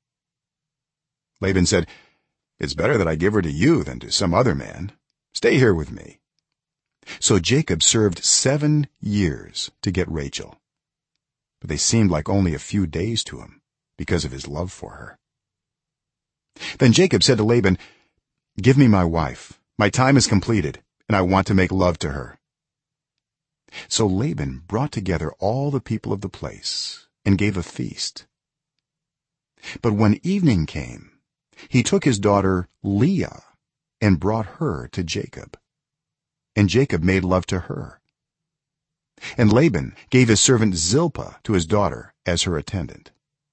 Laban said, it's better that I give her to you than to some other man. Stay here with me. So Jacob served 7 years to get Rachel, but they seemed like only a few days to him because of his love for her. Then Jacob said to Laban, give me my wife. My time is completed, and I want to make love to her. So Laban brought together all the people of the place and gave a feast. But when evening came, he took his daughter Leah and brought her to Jacob, and Jacob made love to her. And Laban gave his servant Zilpah to his daughter as her attendant.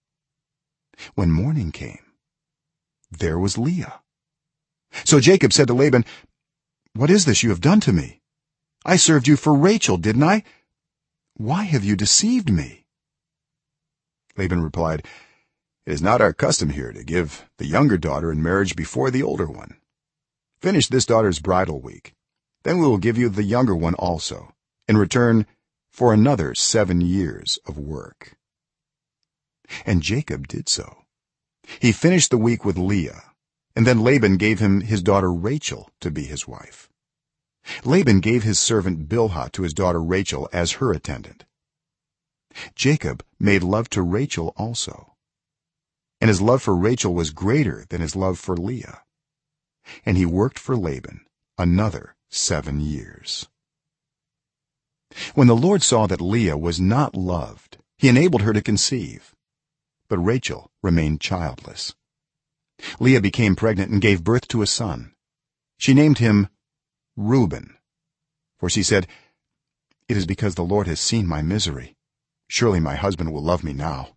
When morning came, there was Leah. So Jacob said to Laban, what is this you have done to me? I served you for Rachel, didn't I? Why have you deceived me? Laban replied, it is not our custom here to give the younger daughter in marriage before the older one. Finish this daughter's bridal week, then we will give you the younger one also, in return for another 7 years of work. And Jacob did so. He finished the week with Leah, and then Laban gave him his daughter Rachel to be his wife. Laban gave his servant Bilhah to his daughter Rachel as her attendant. Jacob made love to Rachel also, and his love for Rachel was greater than his love for Leah, and he worked for Laban another 7 years. When the Lord saw that Leah was not loved, he enabled her to conceive, but Rachel remained childless. Leah became pregnant and gave birth to a son. She named him Reuben, for she said, it is because the Lord has seen my misery. Surely my husband will love me now.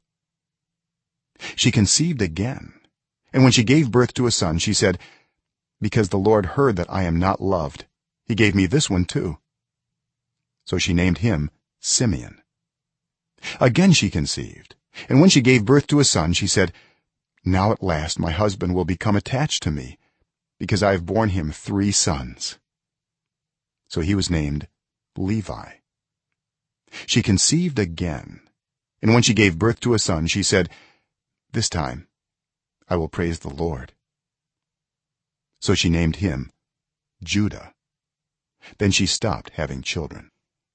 She conceived again, and when she gave birth to a son, she said, because the Lord heard that I am not loved, he gave me this one too. So she named him Simeon. Again she conceived, and when she gave birth to a son, she said, now at last my husband will become attached to me, because I have borne him 3 sons. So he was named Levi. She conceived again, and when she gave birth to a son, she said, this time I will praise the Lord. So she named him Judah. Then she stopped having children.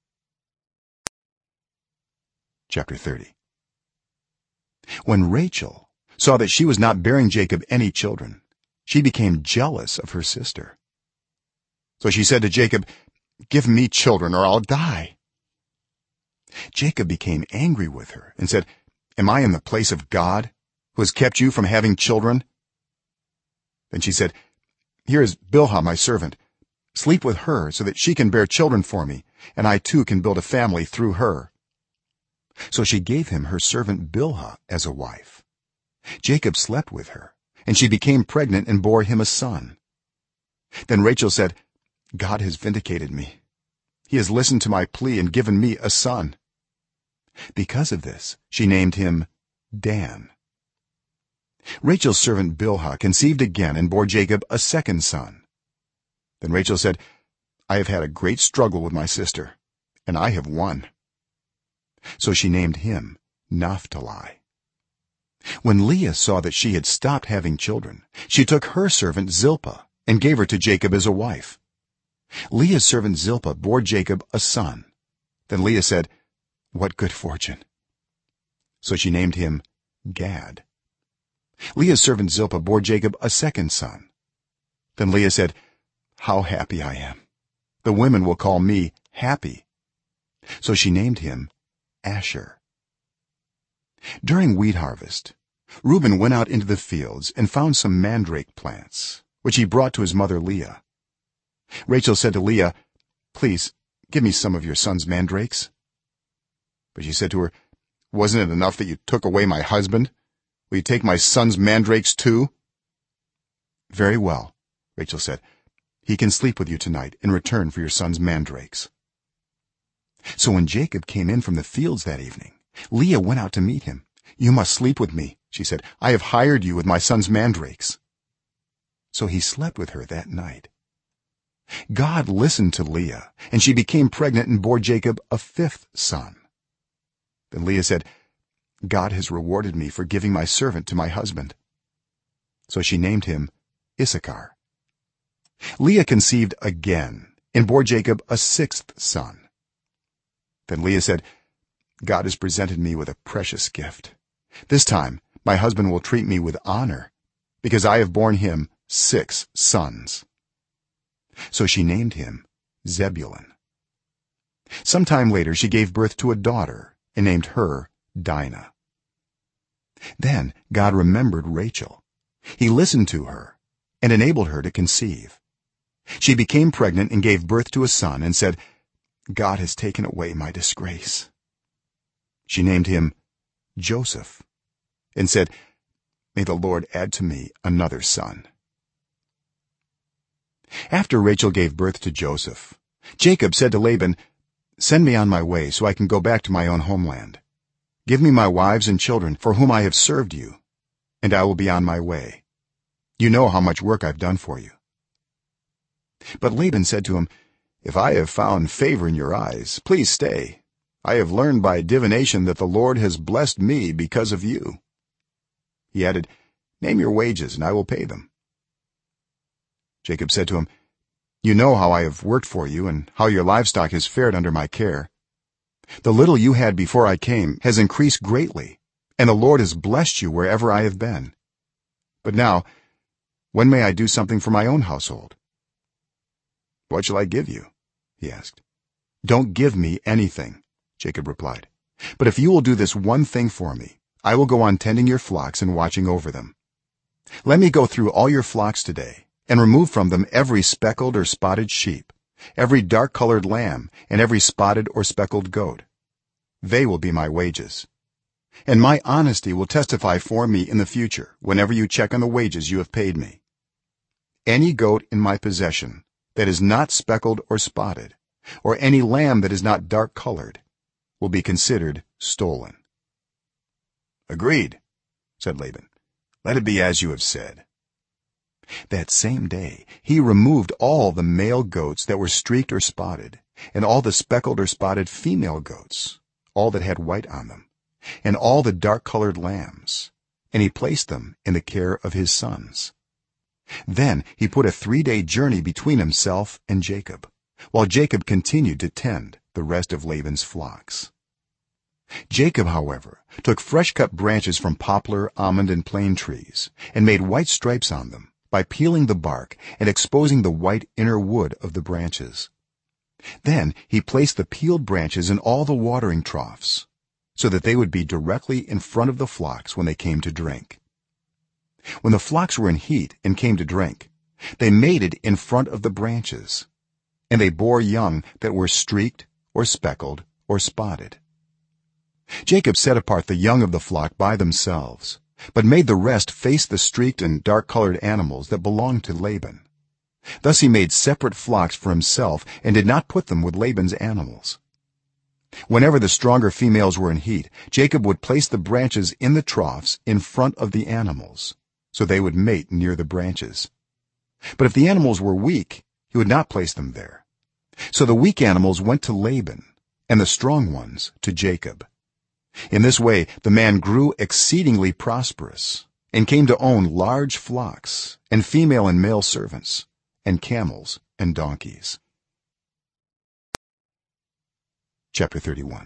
Chapter 30. When Rachel saw that she was not bearing Jacob any children, she became jealous of her sister. So she said to Jacob, give me children or I'll die. Jacob became angry with her and said, am I in the place of God, who has kept you from having children? Then she said, here is Bilhah my servant. sleep with her so that she can bear children for me and I too can build a family through her." So she gave him her servant Bilhah as a wife. Jacob slept with her, and she became pregnant and bore him a son. Then Rachel said, "God has vindicated me. He has listened to my plea and given me a son." Because of this she named him Dan. Rachel's servant Bilhah conceived again and bore Jacob a second son. Then Rachel said, "I have had a great struggle with my sister, and I have won." So she named him Naphtali. When Leah saw that she had stopped having children, she took her servant Zilpah and gave her to Jacob as a wife. Leah's servant Zilpah bore Jacob a son. Then Leah said, "What good fortune." So she named him Gad. Leah's servant Zilpah bore Jacob a second son. Then Leah said, "How happy I am. The women will call me happy." So she named him Asher. During wheat harvest, Reuben went out into the fields and found some mandrake plants, which he brought to his mother Leah. Rachel said to Leah, "Please give me some of your son's mandrakes." But she said to her, "Wasn't it enough that you took away my husband? Will you take my son's mandrakes too?" "Very well," Rachel said. "He can sleep with you tonight in return for your son's mandrakes." So when Jacob came in from the fields that evening, Leah went out to meet him. "You must sleep with me," she said. "I have hired you with my son's mandrakes." So he slept with her that night. God listened to Leah, and she became pregnant and bore Jacob a fifth son. Then Leah said, "God has rewarded me for giving my servant to my husband." So she named him Issachar. Leah conceived again and bore Jacob a sixth son. Then Leah said, "God has presented me with a precious gift. This time my husband will treat me with honor, because I have borne him 6 sons." So she named him Zebulun. Some time later she gave birth to a daughter and named her Dinah. Then God remembered Rachel. He listened to her and enabled her to conceive. She became pregnant and gave birth to a son and said, "God has taken away my disgrace." She named him Joseph and said, "May the Lord add to me another son." After Rachel gave birth to Joseph, Jacob said to Laban, "Send me on my way so I can go back to my own homeland. Give me my wives and children for whom I have served you, and I will be on my way. You know how much work I've done for you." But Laban said to him, "If I have found favor in your eyes, please stay. I have learned by divination that the Lord has blessed me because of you." He added, "Name your wages and I will pay them." Jacob said to him, "You know how I have worked for you and how your livestock has fared under my care. The little you had before I came has increased greatly, and the Lord has blessed you wherever I have been. But now, when may I do something for my own household?" "What shall I give you?" he asked. "Don't give me anything," Jacob replied. "But if you will do this one thing for me, I will go on tending your flocks and watching over them. Let me go through all your flocks today and remove from them every speckled or spotted sheep, every dark-colored lamb, and every spotted or speckled goat. They will be my wages, and my honesty will testify for me in the future whenever you check on the wages you have paid me. Any goat in my possession that is not speckled or spotted, or any lamb that is not dark-colored, will be considered stolen." "Agreed," said Laban. "Let it be as you have said." That same day he removed all the male goats that were streaked or spotted, and all the speckled or spotted female goats, all that had white on them, and all the dark-colored lambs, and he placed them in the care of his sons. Then he put a 3-day journey between himself and Jacob, while Jacob continued to tend the rest of Laban's flocks. Jacob, however, took fresh-cut branches from poplar, almond, and plane trees and made white stripes on them by peeling the bark and exposing the white inner wood of the branches. Then he placed the peeled branches in all the watering troughs, so that they would be directly in front of the flocks when they came to drink. When the flocks were in heat and came to drink, they mated in front of the branches, and they bore young that were streaked or speckled or spotted. Jacob set apart the young of the flock by themselves, but made the rest face the streaked and dark-colored animals that belonged to Laban. Thus he made separate flocks for himself and did not put them with Laban's animals. Whenever the stronger females were in heat, Jacob would place the branches in the troughs in front of the animals, so they would mate near the branches. But if the animals were weak, he would not place them there. So the weak animals went to Laban, and the strong ones to Jacob. In this way the man grew exceedingly prosperous and came to own large flocks and female and male servants and camels and donkeys. Chapter 31.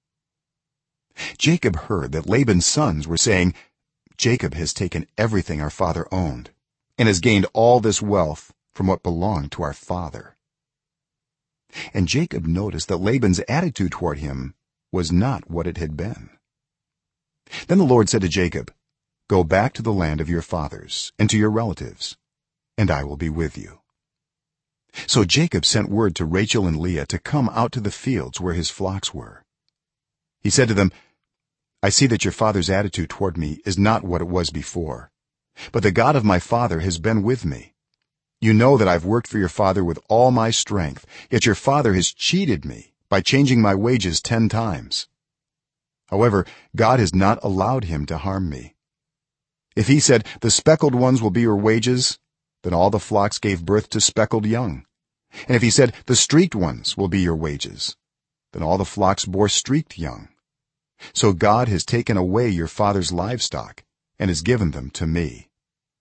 Jacob heard that Laban's sons were saying, "Jacob has taken everything our father owned and has gained all this wealth from what belonged to our father." And Jacob noticed that Laban's attitude toward him was not what it had been. Then the Lord said to Jacob, "Go back to the land of your fathers and to your relatives, and I will be with you." So Jacob sent word to Rachel and Leah to come out to the fields where his flocks were. He said to them, "I see that your father's attitude toward me is not what it was before, but the God of my father has been with me. You know that I've worked for your father with all my strength, yet your father has cheated me by changing my wages 10 times. However, God has not allowed him to harm me. If he said, 'The speckled ones will be your wages,' then all the flocks gave birth to speckled young. And if he said, 'The streaked ones will be your wages,' then all the flocks bore streaked young. So God has taken away your father's livestock and has given them to me.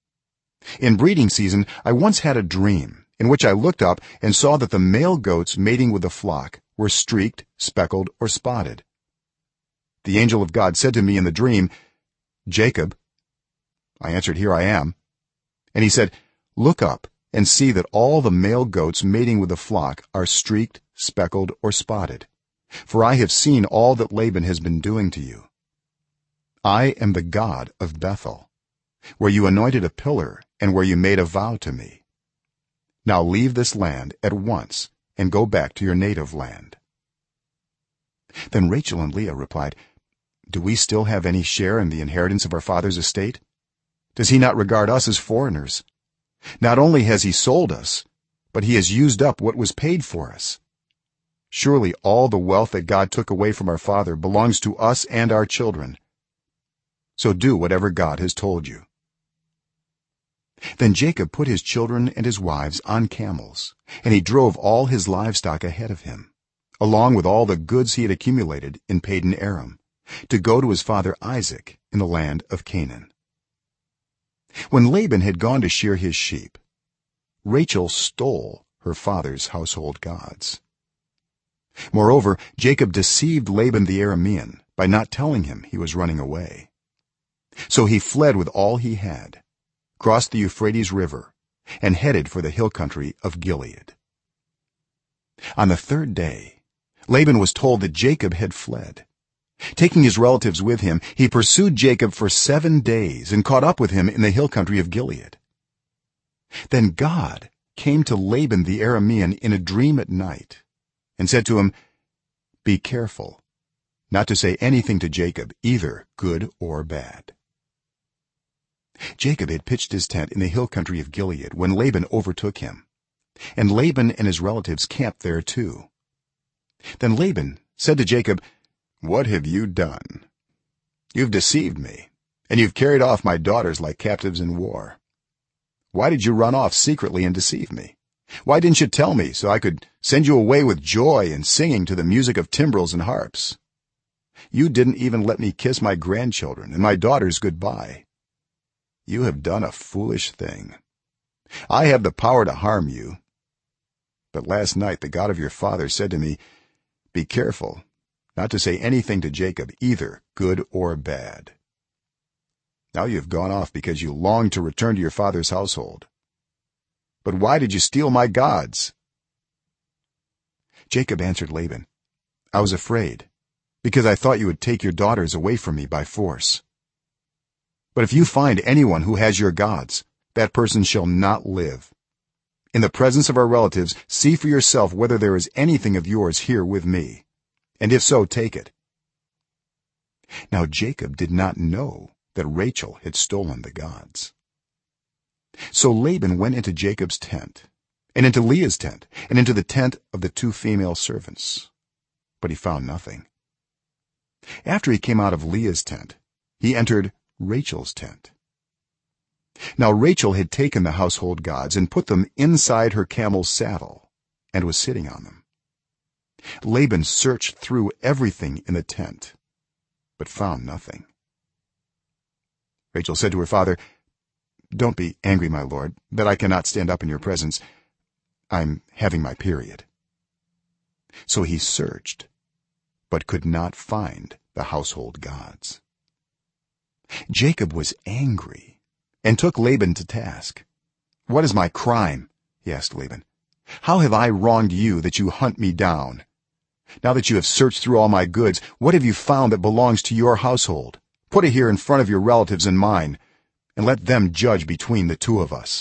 In breeding season I once had a dream in which I looked up and saw that the male goats mating with the flock were streaked, speckled, or spotted. The angel of God said to me in the dream, 'Jacob.' I answered, 'Here I am.' And he said, 'Look up and see that all the male goats mating with the flock are streaked, speckled, or spotted, for I have seen all that Laban has been doing to you. I am the God of Bethel, where you anointed a pillar and where you made a vow to me. Now leave this land at once and go back to your native land.' Then Rachel and Leah replied, 'Do we still have any share in the inheritance of our father's estate? Does he not regard us as foreigners? Not only has he sold us, but he has used up what was paid for us. Surely all the wealth that God took away from our father belongs to us and our children. So do whatever God has told you.' Then Jacob put his children and his wives on camels, and he drove all his livestock ahead of him, along with all the goods he had accumulated in Padan Aram, to go to his father Isaac in the land of Canaan. When Laban had gone to shear his sheep, Rachel stole her father's household gods. Moreover, Jacob deceived Laban the Aramean by not telling him he was running away. So he fled with all he had, crossed the Euphrates River, and headed for the hill country of Gilead. On the 3rd day, Laban was told that Jacob had fled. Taking his relatives with him, he pursued Jacob for 7 days and caught up with him in the hill country of Gilead. Then God came to Laban the Aramean in a dream at night and said to him, "Be careful not to say anything to Jacob, either good or bad." Jacob had pitched his tent in the hill country of Gilead when Laban overtook him, and Laban and his relatives camped there too. Then Laban said to Jacob, "What have you done? You've deceived me, and you've carried off my daughters like captives in war. Why did you run off secretly and deceive me? Why didn't you tell me so I could send you away with joy and singing to the music of timbrels and harps? You didn't even let me kiss my grandchildren and my daughters goodbye. You have done a foolish thing. I have the power to harm you. But last night the God of your father said to me, 'Be careful not to say anything to Jacob, either good or bad.' Now you have gone off because you long to return to your father's household. But why did you steal my gods?" Jacob answered Laban, "I was afraid, because I thought you would take your daughters away from me by force. But if you find anyone who has your gods, that person shall not live. in the presence of our relatives, see for yourself whether there is anything of yours here with me, and if so, take it." Now Jacob did not know that Rachel had stolen the gods. So Laban went into Jacob's tent, and into Leah's tent, and into the tent of the two female servants, but he found nothing. After he came out of Leah's tent, he entered Rachel's tent. Now Rachel had taken the household gods and put them inside her camel's saddle and was sitting on them. Laban searched through everything in the tent but found nothing. Rachel said to her father, "Don't be angry, my lord, that I cannot stand up in your presence. I'm having my period." So he searched but could not find the household gods. Jacob was angry and took Laban to task. "What is my crime?" he asked Laban. "How have I wronged you that you hunt me down? Now that you have searched through all my goods, what have you found that belongs to your household? Put it here in front of your relatives and mine, and let them judge between the two of us.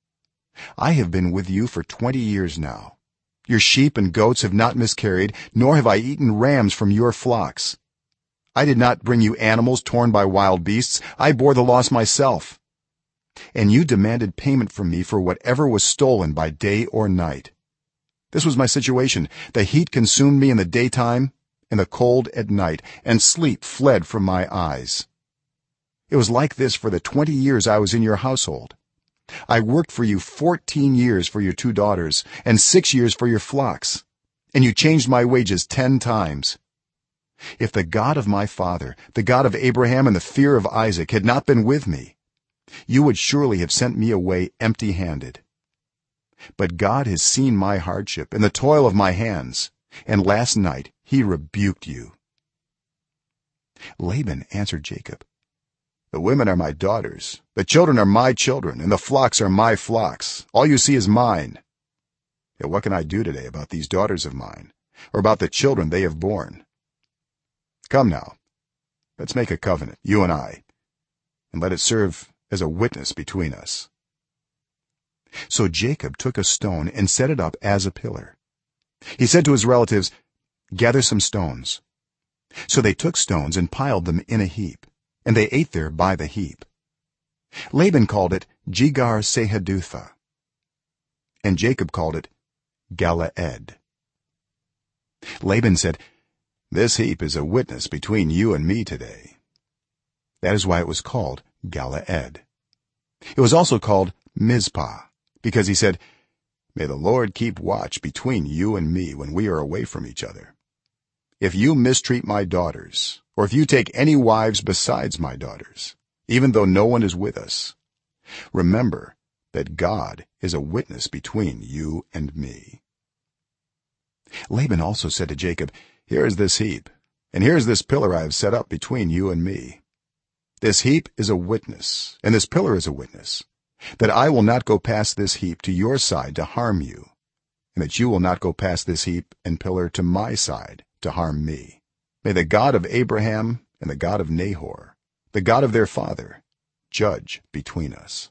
I have been with you for 20 years now. Your sheep and goats have not miscarried, nor have I eaten rams from your flocks. I did not bring you animals torn by wild beasts. I bore the loss myself. And you demanded payment from me for whatever was stolen by day or night. This was my situation. The heat consumed me in the daytime and the cold at night, and sleep fled from my eyes. It was like this for the 20 years I was in your household. I worked for you 14 years for your 2 daughters and 6 years for your flocks, and you changed my wages 10 times. If the God of my father, the God of Abraham and the fear of Isaac, had not been with me, you would surely have sent me away empty-handed. But God has seen my hardship and the toil of my hands, and last night he rebuked you." Laban answered Jacob, "The women are my daughters, the children are my children, and the flocks are my flocks. All you see is mine. Yet what can I do today about these daughters of mine, or about the children they have borne? Come now, let's make a covenant, you and I, and let it serve as a witness between us." So Jacob took a stone and set it up as a pillar. He said to his relatives, "Gather some stones." So they took stones and piled them in a heap, and they ate there by the heap. Laban called it Jegar-sahadutha, and Jacob called it Galeed. Laban said, "This heap is a witness between you and me today." That is why it was called Galeed. It was also called Mizpah, because he said, "May the Lord keep watch between you and me when we are away from each other. If you mistreat my daughters, or if you take any wives besides my daughters, even though no one is with us, remember that God is a witness between you and me." Laban also said to Jacob, "Here is this heap, and here is this pillar I have set up between you and me. This heap is a witness, and this pillar is a witness, that I will not go past this heap to your side to harm you, and that you will not go past this heap and pillar to my side to harm me. May the God of Abraham and the God of Nahor, the God of their father, judge between us."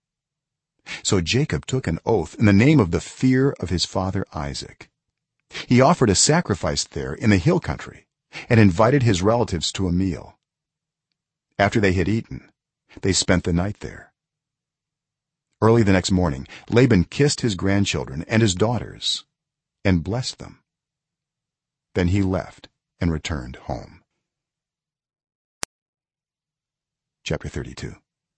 So Jacob took an oath in the name of the fear of his father Isaac. He offered a sacrifice there in the hill country and invited his relatives to a meal. After they had eaten, they spent the night there. Early the next morning, Laban kissed his grandchildren and his daughters and blessed them. Then he left and returned home. Chapter 32.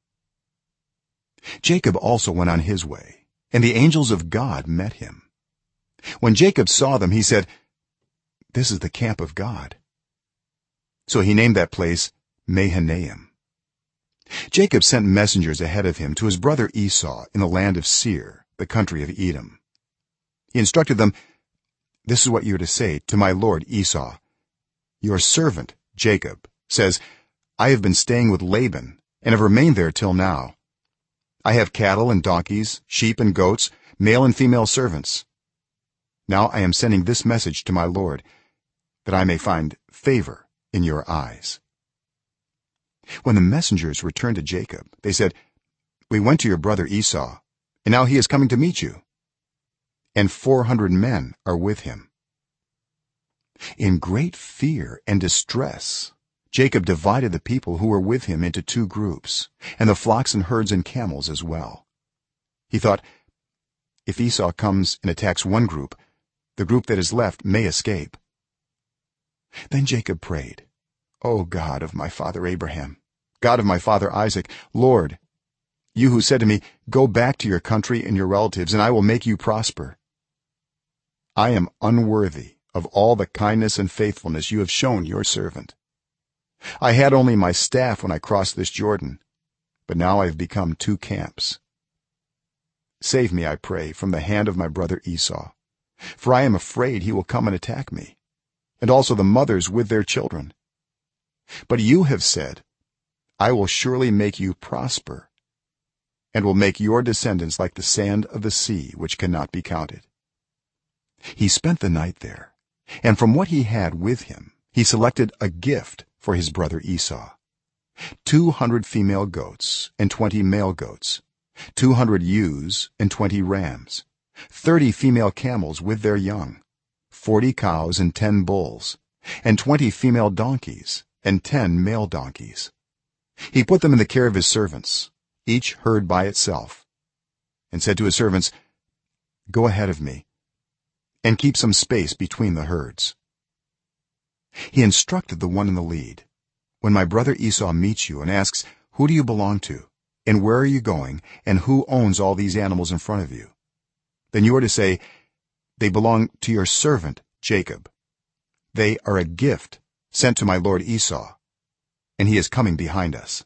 Jacob also went on his way, and the angels of God met him. When Jacob saw them, he said, "This is the camp of God." So he named that place Mahanaim. Jacob sent messengers ahead of him to his brother Esau in the land of Seir, the country of Edom. He instructed them, "This is what you are to say to my lord Esau. Your servant Jacob says, I have been staying with Laban and have remained there till now. I have cattle and donkeys, sheep and goats, male and female servants. Now I am sending this message to my lord, that I may find favor in your eyes." When the messengers returned to Jacob, they said, "We went to your brother Esau, and now he is coming to meet you. and 400 men are with him." In great fear and distress jacob divided the people who were with him into two groups, and the flocks and herds and camels as well. He thought, if Esau comes and attacks one group, the group that is left may escape. Then jacob prayed, "O God of my father Abraham, God of my father Isaac, Lord, you who said to me, 'Go back to your country and your relatives, and I will make you prosper.' I am unworthy of all the kindness and faithfulness you have shown your servant. I had only my staff when I crossed this jordan, but now I have become two camps. Save me, I pray, from the hand of my brother Esau, for I am afraid he will come and attack me, and also the mothers with their children. But you have said, 'I will surely make you prosper, and will make your descendants like the sand of the sea, which cannot be counted.'" He spent the night there, and from what he had with him he selected a gift for his brother Esau: 200 female goats and 20 male goats, 200 ewes and 20 rams, 30 female camels with their young, 40 cows and 10 bulls, and 20 female donkeys and 10 male donkeys. He put them in the care of his servants, each herd by itself, and said to his servants, "Go ahead of me and keep some space between the herds." He instructed the one in the lead, "When my brother Esau meets you and asks, 'Who do you belong to, and where are you going, and who owns all these animals in front of you?' then you are to say, 'They belong to your servant Jacob. They are a gift sent to my lord Esau, and he is coming behind us.'"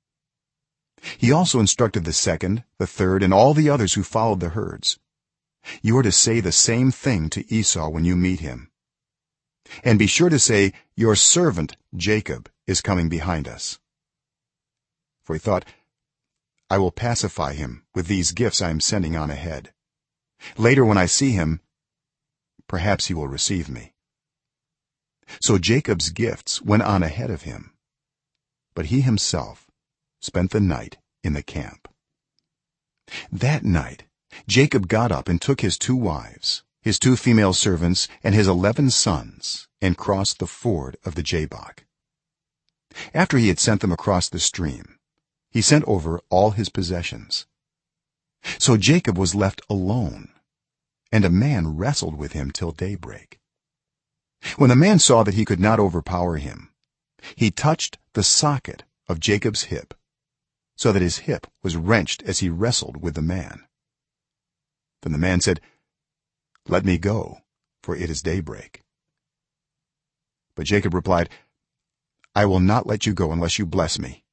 He also instructed the second, the third, and all the others who followed the herds, "You are to say the same thing to Esau when you meet him, and be sure to say, 'Your servant Jacob is coming behind us.'" For he thought, "I will pacify him with these gifts I am sending on ahead. Later when I see him, perhaps he will receive me." So jacob's gifts went on ahead of him, but he himself spent the night in the camp. That night jacob got up and took his 2 wives, his 2 female servants, and his 11 sons, and crossed the ford of the Jabbok. After he had sent them across the stream, he sent over all his possessions. So jacob was left alone, and a man wrestled with him till daybreak. When the man saw that he could not overpower him, he touched the socket of jacob's hip, so that his hip was wrenched as he wrestled with the man. Then the man said, "Let me go, for it is daybreak." But jacob replied, "I will not let you go unless you bless me."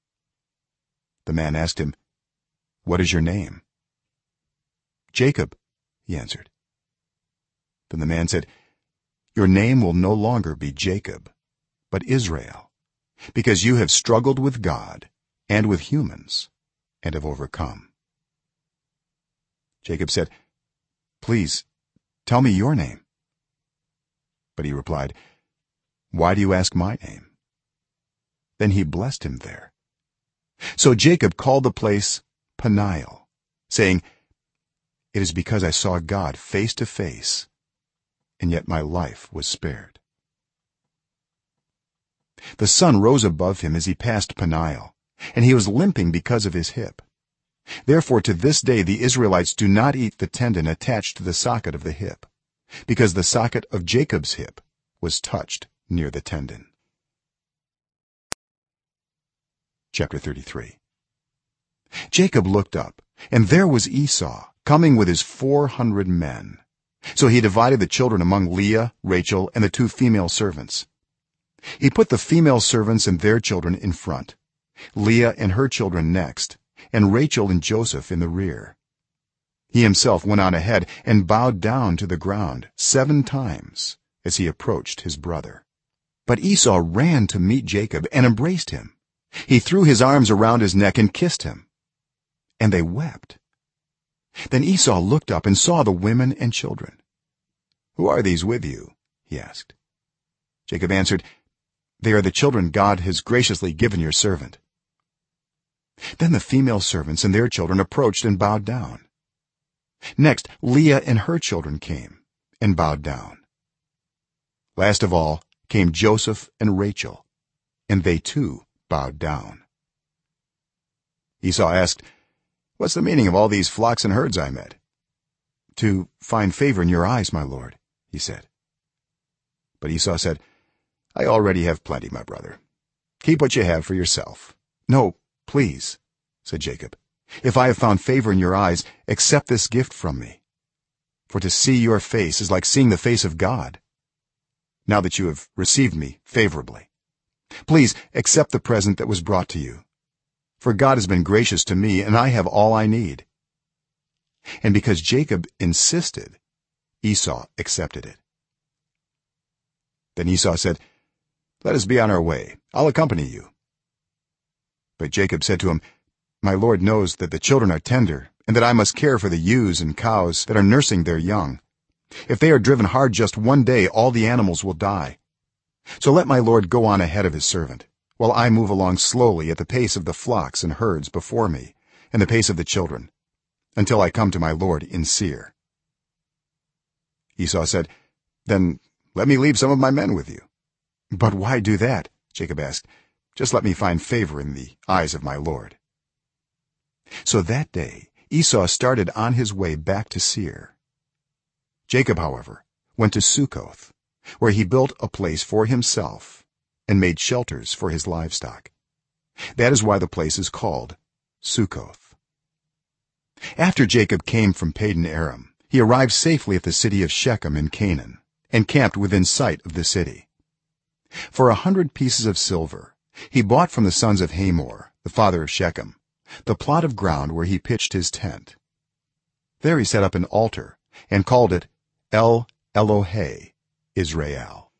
The man asked him, "What is your name?" "Jacob," he answered. Then the man said, "Your name will no longer be Jacob, but Israel, because you have struggled with God and with humans and have overcome." Jacob said, "Please tell me your name." But he replied, "Why do you ask my name?" Then he blessed him there. So jacob called the place Peniel, saying, "It is because I saw God face to face, and yet my life was spared." The sun rose above him as he passed Peniel, and he was limping because of his hip. Therefore to this day the Israelites do not eat the tendon attached to the socket of the hip, because the socket of jacob's hip was touched near the tendon. Chapter 33. Jacob looked up, and there was Esau coming with his 400 men. So he divided the children among Leah, Rachel, and the 2 female servants. He put the female servants and their children in front, Leah and her children next, and Rachel and Joseph in the rear. He himself went on ahead and bowed down to the ground 7 times as he approached his brother. But Esau ran to meet Jacob and embraced him. He threw his arms around his neck and kissed him, and they wept. Then Esau looked up and saw the women and children. "Who are these with you?" he asked. Jacob answered, "They are the children God has graciously given your servant." Then the female servants and their children approached and bowed down. next Leah and her children came and bowed down. Last of all came Joseph and Rachel, and they too bowed down. Esau asked, "What's the meaning of all these flocks and herds I met?" "To find favor in your eyes, my lord," he said. But Esau said, "I already have plenty, my brother. Keep what you have for yourself." "No, please," said Jacob. "If I have found favor in your eyes, accept this gift from me. For to see your face is like seeing the face of God, now that you have received me favorably. Please accept the present that was brought to you, for God has been gracious to me, and I have all I need." And because Jacob insisted, Esau accepted it. Then Esau said, "Let us be on our way. I'll accompany you." But Jacob said to him, "My lord knows that the children are tender, and that I must care for the ewes and cows that are nursing their young. If they are driven hard just one day, all the animals will die. So let my lord go on ahead of his servant, while I move along slowly at the pace of the flocks and herds before me and the pace of the children, until I come to my lord in Seir." Esau said, "Then let me leave some of my men with you." "But why do that?" Jacob asked. "Just let me find favor in the eyes of my lord." So that day Esau started on his way back to Seir. Jacob, however, went to Succoth, where he built a place for himself and made shelters for his livestock. That is why the place is called Succoth. After Jacob came from Padan Aram, he arrived safely at the city of Shechem in Canaan and camped within sight of the city. For 100 pieces of silver he bought from the sons of Hamor, the father of Shechem, the plot of ground where he pitched his tent. There he set up an altar and called it El Elohe Israel.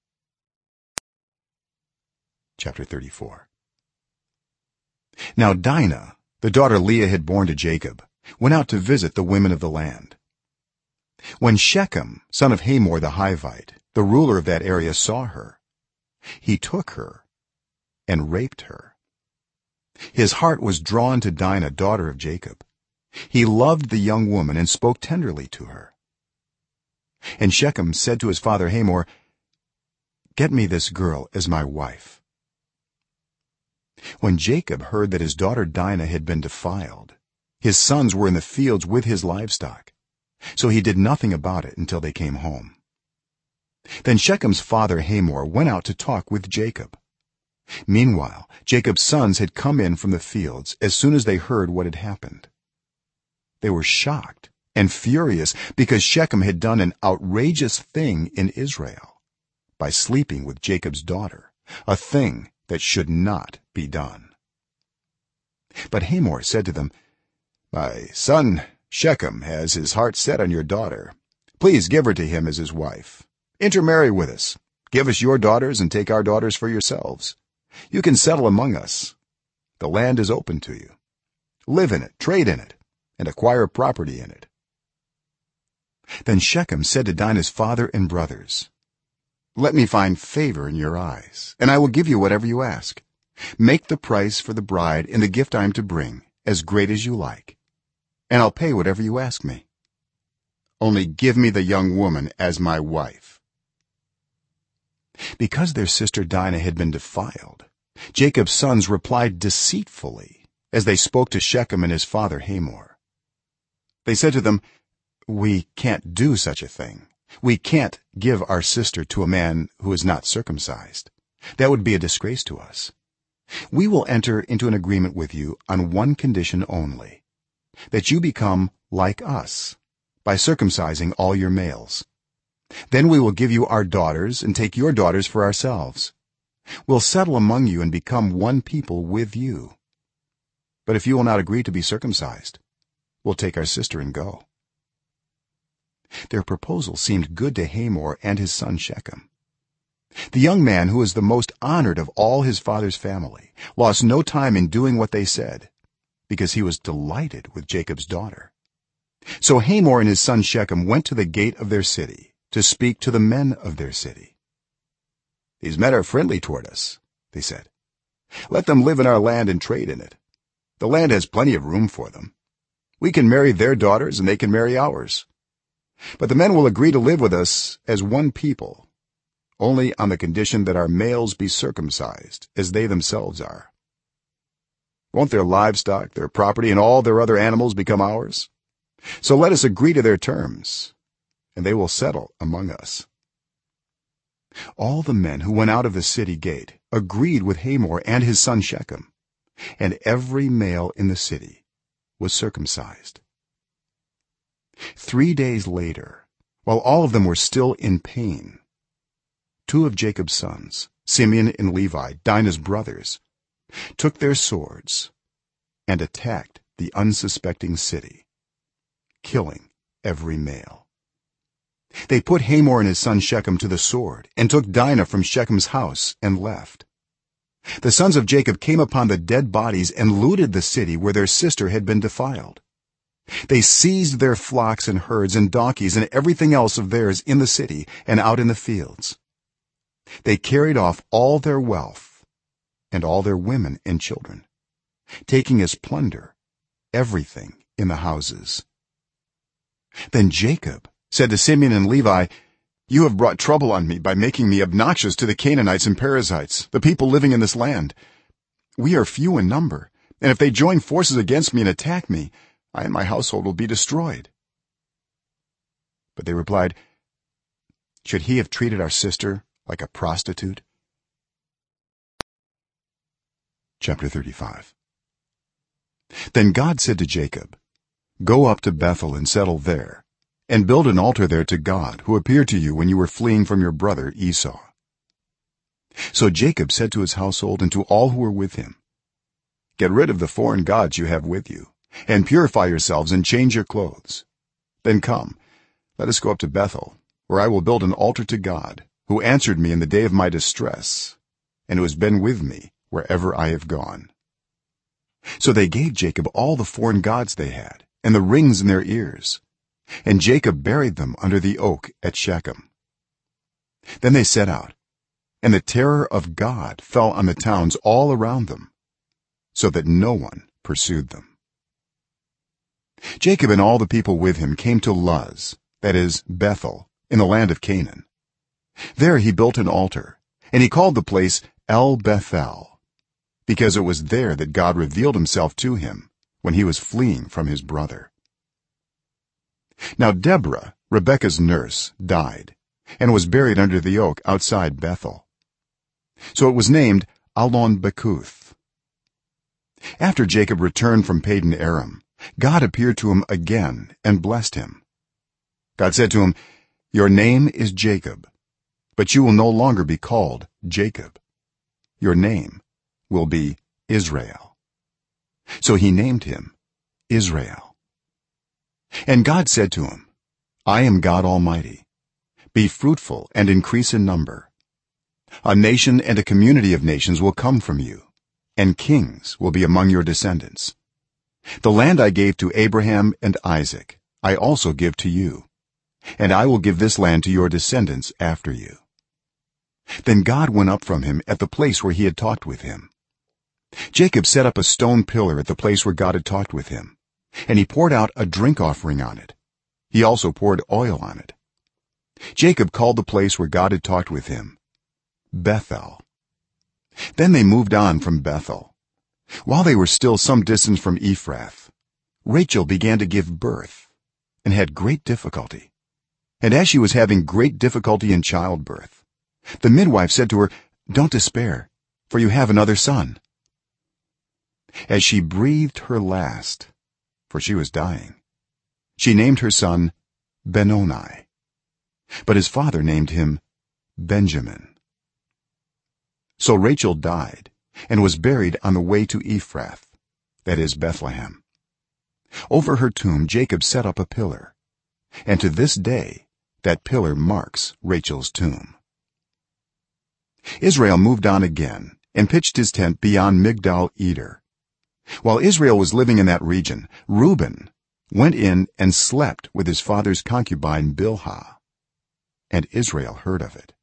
Chapter 34. Now Dinah, the daughter Leah had borne to Jacob, went out to visit the women of the land. When Shechem, son of Hamor the Hivite, the ruler of that area, saw her, he took her and raped her. His heart was drawn to Dinah, daughter of Jacob. He loved the young woman and spoke tenderly to her. And Shechem said to his father Hamor, "Get me this girl as my wife." When Jacob heard that his daughter Dinah had been defiled, his sons were in the fields with his livestock, so he did nothing about it until they came home. Then Shechem's father Hamor went out to talk with Jacob. Meanwhile Jacob's sons had come in from the fields as soon as they heard what had happened. They were shocked and furious because Shechem had done an outrageous thing in Israel by sleeping with Jacob's daughter, a thing that should not be done. But Hamor said to them, "My son Shechem has his heart set on your daughter. Please give her to him as his wife. Intermarry with us. Give us your daughters and take our daughters for yourselves. You can settle among us. The land is open to you. Live in it, trade in it, and acquire property in it." Then Shechem said to Dinah's father and brothers, "Let me find favor in your eyes, and I will give you whatever you ask. Make the price for the bride and the gift I am to bring as great as you like, and I'll pay whatever you ask me. Only give me the young woman as my wife." Because their sister Dinah had been defiled, Jacob's sons replied deceitfully as they spoke to Shechem and his father Hamor. They said to them, "We can't do such a thing. We can't give our sister to a man who is not circumcised. That would be a disgrace to us. We will enter into an agreement with you on one condition only, that you become like us by circumcising all your males. Then we will give you our daughters and take your daughters for ourselves. We'll settle among you and become one people with you. But if you will not agree to be circumcised, we'll take our sister and go." Their proposal seemed good to Hamor and his son Shechem. The young man, who was the most honored of all his father's family, lost no time in doing what they said, because he was delighted with Jacob's daughter. So Hamor and his son Shechem went to the gate of their city to speak to the men of their city. "These men are friendly toward us," they said. "Let them live in our land and trade in it. The land has plenty of room for them. we can marry their daughters and they can marry ours, but the men will agree to live with us as one people, only on the condition that our males be circumcised as they themselves are. Won't their livestock, their property, and all their other animals become ours? So let us agree to their terms, and they will settle among us." All the men who went out of the city gate agreed with Hamor and his son Shechem, and every male in the city was circumcised. 3 days later, while all of them were still in pain, 2 of Jacob's sons, Simeon and Levi, Dinah's brothers, took their swords and attacked the unsuspecting city, killing every male. They put Hamor and his son Shechem to the sword and took Dinah from Shechem's house and left. The sons of Jacob came upon the dead bodies and looted the city where their sister had been defiled. They seized their flocks and herds and donkeys and everything else of theirs in the city and out in the fields. They carried off all their wealth and all their women and children, taking as plunder everything in the houses. Then Jacob said to Simeon and Levi, "You have brought trouble on me by making me obnoxious to the Canaanites and Perizzites, the people living in this land. We are few in number, and if they join forces against me and attack me, I and my household will be destroyed." But they replied, "Should he have treated our sister like a prostitute?" Chapter 35. Then God said to Jacob, "Go up to Bethel and settle there, and build an altar there to God, who appeared to you when you were fleeing from your brother Esau." So Jacob said to his household and to all who were with him, "Get rid of the foreign gods you have with you, and purify yourselves and change your clothes. Then come, let us go up to Bethel, where I will build an altar to God, who answered me in the day of my distress, and who has been with me wherever I have gone." So they gave Jacob all the foreign gods they had and the rings in their ears, and Jacob buried them under the oak at Shechem. Then they set out, and the terror of God fell on the towns all around them, so that no one pursued them. Jacob and all the people with him came to Luz, that is Bethel, in the land of Canaan. There he built an altar, and he called the place El Bethel, because it was there that God revealed himself to him when he was fleeing from his brother. Now Deborah, Rebekah's nurse, died and was buried under the oak outside Bethel. So it was named Allon Bakuth. After Jacob returned from Padan Aram, God appeared to him again and blessed him. God said to him, "Your name is Jacob, but you will no longer be called Jacob. Your name will be Israel." So he named him Israel. And God said to him, "I am God Almighty. Be fruitful and increase in number. A nation and a community of nations will come from you, and kings will be among your descendants. The land I gave to Abraham and Isaac I also give to you, and I will give this land to your descendants after you." Then God went up from him at the place where he had talked with him. Jacob set up a stone pillar at the place where God had talked with him, and he poured out a drink offering on it. He also poured oil on it. Jacob called the place where God had talked with him Bethel. Then they moved on from Bethel. While they were still some distance from Ephrath, Rachel began to give birth and had great difficulty. And as she was having great difficulty in childbirth, the midwife said to her, "Don't despair, for you have another son." As she breathed her last, for she was dying, she named her son Benoni, but his father named him Benjamin. So Rachel died and was buried on the way to Ephrath, that is Bethlehem. Over her tomb Jacob set up a pillar, and to this day that pillar marks Rachel's tomb. Israel moved on again and pitched his tent beyond Migdal Eder. While Israel was living in that region, Reuben went in and slept with his father's concubine Bilhah, and Israel heard of it.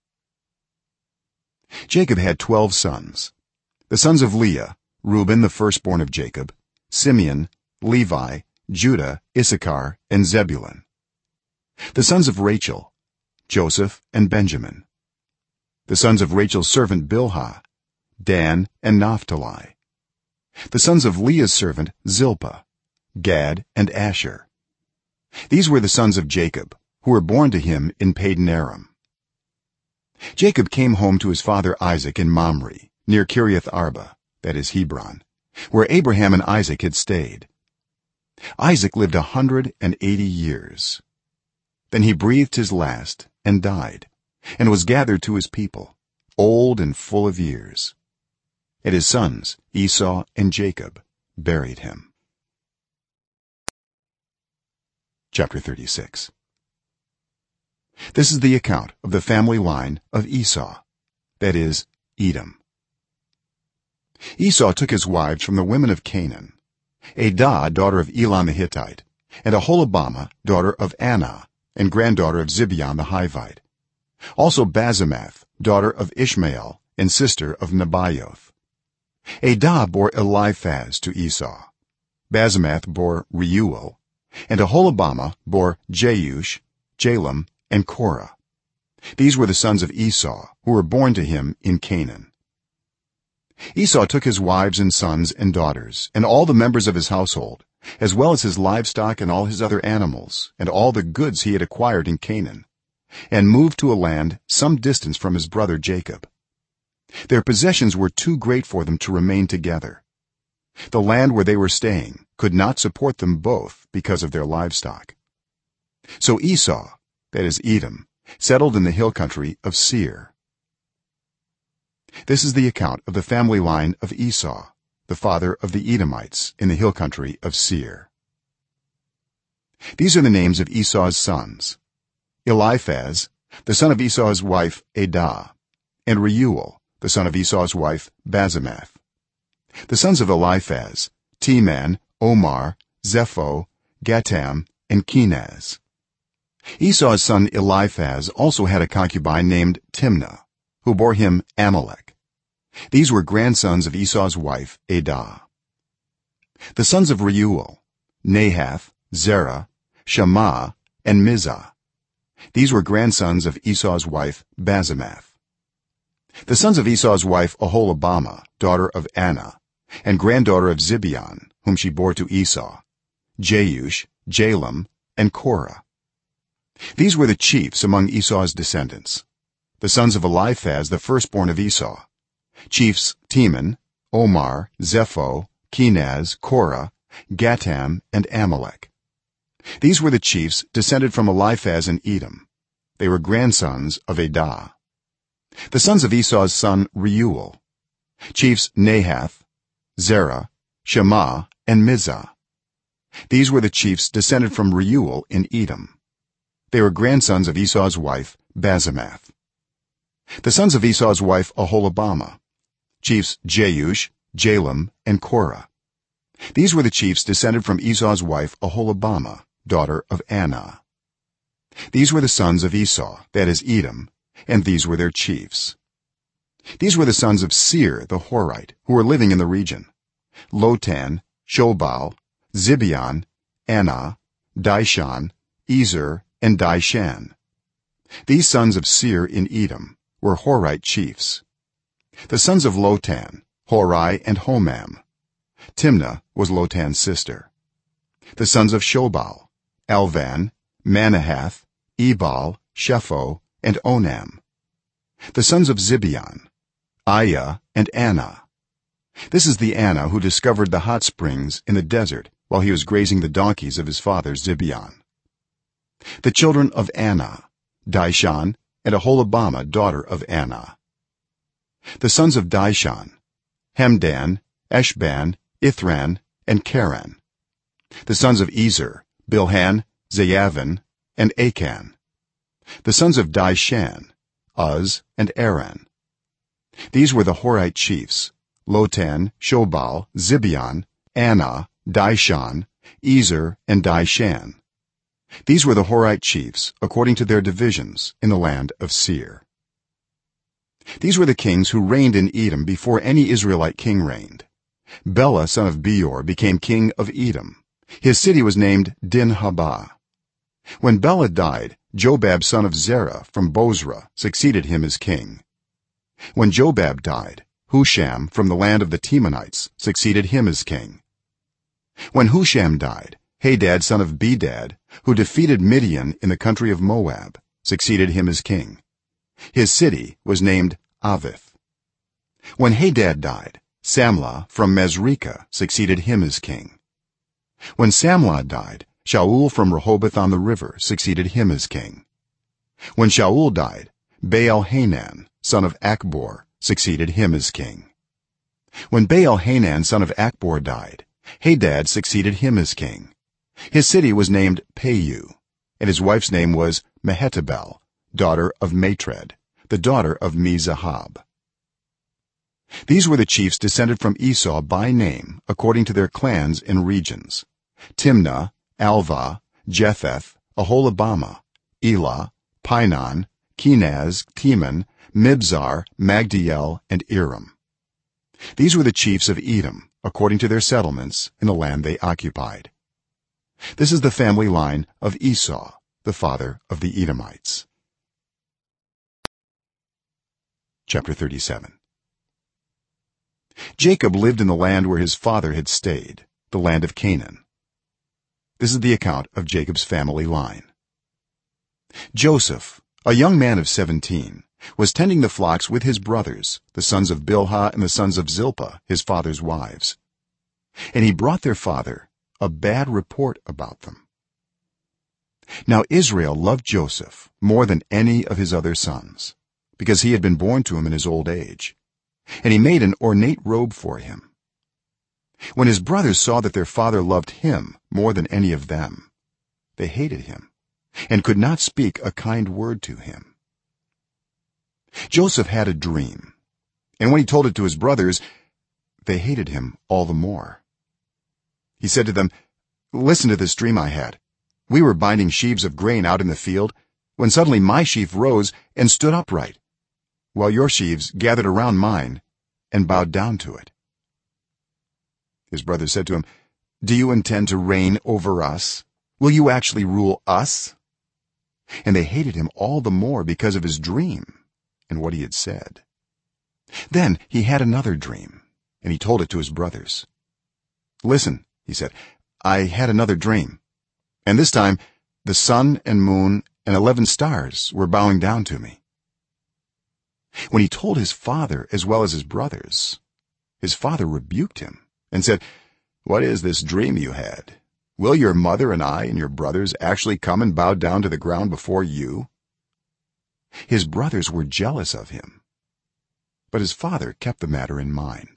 Jacob had 12 sons. The sons of Leah: Reuben, the firstborn of Jacob; Simeon, Levi, judah, issachar, and zebulun. The sons of rachel: joseph and benjamin. The sons of rachel's servant bilhah: dan and naphtali. The sons of leah's servant zilpah: gad and asher. These were the sons of jacob, who were born to him in Padan Aram. Jacob came home to his father Isaac in Mamre, near Kiriath Arba, that is Hebron, where Abraham and Isaac had stayed. Isaac lived 180 years. Then he breathed his last and died, and was gathered to his people, old and full of years. And his sons Esau and Jacob buried him. Chapter 36. This is the account of the family line of Esau, that is, Edom. Esau took his wives from the women of Canaan: Adah, daughter of Elon the Hittite, and Aholibamah, daughter of Anah, and granddaughter of Zibeon the Hivite; also Basemath, daughter of Ishmael, and sister of Nebaioth. Adah bore Eliphaz to Esau, Basemath bore Reuel, and Aholibamah bore Jeush, Jalam, and Korah. These were the sons of Esau, who were born to him in Canaan. Esau took his wives and sons and daughters and all the members of his household, as well as his livestock and all his other animals and all the goods he had acquired in Canaan, and moved to a land some distance from his brother Jacob. Their possessions were too great for them to remain together. The land where they were staying could not support them both because of their livestock. So Esau, that is Edom, settled in the hill country of Seir. This is the account of the family line of Esau, the father of the Edomites, in the hill country of Seir. These are the names of Esau's sons: Eliphaz, the son of Esau's wife Adah, and Reuel, the son of Esau's wife Basemath. The sons of Eliphaz: Teman, Omar, Zepho, Gatam, and Kenaz. Esau's son Eliphaz also had a concubine named Timnah, who bore him Amalek. These were grandsons of Esau's wife Adah. The sons of Reuel: Nahath, Zerah, Shammah, and Mizah. These were grandsons of Esau's wife Basemath. The sons of Esau's wife Aholibamah, daughter of Anah, and granddaughter of Zibeon, whom she bore to Esau: Jeush, Jalam, and Korah. These were the chiefs among Esau's descendants. The sons of Eliphaz, the firstborn of Esau: chiefs Teman, Omar, Zepho, Kenaz, Korah, Gatam, and Amalek. These were the chiefs descended from Eliphaz and Edom. They were grandsons of Adah. The sons of Esau's son Reuel: chiefs Nahath, Zerah, Shammah, and Mizah. These were the chiefs descended from Reuel in Edom. They were grandsons of Esau's wife Basemath. The sons of Esau's wife Aholibamah: chiefs Jeush, Jalam, and Korah. These were the chiefs descended from Esau's wife Aholibamah, daughter of Anah. These were the sons of Esau, that is Edom, and these were their chiefs. These were the sons of Seir the Horite, who were living in the region: Lotan, Shobal, Zibeon, Anah, Dishon, Ezer, and Dishan. These sons of Seir in Edom were Horite chiefs. The sons of Lotan: Hori and Homam. Timnah was Lotan's sister. The sons of Shobal: Alvan, Manahath, Ebal, Shepho, and Onam. The sons of Zibeon: Aiah and Anah. This is the Anah who discovered the hot springs in the desert while he was grazing the donkeys of his father Zibeon. The children of Anah: Dishon and Aholibamah, daughter of Anah. The sons of Dishon: Hemdan, Eshban, Ithran, and Karan. The sons of Ezer: Bilhan, Zayavan, and Achan. The sons of Dishan: Uz and Aran. These were the Horite chiefs: Lotan, Shobal, Zibeon, Anah, Dishon, Ezer, and Dishan. These were the Horite chiefs according to their divisions in the land of Seir. These were the kings who reigned in Edom before any Israelite king reigned. Bela son of Beor became king of Edom. his city was named Dinhabah. When Bela died, Jobab son of Zerah from Bozrah succeeded him as king. When Jobab died, Husham from the land of the Temanites succeeded him as king. When Husham died, Hadad son of Bedad, who defeated Midian in the country of Moab, succeeded him as king. His city was named Avith. When Hadad died, Samlah from Masrekah succeeded him as king. When Samlah died, Shaul from Rehoboth on the river succeeded him as king. When Shaul died, Baal-Hanan son of Achbor succeeded him as king. When Baal-Hanan son of Achbor died, Hadad succeeded him as king. His city was named Pau, and his wife's name was Mehetabel, daughter of Matred, the daughter of Me-Zahab. These were the chiefs descended from Esau by name according to their clans and regions: Timnah, Alvah, Jetheth, Aholibamah, Elah, Pinon, Kenaz, Teman, Mibzar, Magdiel, and Iram. These were the chiefs of Edom according to their settlements in the land they occupied. This is the family line of Esau, the father of the Edomites. Chapter 37. Jacob lived in the land where his father had stayed, the land of Canaan. This is the account of Jacob's family line. Joseph, a young man of 17, was tending the flocks with his brothers, the sons of Bilhah and the sons of Zilpah, his father's wives. And he brought their father a bad report about them. Now Israel loved Joseph more than any of his other sons, because he had been born to him in his old age, and he made an ornate robe for him. When his brothers saw that their father loved him more than any of them, they hated him and could not speak a kind word to him. Joseph had a dream, and when he told it to his brothers, they hated him all the more. He said to them, "Listen to this dream I had. We were binding sheaves of grain out in the field when suddenly my sheaf rose and stood upright, while your sheaves gathered around mine and bowed down to it." His brothers said to him, "Do you intend to reign over us? Will you actually rule us?" And they hated him all the more because of his dream and what he had said. Then he had another dream, and he told it to his brothers. "Listen," he said, "I had another dream, and this time the sun and moon and 11 stars were bowing down to me." When he told his father as well as his brothers, his father rebuked him and said, "What is this dream you had? Will your mother and I and your brothers actually come and bow down to the ground before you?" His brothers were jealous of him, but his father kept the matter in mind.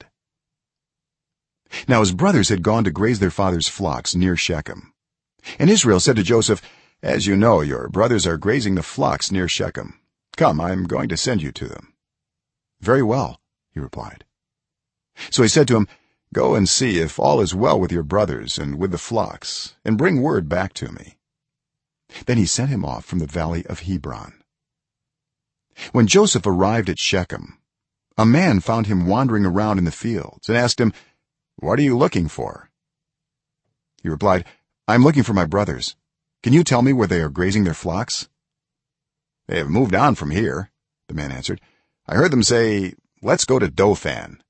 Now his brothers had gone to graze their father's flocks near Shechem, and Israel said to Joseph, "As you know, your brothers are grazing the flocks near Shechem. Come, I am going to send you to them." "Very well," he replied. So he said to him, "Go and see if all is well with your brothers and with the flocks, and bring word back to me." Then he sent him off from the valley of Hebron. When Joseph arrived at Shechem, a man found him wandering around in the fields and asked him, "What are you looking for?" He replied, "I am looking for my brothers. Can you tell me where they are grazing their flocks?" "They have moved on from here," the man answered. "I heard them say, 'Let's go to Dothan.'"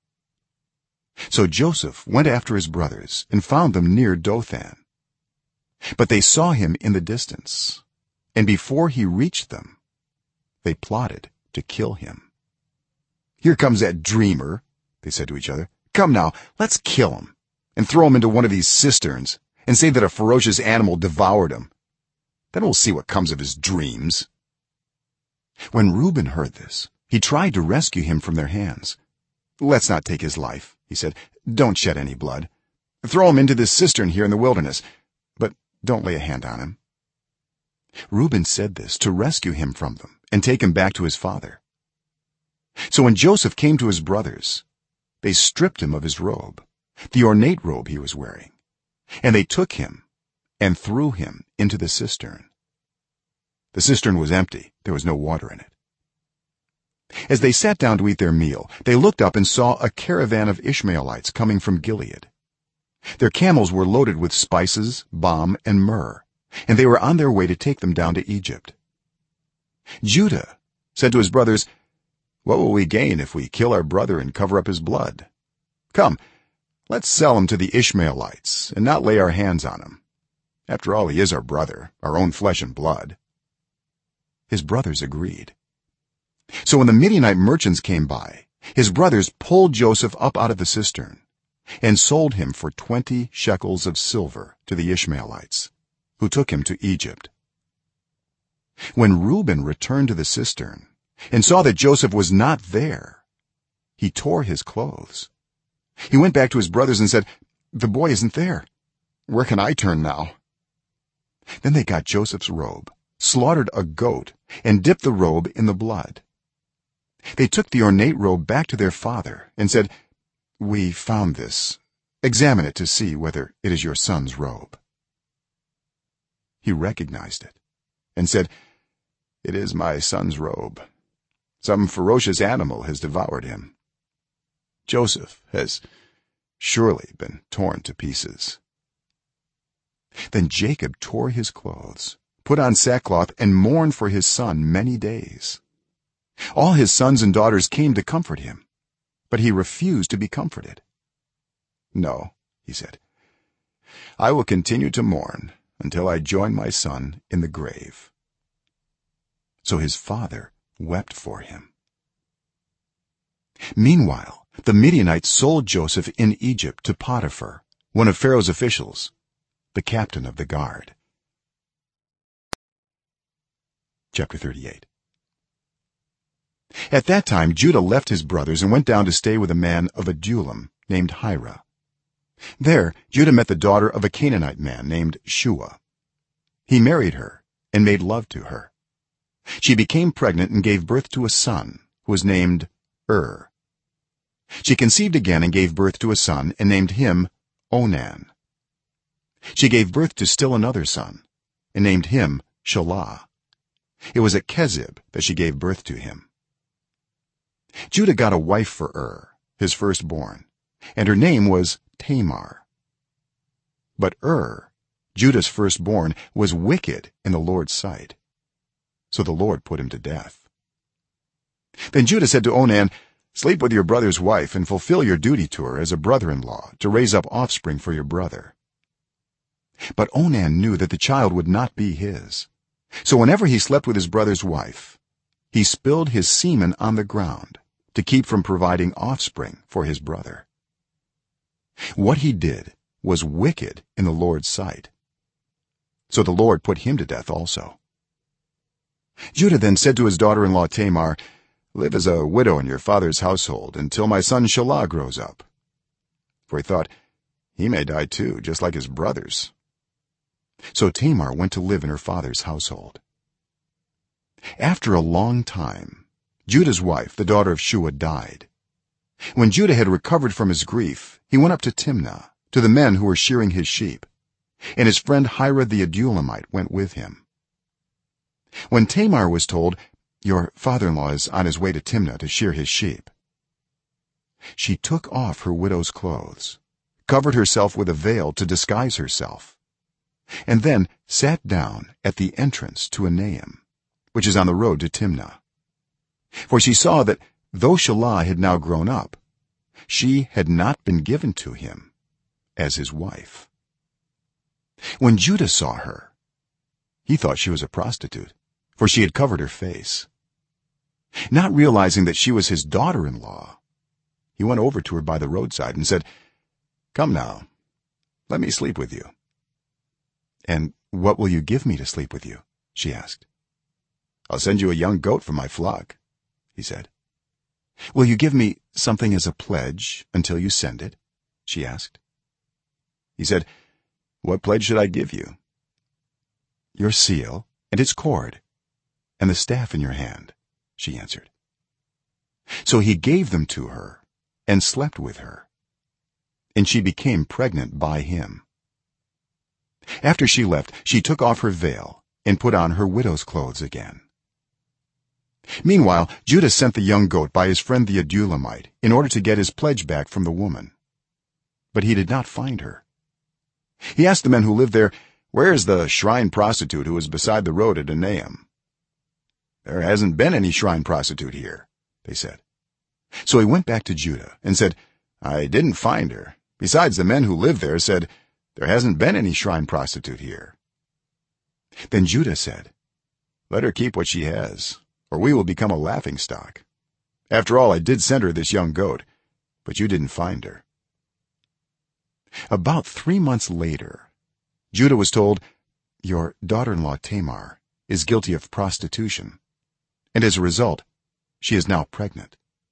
So Joseph went after his brothers and found them near Dothan. But they saw him in the distance, and before he reached them, they plotted to kill him. "Here comes that dreamer," they said to each other. "Come now, let's kill him and throw him into one of these cisterns and say that a ferocious animal devoured him. Then we'll see what comes of his dreams." When Reuben heard this, he tried to rescue him from their hands. "Let's not take his life," he said. "Don't shed any blood. Throw him into this cistern here in the wilderness, but don't lay a hand on him." Reuben said this to rescue him from them and take him back to his father. So when Joseph came to his brothers, they stripped him of his robe, the ornate robe he was wearing, and they took him and threw him into the cistern. The cistern was empty, there was no water in it. As they sat down to eat their meal, they looked up and saw a caravan of Ishmaelites coming from Gilead. their camels were loaded with spices, balm, and myrrh, and they were on their way to take them down to Egypt. Judah said to his brothers, "What will we gain if we kill our brother and cover up his blood? Come, let's sell him to the Ishmaelites and not lay our hands on him. After all, he is our brother, our own flesh and blood." His brothers agreed. So when the Midianite merchants came by, his brothers pulled Joseph up out of the cistern and sold him for 20 shekels of silver to the Ishmaelites, who took him to Egypt. When Reuben returned to the cistern and saw that Joseph was not there, he tore his clothes. He went back to his brothers and said, "The boy isn't there. Where can I turn now?" Then they got Joseph's robe, slaughtered a goat, and dipped the robe in the blood. They took the ornate robe back to their father and said, "We found this. Examine it to see whether it is your son's robe." He recognized it and said, "It is my son's robe. Some ferocious animal has devoured him. Joseph has surely been torn to pieces." Then Jacob tore his clothes, put on sackcloth, and mourned for his son many days. All his sons and daughters came to comfort him, but he refused to be comforted. "No," he said, "I will continue to mourn until I join my son in the grave." So his father wept for him. Meanwhile, the Midianites sold Joseph in Egypt to Potiphar, one of Pharaoh's officials, the captain of the guard. Chapter 38. At that time Judah left his brothers and went down to stay with a man of Adullam named Hira. There Judah met the daughter of a Canaanite man named Shua. He married her and made love to her. She became pregnant and gave birth to a son who was named She conceived again and gave birth to a son and named him Onan. She gave birth to still another son and named him Shelah. It was at Kezib that she gave birth to him. Judah got a wife for his firstborn, and her name was Tamar. But Judah's firstborn, was wicked in the Lord's sight, so the Lord put him to death. Then Judah said to Onan, "Sleep with your brother's wife and fulfill your duty to her as a brother-in-law to raise up offspring for your brother." But Onan knew that the child would not be his, so whenever he slept with his brother's wife, he spilled his semen on the ground to keep from providing offspring for his brother. What he did was wicked in the Lord's sight, so the Lord put him to death also. Judah then said to his daughter-in-law Tamar, "Live as a widow in your father's household until my son Shelah grows up." For he thought, he may die too, just like his brothers. So Tamar went to live in her father's household. After a long time, Judah's wife, the daughter of Shua, died. When Judah had recovered from his grief, he went up to Timnah to the men who were shearing his sheep, and his friend Hira the Adullamite went with him. When Tamar was told, "Your father-in-law is on his way to Timnah to shear his sheep," she took off her widow's clothes, covered herself with a veil to disguise herself, and then sat down at the entrance to Enaim, which is on the road to Timnah. For she saw that though Shelah had now grown up, she had not been given to him as his wife. When Judah saw her, he thought she was a prostitute, for she had covered her face. Not realizing that she was his daughter-in-law, he went over to her by the roadside and said, "Come now, let me sleep with you." "And what will you give me to sleep with you?" she asked. "I'll send you a young goat from my flock," he said. "Will you give me something as a pledge until you send it?" she asked. He said, "What pledge should I give you?" "Your seal and its cord and the staff in your hand," she answered. So he gave them to her and slept with her, and she became pregnant by him. After she left, she took off her veil and put on her widow's clothes again. Meanwhile Judah sent the young goat by his friend the Adullamite in order to get his pledge back from the woman, but he did not find her, he asked the men who lived there, "Where is the shrine prostitute who is beside the road at Enaim?" "There hasn't been any shrine prostitute here," they said. So he went back to Judah and said, "I didn't find her. Besides, the men who live there said, 'There hasn't been any shrine prostitute here.'" Then Judah said, "Let her keep what she has, or we will become a laughingstock. After all, I did send her this young goat, but you didn't find her." About 3 months later, Judah was told, "Your daughter-in-law Tamar is guilty of prostitution, and as a result she is now pregnant."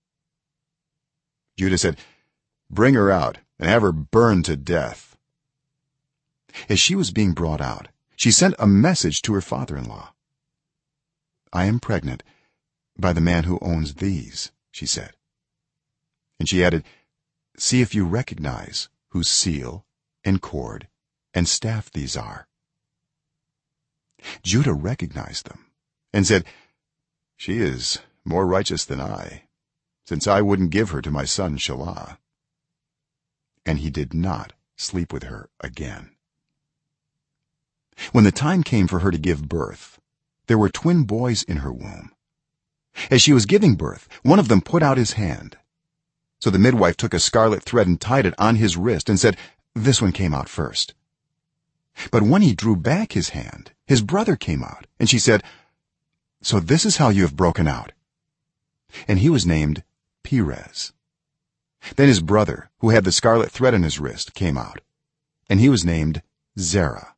Judah said, "Bring her out and have her burned to death." As she was being brought out, she sent a message to her father-in-law. "I am pregnant by the man who owns these," she said. And she added, "See if you recognize whose seal and cord and staff these are." Judah recognized them and said, "She is more righteous than I, since I wouldn't give her to my son Shelah." And he did not sleep with her again. When the time came for her to give birth, there were twin boys in her womb. As she was giving birth, one of them put out his hand. So the midwife took a scarlet thread and tied it on his wrist and said, "This one came out first." But when he drew back his hand, his brother came out, and she said, "So this is how you have broken out." And he was named Perez. Then his brother, who had the scarlet thread on his wrist, came out, and he was named Zerah.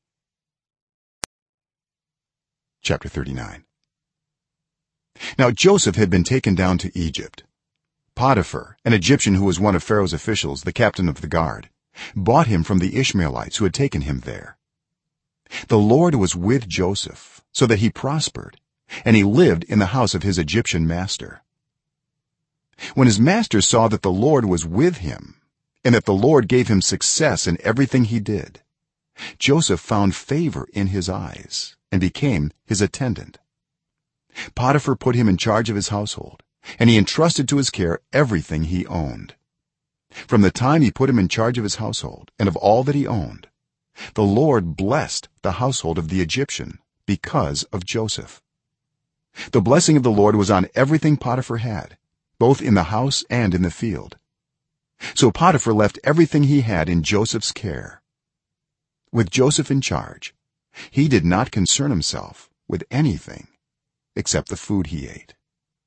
Chapter 39. Now Joseph had been taken down to Egypt. Potiphar, an Egyptian who was one of Pharaoh's officials, the captain of the guard, bought him from the Ishmaelites who had taken him there. The Lord was with Joseph, so that he prospered, and he lived in the house of his Egyptian master. When his master saw that the Lord was with him, and that the Lord gave him success in everything he did, Joseph found favor in his eyes and became his attendant. Potiphar put him in charge of his household, and he entrusted to his care everything he owned. From the time he put him in charge of his household and of all that he owned, the Lord blessed the household of the Egyptian because of Joseph. The blessing of the Lord was on everything Potiphar had, both in the house and in the field. So Potiphar left everything he had in Joseph's care. With Joseph in charge, he did not concern himself with anything except the food he ate.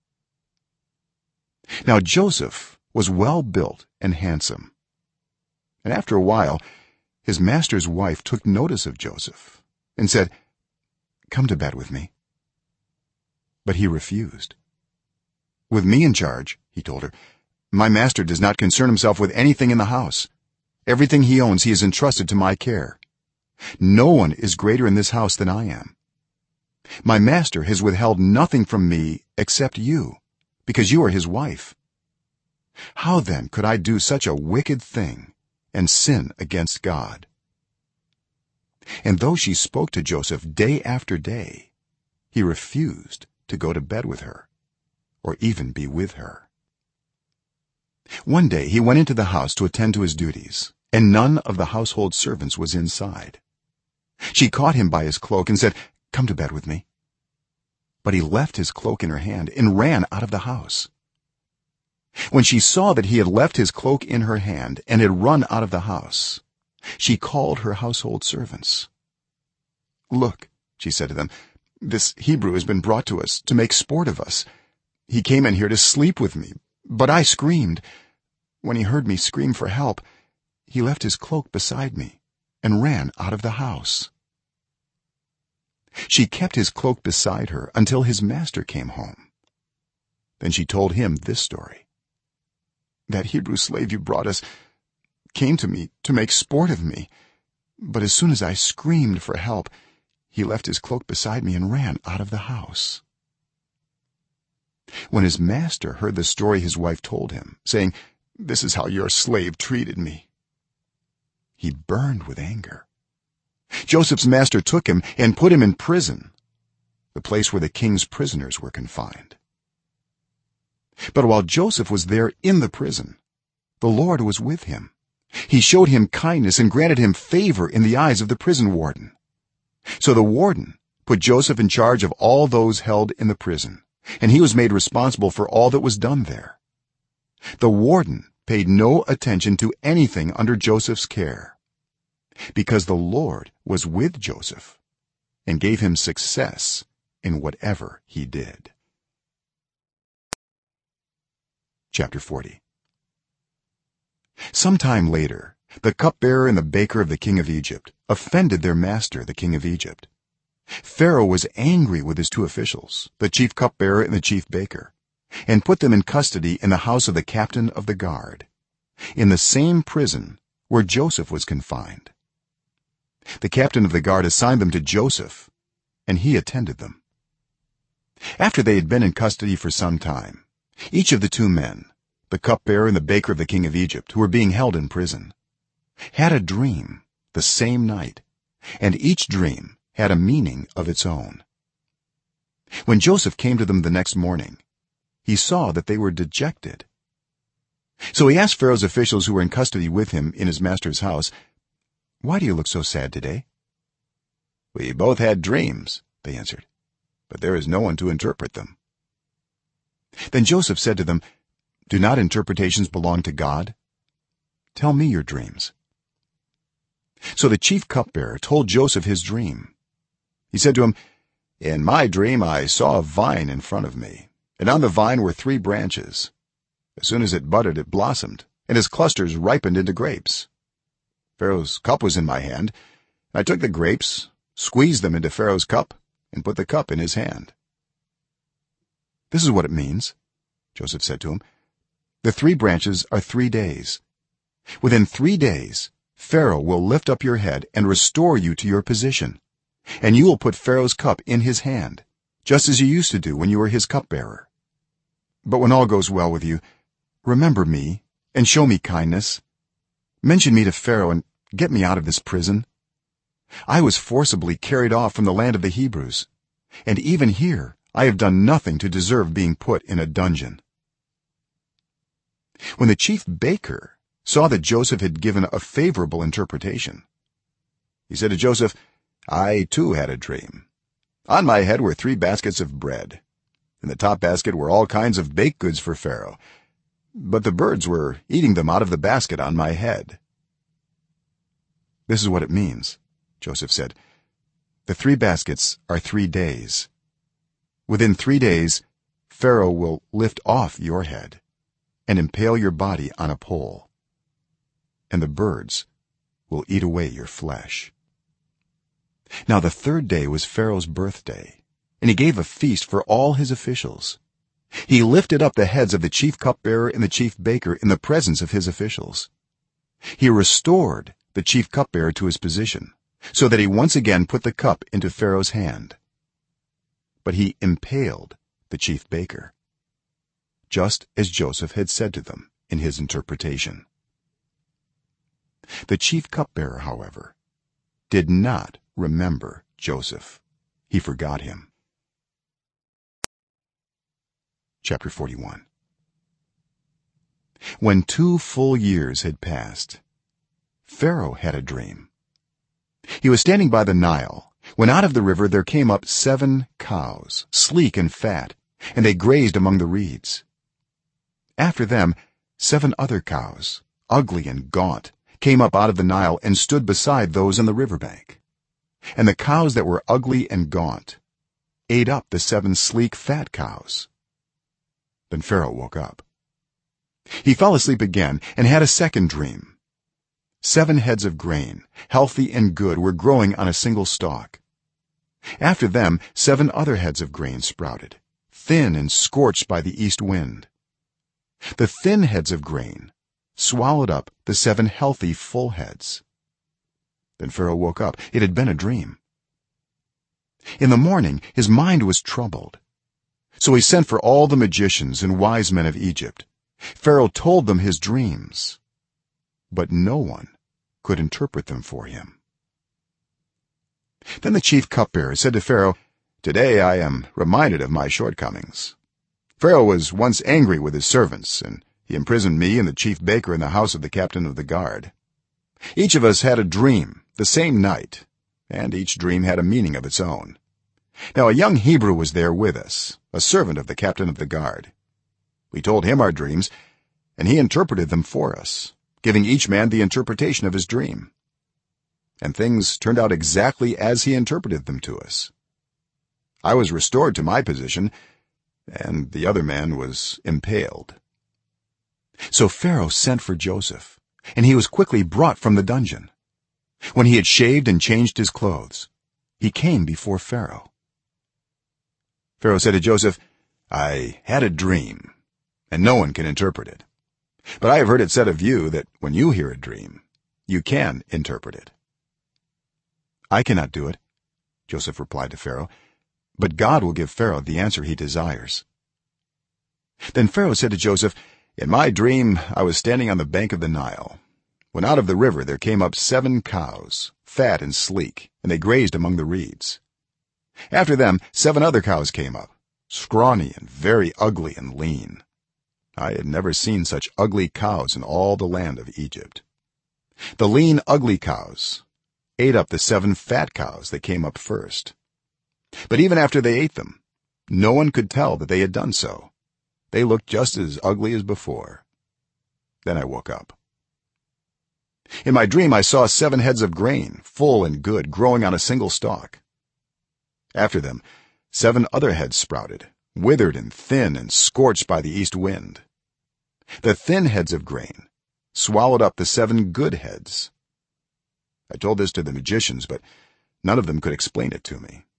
Now Joseph was well built and handsome, and after a while his master's wife took notice of Joseph and said, "Come to bed with me." But he refused. "With me in charge," he told her, "my master does not concern himself with anything in the house. Everything he owns he has entrusted to my care. No one is greater in this house than I am. My master has withheld nothing from me except you, because you are his wife. How then could I do such a wicked thing and sin against God?" And though she spoke to Joseph day after day, he refused to go to bed with her or even be with her. One day he went into the house to attend to his duties, and none of the household servants was inside. She caught him by his cloak and said, "Come to bed with me." But he left his cloak in her hand and ran out of the house. When she saw that he had left his cloak in her hand and had run out of the house, she called her household servants. "Look," she said to them, "this Hebrew has been brought to us to make sport of us. He came in here to sleep with me, but I screamed. When he heard me scream for help, he left his cloak beside me and ran out of the house." She kept his cloak beside her until his master came home. Then she told him this story: "That Hebrew slave you brought us came to me to make sport of me, but as soon as I screamed for help, he left his cloak beside me and ran out of the house." When his master heard the story his wife told him, saying, "This is how your slave treated me," he burned with anger. Joseph's master took him and put him in prison, the place where the king's prisoners were confined. But while Joseph was there in the prison, the Lord was with him, he showed him kindness and granted him favor in the eyes of the prison warden. So the warden put Joseph in charge of all those held in the prison, and he was made responsible for all that was done there. The warden paid no attention to anything under Joseph's care, because the Lord was with Joseph and gave him success in whatever he did. Chapter 40. Sometime later, the cupbearer and the baker of the king of Egypt offended their master, the king of Egypt. Pharaoh was angry with his two officials, the chief cupbearer and the chief baker, and put them in custody in the house of the captain of the guard, in the same prison where Joseph was confined. The captain of the guard assigned them to Joseph, and he attended them. After they had been in custody for some time, each of the two men, the cupbearer and the baker of the king of Egypt, who were being held in prison, had a dream the same night, and each dream had a meaning of its own. When Joseph came to them the next morning, he saw that they were dejected. So he asked Pharaoh's officials who were in custody with him in his master's house, "Why do you look so sad today?" "We both had dreams," they answered, "but there is no one to interpret them." Then Joseph said to them, "Do not interpretations belong to God? Tell me your dreams." So the chief cupbearer told Joseph his dream. He said to him, "In my dream I saw a vine in front of me, and on the vine were 3 branches. As soon as it budded, it blossomed, and its clusters ripened into grapes. Pharaoh's cup was in my hand. I took the grapes, squeezed them into Pharaoh's cup, and put the cup in his hand." "This is what it means," Joseph said to him. "The 3 branches are 3 days. Within 3 days Pharaoh will lift up your head and restore you to your position, and you will put Pharaoh's cup in his hand, just as you used to do when you were his cupbearer. But when all goes well with you, remember me and show me kindness. Mention me to Pharaoh and get me out of this prison. I was forcibly carried off from the land of the Hebrews, and even here I have done nothing to deserve being put in a dungeon." When the chief baker saw that Joseph had given a favorable interpretation, he said to Joseph, "I too had a dream. On my head were 3 baskets of bread. In the top basket were all kinds of baked goods for Pharaoh, but the birds were eating them out of the basket on my head." "This is what it means," Joseph said. "The 3 baskets are 3 days. Within 3 days Pharaoh will lift off your head and impale your body on a pole, and the birds will eat away your flesh." Now the 3rd day was Pharaoh's birthday, and he gave a feast for all his officials. He lifted up the heads of the chief cupbearer and the chief baker in the presence of his officials. He restored the chief cupbearer to his position, so that he once again put the cup into Pharaoh's hand. But he impaled the chief baker, just as Joseph had said to them in his interpretation. The chief cupbearer, however, did not remember Joseph. He forgot him. Chapter 41. When 2 full years had passed, Pharaoh had a dream. He was standing by the Nile when out of the river there came up 7 cows, sleek and fat, and they grazed among the reeds. After them 7 other cows, ugly and gaunt, came up out of the Nile and stood beside those on the riverbank. And the cows that were ugly and gaunt ate up the 7 sleek fat cows. Then Pharaoh woke up. He fell asleep again and had a second dream. 7 heads of grain, healthy and good, were growing on a single stalk. After them 7 other heads of grain sprouted, thin and scorched by the east wind. The thin heads of grain swallowed up the 7 healthy full heads. Then Pharaoh woke up. It had been a dream. In the morning his mind was troubled, so he sent for all the magicians and wise men of Egypt. Pharaoh told them his dreams, but no one could interpret them for him. Then the chief cupbearer said to Pharaoh, "Today I am reminded of my shortcomings. Pharaoh was once angry with his servants, and he imprisoned me and the chief baker in the house of the captain of the guard. each of us had a dream the same night, and each dream had a meaning of its own. Now a young Hebrew was there with us, a servant of the captain of the guard. We told him our dreams, and he interpreted them for us, giving each man the interpretation of his dream. And things turned out exactly as he interpreted them to us. I was restored to my position, and the other man was impaled. So Pharaoh sent for Joseph, and he was quickly brought from the dungeon. When he had shaved and changed his clothes, he came before Pharaoh. Pharaoh said to Joseph, "I had a dream, and no one can interpret it. But I have heard it said of you that when you hear a dream, you can interpret it." "I cannot do it," Joseph replied to Pharaoh, "but God will give Pharaoh the answer he desires." Then Pharaoh said to Joseph, "In my dream I was standing on the bank of the Nile, when out of the river there came up 7 cows, fat and sleek, and they grazed among the reeds. After them 7 other cows came up, scrawny and very ugly and lean. I had never seen such ugly cows in all the land of Egypt. The lean ugly cows ate up the 7 fat cows that came up first. But even after they ate them, no one could tell that they had done so. They looked just as ugly as before." Then I woke up. In my dream I saw 7 heads of grain, full and good, growing on a single stalk. After them 7 other heads sprouted, withered and thin and scorched by the east wind. The thin heads of grain swallowed up the 7 good heads. I told this to the magicians, but none of them could explain it to me.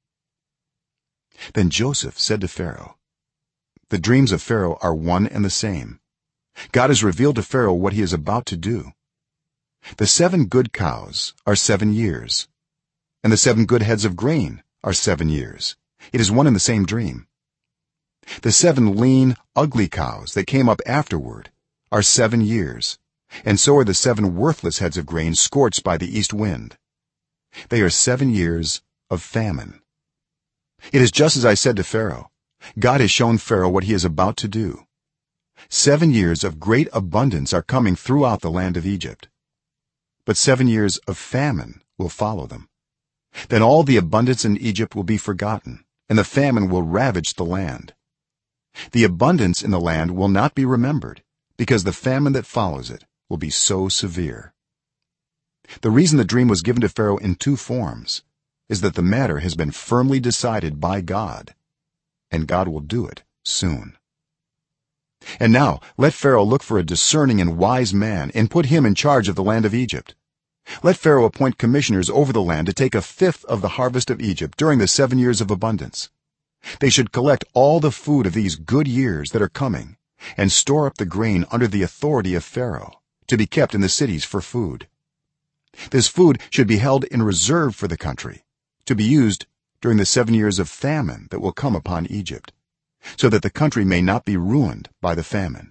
Then Joseph said to Pharaoh, "The dreams of Pharaoh are one and the same. God has revealed to Pharaoh what he is about to do. The 7 good cows are 7 years, and the 7 good heads of grain are 7 years. It is one and the same dream. The 7 lean ugly cows that came up afterward are 7 years, and so are the 7 worthless heads of grain scorched by the east wind. They are 7 years of famine. It is just as I said to Pharaoh. God has shown Pharaoh what he is about to do. 7 years of great abundance are coming throughout the land of Egypt, but 7 years of famine will follow them. Then all the abundance in Egypt will be forgotten, and the famine will ravage the land. The abundance in the land will not be remembered, because the famine that follows it will be so severe." The reason the dream was given to Pharaoh in 2 forms is that the matter has been firmly decided by God, and God will do it soon. And now let Pharaoh look for a discerning and wise man and put him in charge of the land of Egypt. Let Pharaoh appoint commissioners over the land to take 1/5 of the harvest of Egypt during the 7 years of abundance. They should collect all the food of these good years that are coming and store up the grain under the authority of Pharaoh to be kept in the cities for food. This food should be held in reserve for the country to be used during the 7 years of famine that will come upon Egypt, so that the country may not be ruined by the famine.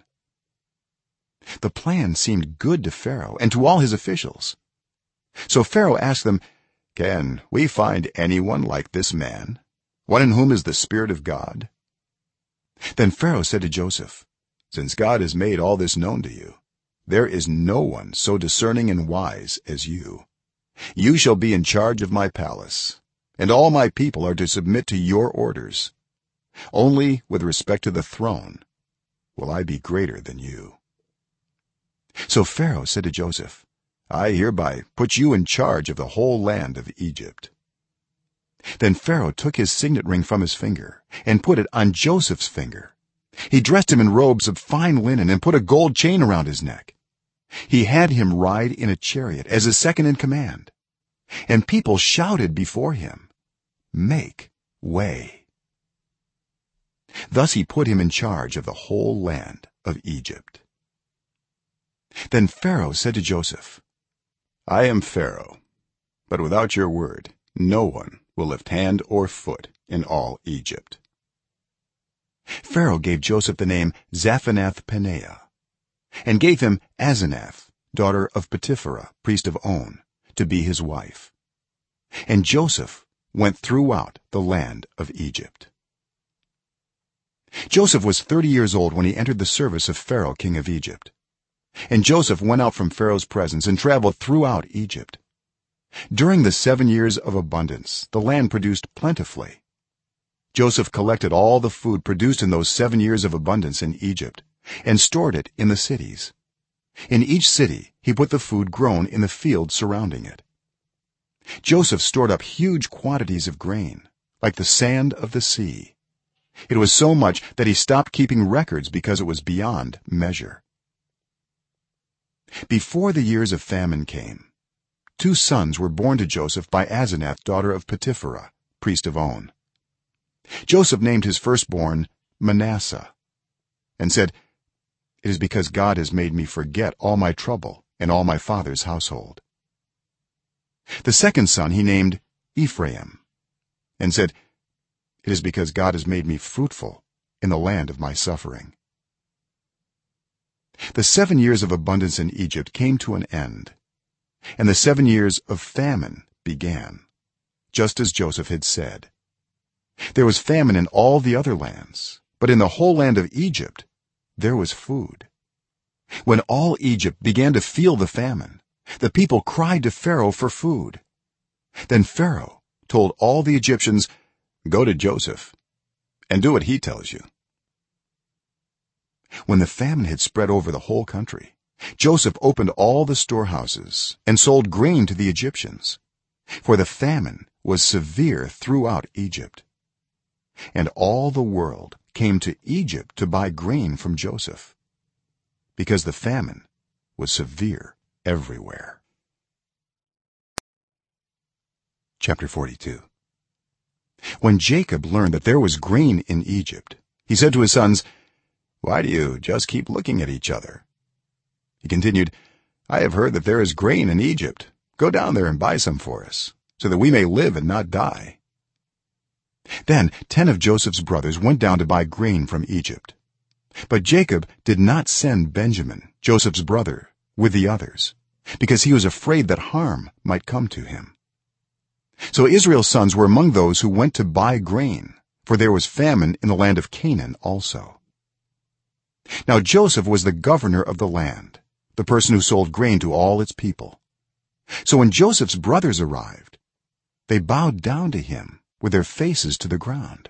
The plan seemed good to Pharaoh and to all his officials. So Pharaoh asked them, "Can we find anyone like this man, one in whom is the Spirit of God?" Then Pharaoh said to Joseph, "Since God has made all this known to you, there is no one so discerning and wise as you. You shall be in charge of my palace, and all my people are to submit to your orders. Only with respect to the throne will I be greater than you." So Pharaoh said to Joseph, "I hereby put you in charge of the whole land of Egypt." Then Pharaoh took his signet ring from his finger and put it on Joseph's finger. He dressed him in robes of fine linen and put a gold chain around his neck. He had him ride in a chariot as his second in command, and people shouted before him, "Make way." Thus he put him in charge of the whole land of Egypt. Then Pharaoh said to Joseph, "I am Pharaoh, but without your word no one will lift hand or foot in all Egypt." Pharaoh gave Joseph the name Zaphenath-Paneah, and gave him Asenath, daughter of Potipherah, priest of On, to be his wife. And Joseph went throughout the land of Egypt. Joseph was 30 years old when he entered the service of Pharaoh king of Egypt. and joseph went out from pharaoh's presence and traveled throughout egypt. During the 7 years of abundance the land produced plentifully. Joseph collected all the food produced in those 7 years of abundance in Egypt and stored it in the cities. In each city he put the food grown in the fields surrounding it. Joseph stored up huge quantities of grain, like the sand of the sea. It was so much that he stopped keeping records because it was beyond measure. Before the years of famine came, 2 sons were born to Joseph by Asenath, daughter of Potipherah, priest of On. Joseph named his firstborn Manasseh and said, "It is because God has made me forget all my trouble and all my father's household." The second son he named Ephraim and said, "It is because God has made me fruitful in the land of my suffering." The 7 years of abundance in Egypt came to an end, and the 7 years of famine began, just as Joseph had said. There was famine in all the other lands, but in the whole land of Egypt there was food. When all Egypt began to feel the famine, the people cried to Pharaoh for food. Then Pharaoh told all the Egyptians, "Go to Joseph and do what he tells you." When the famine had spread over the whole country, Joseph opened all the storehouses and sold grain to the Egyptians, for the famine was severe throughout Egypt. And all the world came to Egypt to buy grain from Joseph, because the famine was severe everywhere. Chapter 42. When Jacob learned that there was grain in Egypt, he said to his sons, "Why do you just keep looking at each other?" He continued, "I have heard that there is grain in Egypt. Go down there and buy some for us, so that we may live and not die." Then 10 of Joseph's brothers went down to buy grain from Egypt, but Jacob did not send Benjamin, Joseph's brother, with the others, because he was afraid that harm might come to him. So Israel's sons were among those who went to buy grain, for there was famine in the land of Canaan also. Now Joseph was the governor of the land, the person who sold grain to all its people. So when Joseph's brothers arrived, they bowed down to him with their faces to the ground.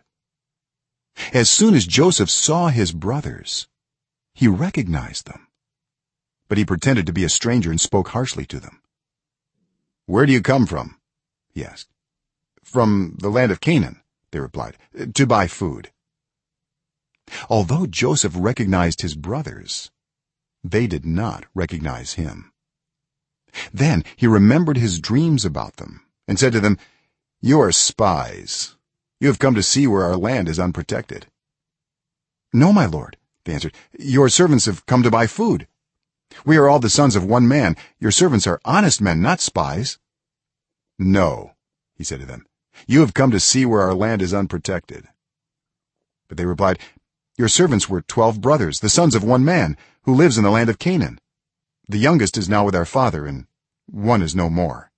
As soon as Joseph saw his brothers, he recognized them, but he pretended to be a stranger and spoke harshly to them. "Where do you come from?" he asked. "From the land of Canaan," they replied, "to buy food." Although Joseph recognized his brothers, they did not recognize him. Then he remembered his dreams about them and said to them, "You are spies. You have come to see where our land is unprotected." "No, my lord," they answered, "your servants have come to buy food. We are all the sons of one man. Your servants are honest men, not spies." "No," he said to them, "you have come to see where our land is unprotected." But they replied, "Your servants were 12 brothers, the sons of one man, who lives in the land of Canaan. The youngest is now with our father, and one is no more."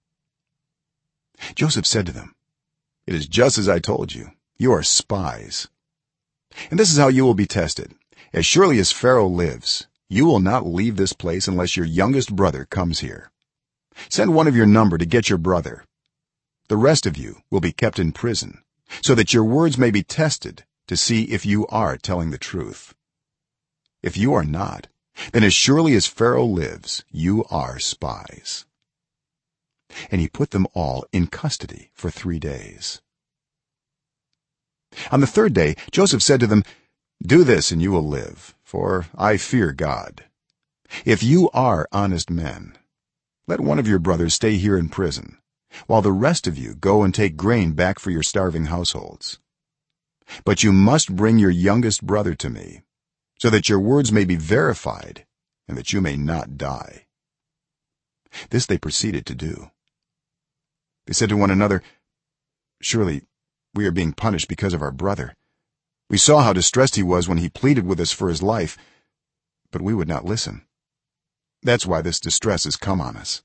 Joseph said to them, "It is just as I told you. You are spies. And this is how you will be tested. As surely as Pharaoh lives, you will not leave this place unless your youngest brother comes here. Send one of your number to get your brother. The rest of you will be kept in prison, so that your words may be tested to see if you are telling the truth. If you are not, then as surely as Pharaoh lives, you are spies." And he put them all in custody for 3 days. On the 3rd day Joseph said to them, "Do this and you will live, for I fear God. If you are honest men, let one of your brothers stay here in prison, while the rest of you go and take grain back for your starving households. But you must bring your youngest brother to me, so that your words may be verified and that you may not die." This they proceeded to do. They said to one another, "Surely we are being punished because of our brother. We saw how distressed he was when he pleaded with us for his life, but we would not listen. That's why this distress has come on us."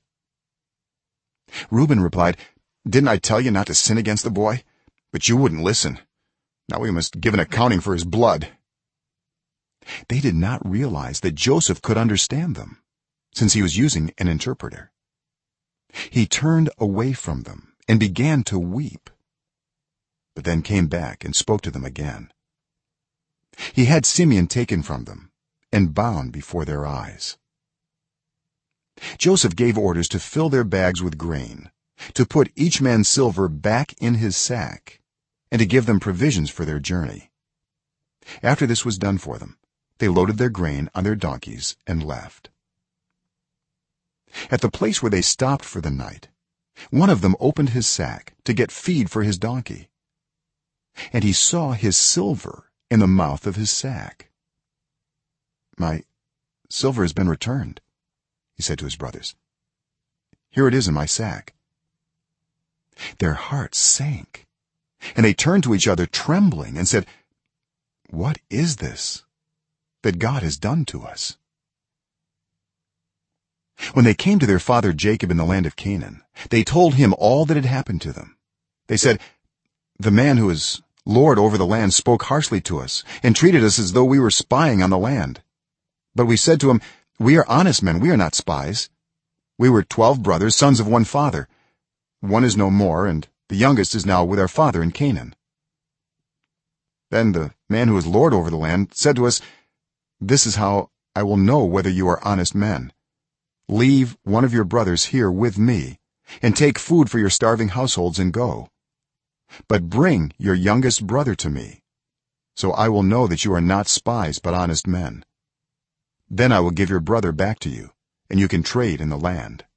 Reuben replied, "Didn't I tell you not to sin against the boy? But you wouldn't listen. Now we must give an accounting for his blood." They did not realize that Joseph could understand them, since he was using an interpreter. He turned away from them and began to weep, but then came back and spoke to them again. He had Simeon taken from them and bound before their eyes. Joseph gave orders to fill their bags with grain, to put each man's silver back in his sack, and to give them provisions for their journey. After this was done for them, they loaded their grain on their donkeys and left. At the place where they stopped for the night, one of them opened his sack to get feed for his donkey, and he saw his silver in the mouth of his sack. "My silver has been returned," he said to his brothers. "Here it is in my sack." Their hearts sank, and they turned to each other trembling and said, "What is this that God has done to us?" When they came to their father Jacob in the land of Canaan, they told him all that had happened to them. They said, "The man who is lord over the land spoke harshly to us and treated us as though we were spying on the land. But we said to him, 'We are honest men, we are not spies. We were 12 brothers, sons of one father. One is no more, and the youngest is now with our father in Canaan.' Then the man who is lord over the land said to us, 'This is how I will know whether you are honest men. Leave one of your brothers here with me and take food for your starving households and go. But bring your youngest brother to me, so I will know that you are not spies but honest men. Then I will give your brother back to you, and you can trade in the land.'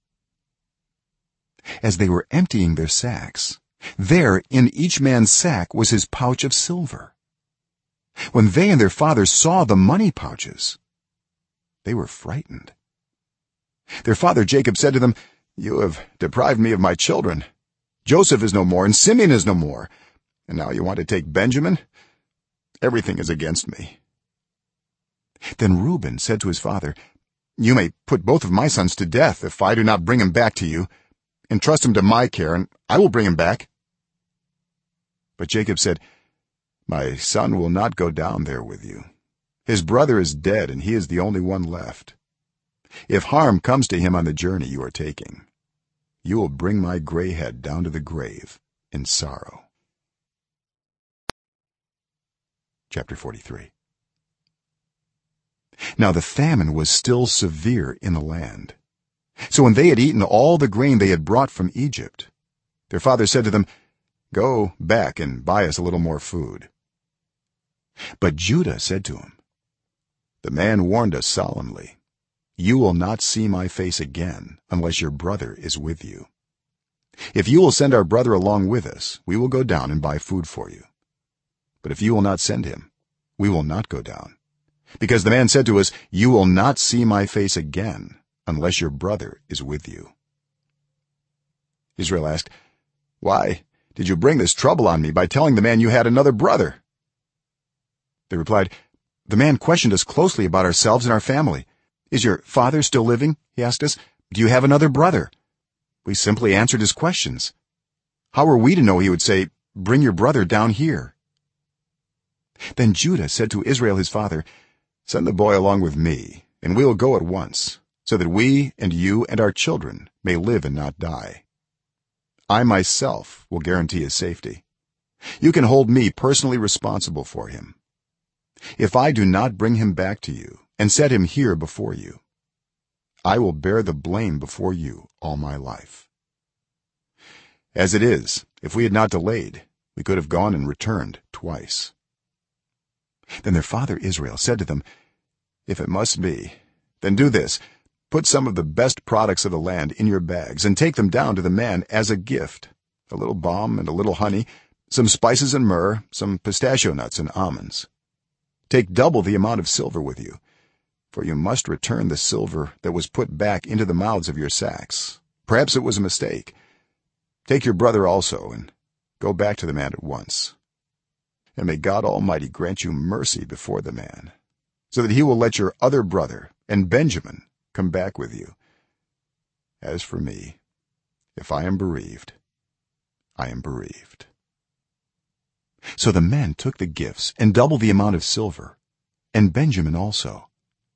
As they were emptying their sacks, there in each man's sack was his pouch of silver. When they and their father saw the money pouches, they were frightened. Their father Jacob said to them, 'You have deprived me of my children. Joseph is no more and Simeon is no more, and now you want to take Benjamin? Everything is against me.' Then Reuben said to his father, 'You may put both of my sons to death if I do not bring him back to you. Entrust him to my care, and I will bring him back.' But Jacob said, 'My son will not go down there with you. His brother is dead, and he is the only one left. If harm comes to him on the journey you are taking, you will bring my gray head down to the grave in sorrow.'" Chapter 43. Now the famine was still severe in the land. So when they had eaten all the grain they had brought from Egypt, their father said to them, "Go back and buy us a little more food." But Judah said to him, "The man warned us solemnly, 'You will not see my face again unless your brother is with you. If you will send our brother along with us, we will go down and buy food for you. But if you will not send him, we will not go down, because the man said to us, "You will not see my face again unless your brother is with you."'" Israel asked, "Why did you bring this trouble on me by telling the man you had another brother?" They replied, "The man questioned us closely about ourselves and our family. 'Is your father still living?' he asked us. 'Do you have another brother?' We simply answered his questions. How were we to know he would say, 'Bring your brother down here'?" Then Judah said to Israel his father, "Send the boy along with me, and we will go at once, so that we and you and our children may live and not die. I myself will guarantee his safety. You can hold me personally responsible for him. If I do not bring him back to you and set him here before you, I will bear the blame before you all my life. As it is, if we had not delayed, we could have gone and returned twice." Then their father Israel said to them, "If it must be, then do this: put some of the best products of the land in your bags and take them down to the man as a gift, a little balm and a little honey, some spices and myrrh, some pistachio nuts and almonds. Take double the amount of silver with you, for you must return the silver that was put back into the mouths of your sacks. Perhaps it was a mistake. Take your brother also and go back to the man at once. And may God Almighty grant you mercy before the man, so that he will let your other brother and Benjamin come back with you. As for me, if I am bereaved, I am bereaved." So the men took the gifts and double the amount of silver, and Benjamin also.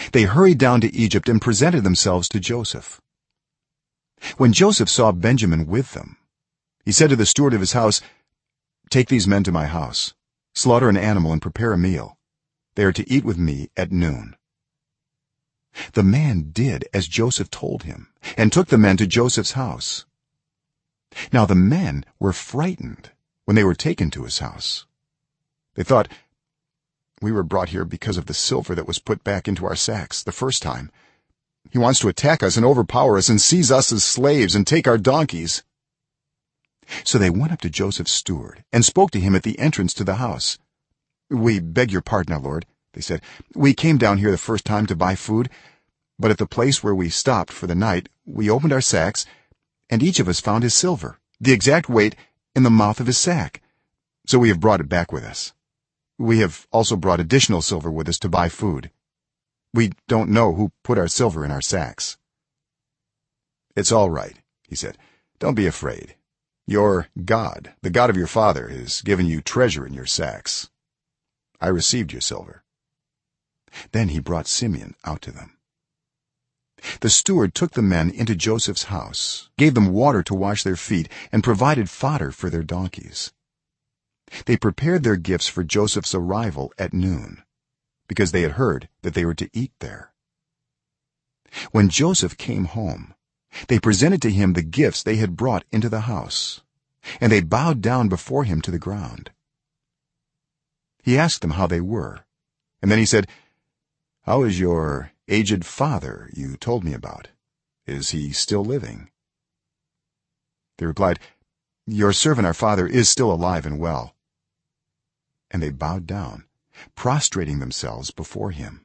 they hurried down to Egypt and presented themselves to Joseph. When Joseph saw Benjamin with them, he said to the steward of his house, "Take these men to my house, slaughter an animal and prepare a meal. They are to eat with me at noon." The man did as Joseph told him and took the men to Joseph's house. Now the men were frightened when they were taken to his house. They thought, "We were brought here because of the silver that was put back into our sacks the first time. He wants to attack us and overpower us and seize us as slaves and take our donkeys." So they went up to Joseph's steward and spoke to him at the entrance to the house. "We beg your pardon, our lord," they said. "We came down here the first time to buy food, but at the place where we stopped for the night we opened our sacks, and each of us found his silver, the exact weight, in the mouth of his sack. So we have brought it back with us. We have also brought additional silver with us to buy food. We don't know who put our silver in our sacks." "It's all right," he said. "Don't be afraid. Your God, the God of your father, has given you treasure in your sacks. I received your silver." Then he brought Simeon out to them. The steward took the men into Joseph's house, gave them water to wash their feet, and provided fodder for their donkeys. They prepared their gifts for Joseph's arrival at noon, because they had heard that they were to eat there. When Joseph came home, they presented to him the gifts they had brought into the house, and they bowed down before him to the ground. He asked them how they were, and then he said, "How is your aged father you told me about? Is he still living?" They replied, "Your servant our father is still alive and well." And they bowed down, prostrating themselves before him.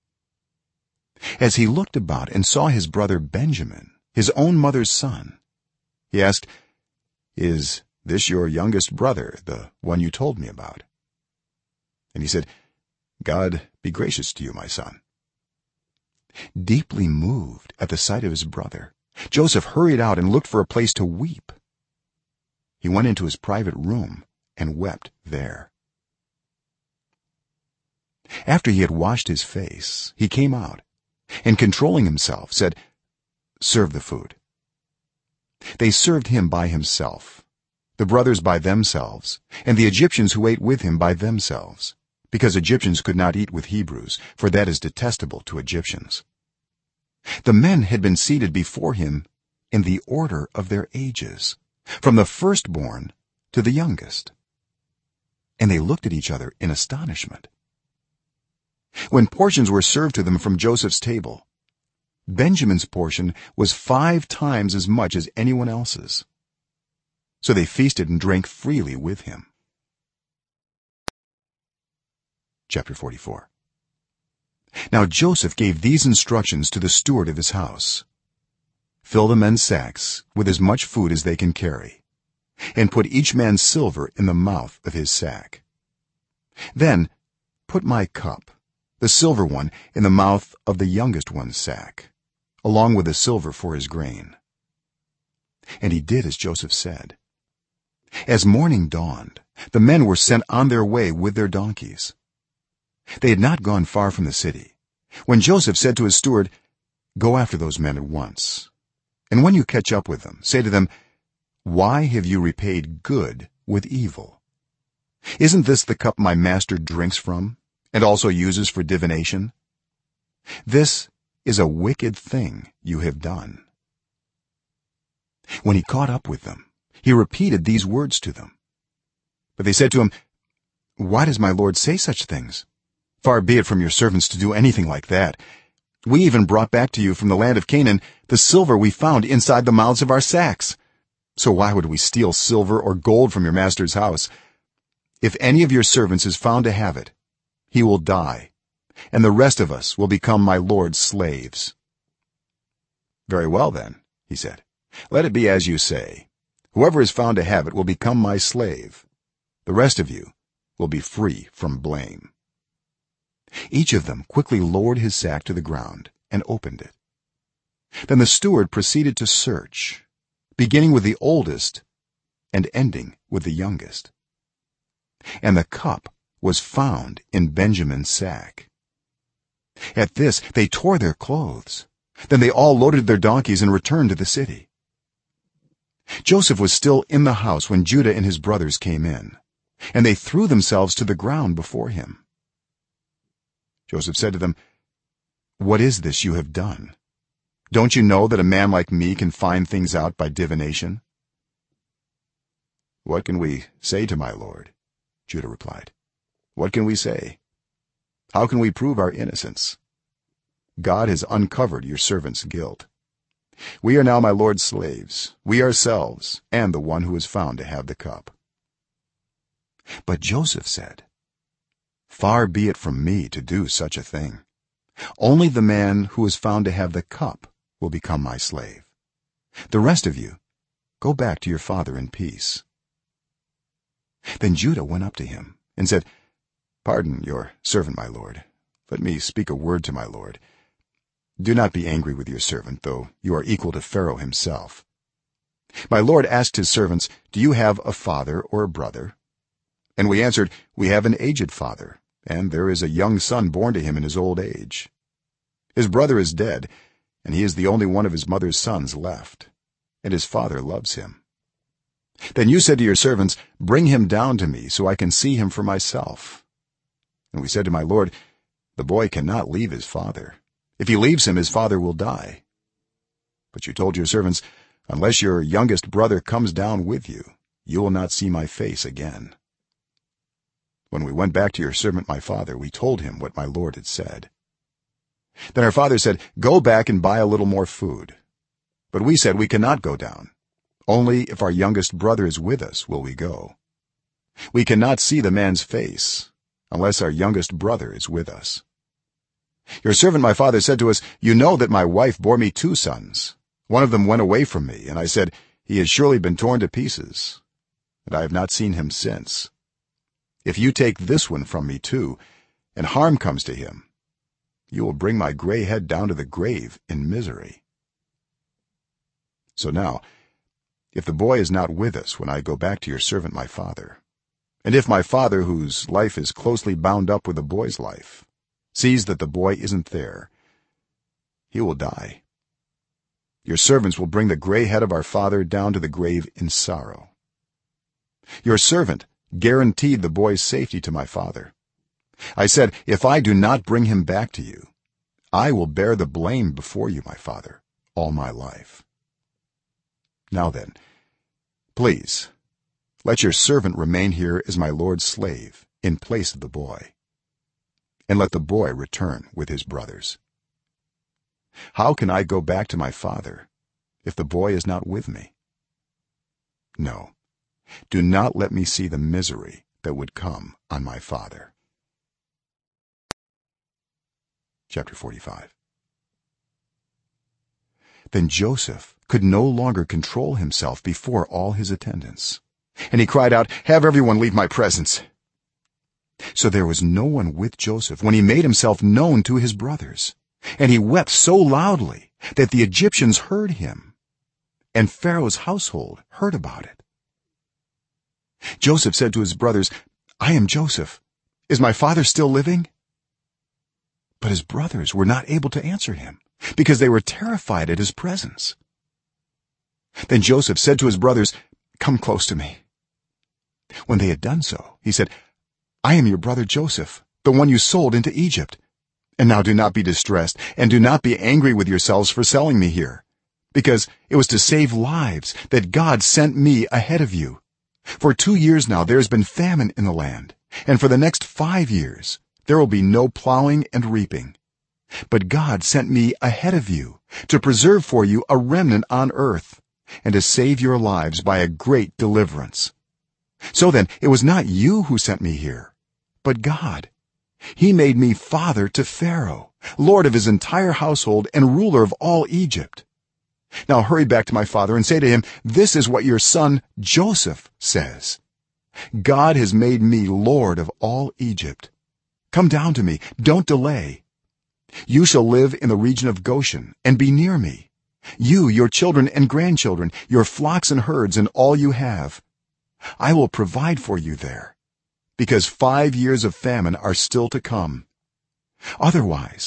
As he looked about and saw his brother Benjamin, his own mother's son, he asked, "Is this your youngest brother, the one you told me about?" And he said, "God be gracious to you, my son." Deeply moved at the sight of his brother, Joseph hurried out and looked for a place to weep. He went into his private room and wept there. After he had washed his face, he came out and, controlling himself, said, "Serve the food." They served him by himself, the brothers by themselves, and the Egyptians who ate with him by themselves, because Egyptians could not eat with Hebrews, for that is detestable to Egyptians. The men had been seated before him in the order of their ages, from the firstborn to the youngest, and they looked at each other in astonishment. When portions were served to them from Joseph's table, Benjamin's portion was 5 times as much as anyone else's. So they feasted and drank freely with him. Chapter 44. Now Joseph gave these instructions to the steward of his house: "Fill the men's sacks with as much food as they can carry, and put each man's silver in the mouth of his sack. Then put my cup, the silver one, in the mouth of the youngest one's sack, along with the silver for his grain." And he did as Joseph said. As morning dawned, the men were sent on their way with their donkeys. They had not gone far from the city when Joseph said to his steward, "Go after those men at once, and when you catch up with them, say to them, 'Why have you repaid good with evil? Isn't this the cup my master drinks from and also uses for divination? This is a wicked thing you have done.'" When he caught up with them, he repeated these words to them. But they said to him, "Why does my lord say such things? Far be it from your servants to do anything like that. We even brought back to you from the land of Canaan the silver we found inside the mouths of our sacks. So why would we steal silver or gold from your master's house? If any of your servants is found to have it, he will die, and the rest of us will become my lord's slaves." "Very well then," he said, "let it be as you say. Whoever is found to have it will become my slave. The rest of you will be free from blame." Each of them quickly lowered his sack to the ground and opened it. Then the steward proceeded to search, beginning with the oldest and ending with the youngest. And the cup was found in Benjamin's sack. at this they tore their clothes. Then they all loaded their donkeys and returned to the city. Joseph was still in the house when Judah and his brothers came in, and they threw themselves to the ground before him. Joseph said to them, "What is this you have done? Don't you know that a man like me can find things out by divination?" "What can we say to my lord?" Judah replied. "What can we say? How can we prove our innocence? God has uncovered your servant's guilt. We are now my lord's slaves, we ourselves and the one who is found to have the cup." But Joseph said, "Far be it from me to do such a thing. Only the man who is found to have the cup will become my slave. The rest of you, go back to your father in peace." Then Judah went up to him and said, "Pardon your servant, my lord. Let me speak a word to my lord. Do not be angry with your servant, though you are equal to Pharaoh himself. My lord asked his servants, 'Do you have a father or a brother?' And we answered, 'We have an aged father, and there is a young son born to him in his old age. His brother is dead, and he is the only one of his mother's sons left, and his father loves him. Then you said to your servants, Bring him down to me so I can see him for myself.' And we said to my lord, 'The boy cannot leave his father. If he leaves him, his father will die.' But you told your servants, 'Unless your youngest brother comes down with you, you will not see my face again.' When we went back to your servant my father, we told him what my lord had said. Then our father said, 'Go back and buy a little more food.' But we said, 'We cannot go down. Only if our youngest brother is with us will we go. We cannot see the man's face unless our youngest brother is with us.' Your servant my father said to us, 'You know that my wife bore me 2 sons. One of them went away from me, and I said, He has surely been torn to pieces, and I have not seen him since. If you take this one from me too, and harm comes to him, you will bring my gray head down to the grave in misery. So now, if the boy is not with us when I go back to your servant my father, and if my father, whose life is closely bound up with the boy's life, sees that the boy isn't there, he will die. Your servants will bring the gray head of our father down to the grave in sorrow. Your servant guaranteed the boy's safety to my father. I said, If I do not bring him back to you, I will bear the blame before you, my father, all my life. Now then, please, let your servant remain here as my lord's slave in place of the boy, and let the boy return with his brothers. How can I go back to my father if the boy is not with me? No, do not let me see the misery that would come on my father." Chapter 45. Then Joseph could no longer control himself before all his attendants, and he cried out, "Have everyone leave my presence." So there was no one with Joseph when he made himself known to his brothers, and he wept so loudly that the Egyptians heard him, and Pharaoh's household heard about it. Joseph said to his brothers, "I am Joseph. Is my father still living?" But his brothers were not able to answer him, because they were terrified at his presence. Then Joseph said to his brothers, "Come close to me." When they had done so, he said, "I am your brother Joseph, the one you sold into Egypt. And now do not be distressed, and do not be angry with yourselves for selling me here, because it was to save lives that God sent me ahead of you. For 2 years now there has been famine in the land, and for the next 5 years there will be no plowing and reaping. But God sent me ahead of you to preserve for you a remnant on earth, and to save your lives by a great deliverance. So then it was not you who sent me here, but God. He made me father to Pharaoh, lord of his entire household and ruler of all Egypt. Now hurry back to my father and say to him, This is what your son Joseph says. God has made me lord of all Egypt. Come down to me, don't delay. You shall live in the region of Goshen and be near me, you, your children and grandchildren, your flocks and herds, and all you have. I will provide for you there, because 5 years of famine are still to come. Otherwise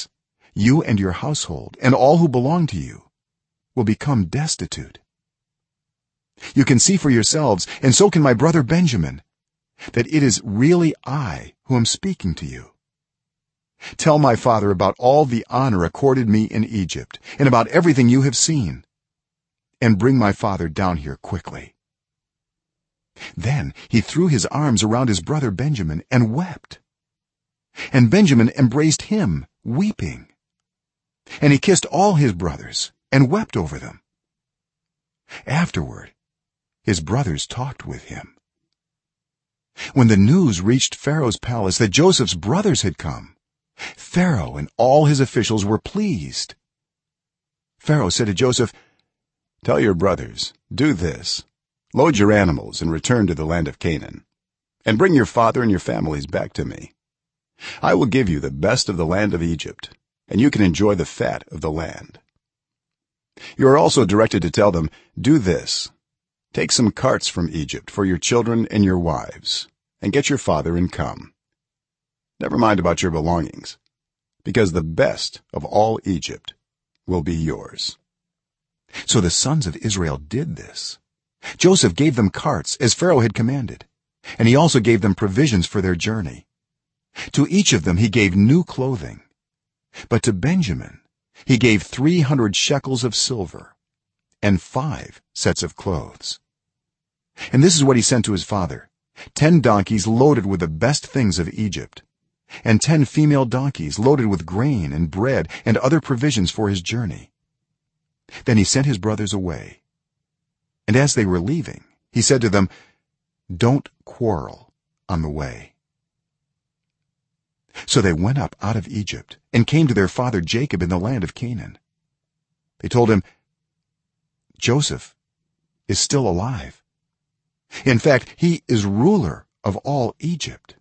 you and your household and all who belong to you will become destitute. You can see for yourselves, and so can my brother Benjamin, that it is really I who am speaking to you. Tell my father about all the honor accorded me in Egypt and about everything you have seen, and bring my father down here quickly." Then he threw his arms around his brother Benjamin and wept, and Benjamin embraced him, weeping, and he kissed all his brothers and wept over them. Afterward his brothers talked with him. When the news reached Pharaoh's palace that Joseph's brothers had come, Pharaoh and all his officials were pleased. Pharaoh said to Joseph, "Tell your brothers, do this: load your animals and return to the land of Canaan, and bring your father and your families back to me. I will give you the best of the land of Egypt, and you can enjoy the fat of the land." You are also directed to tell them, "Do this: take some carts from Egypt for your children and your wives, and get your father and come. Never mind about your belongings, because the best of all Egypt will be yours." So the sons of Israel did this. Joseph gave them carts as Pharaoh had commanded, and he also gave them provisions for their journey. To each of them he gave new clothing, but to Benjamin he gave 300 shekels of silver and 5 sets of clothes. And this is what he sent to his father: 10 donkeys loaded with the best things of Egypt, and 10 female donkeys loaded with grain and bread and other provisions for his journey. Then he sent his brothers away, and as they were leaving he said to them, "Don't quarrel on the way." So they went up out of Egypt and came to their father Jacob in the land of Canaan. They told him, "Joseph is still alive. In fact, he is ruler of all Egypt."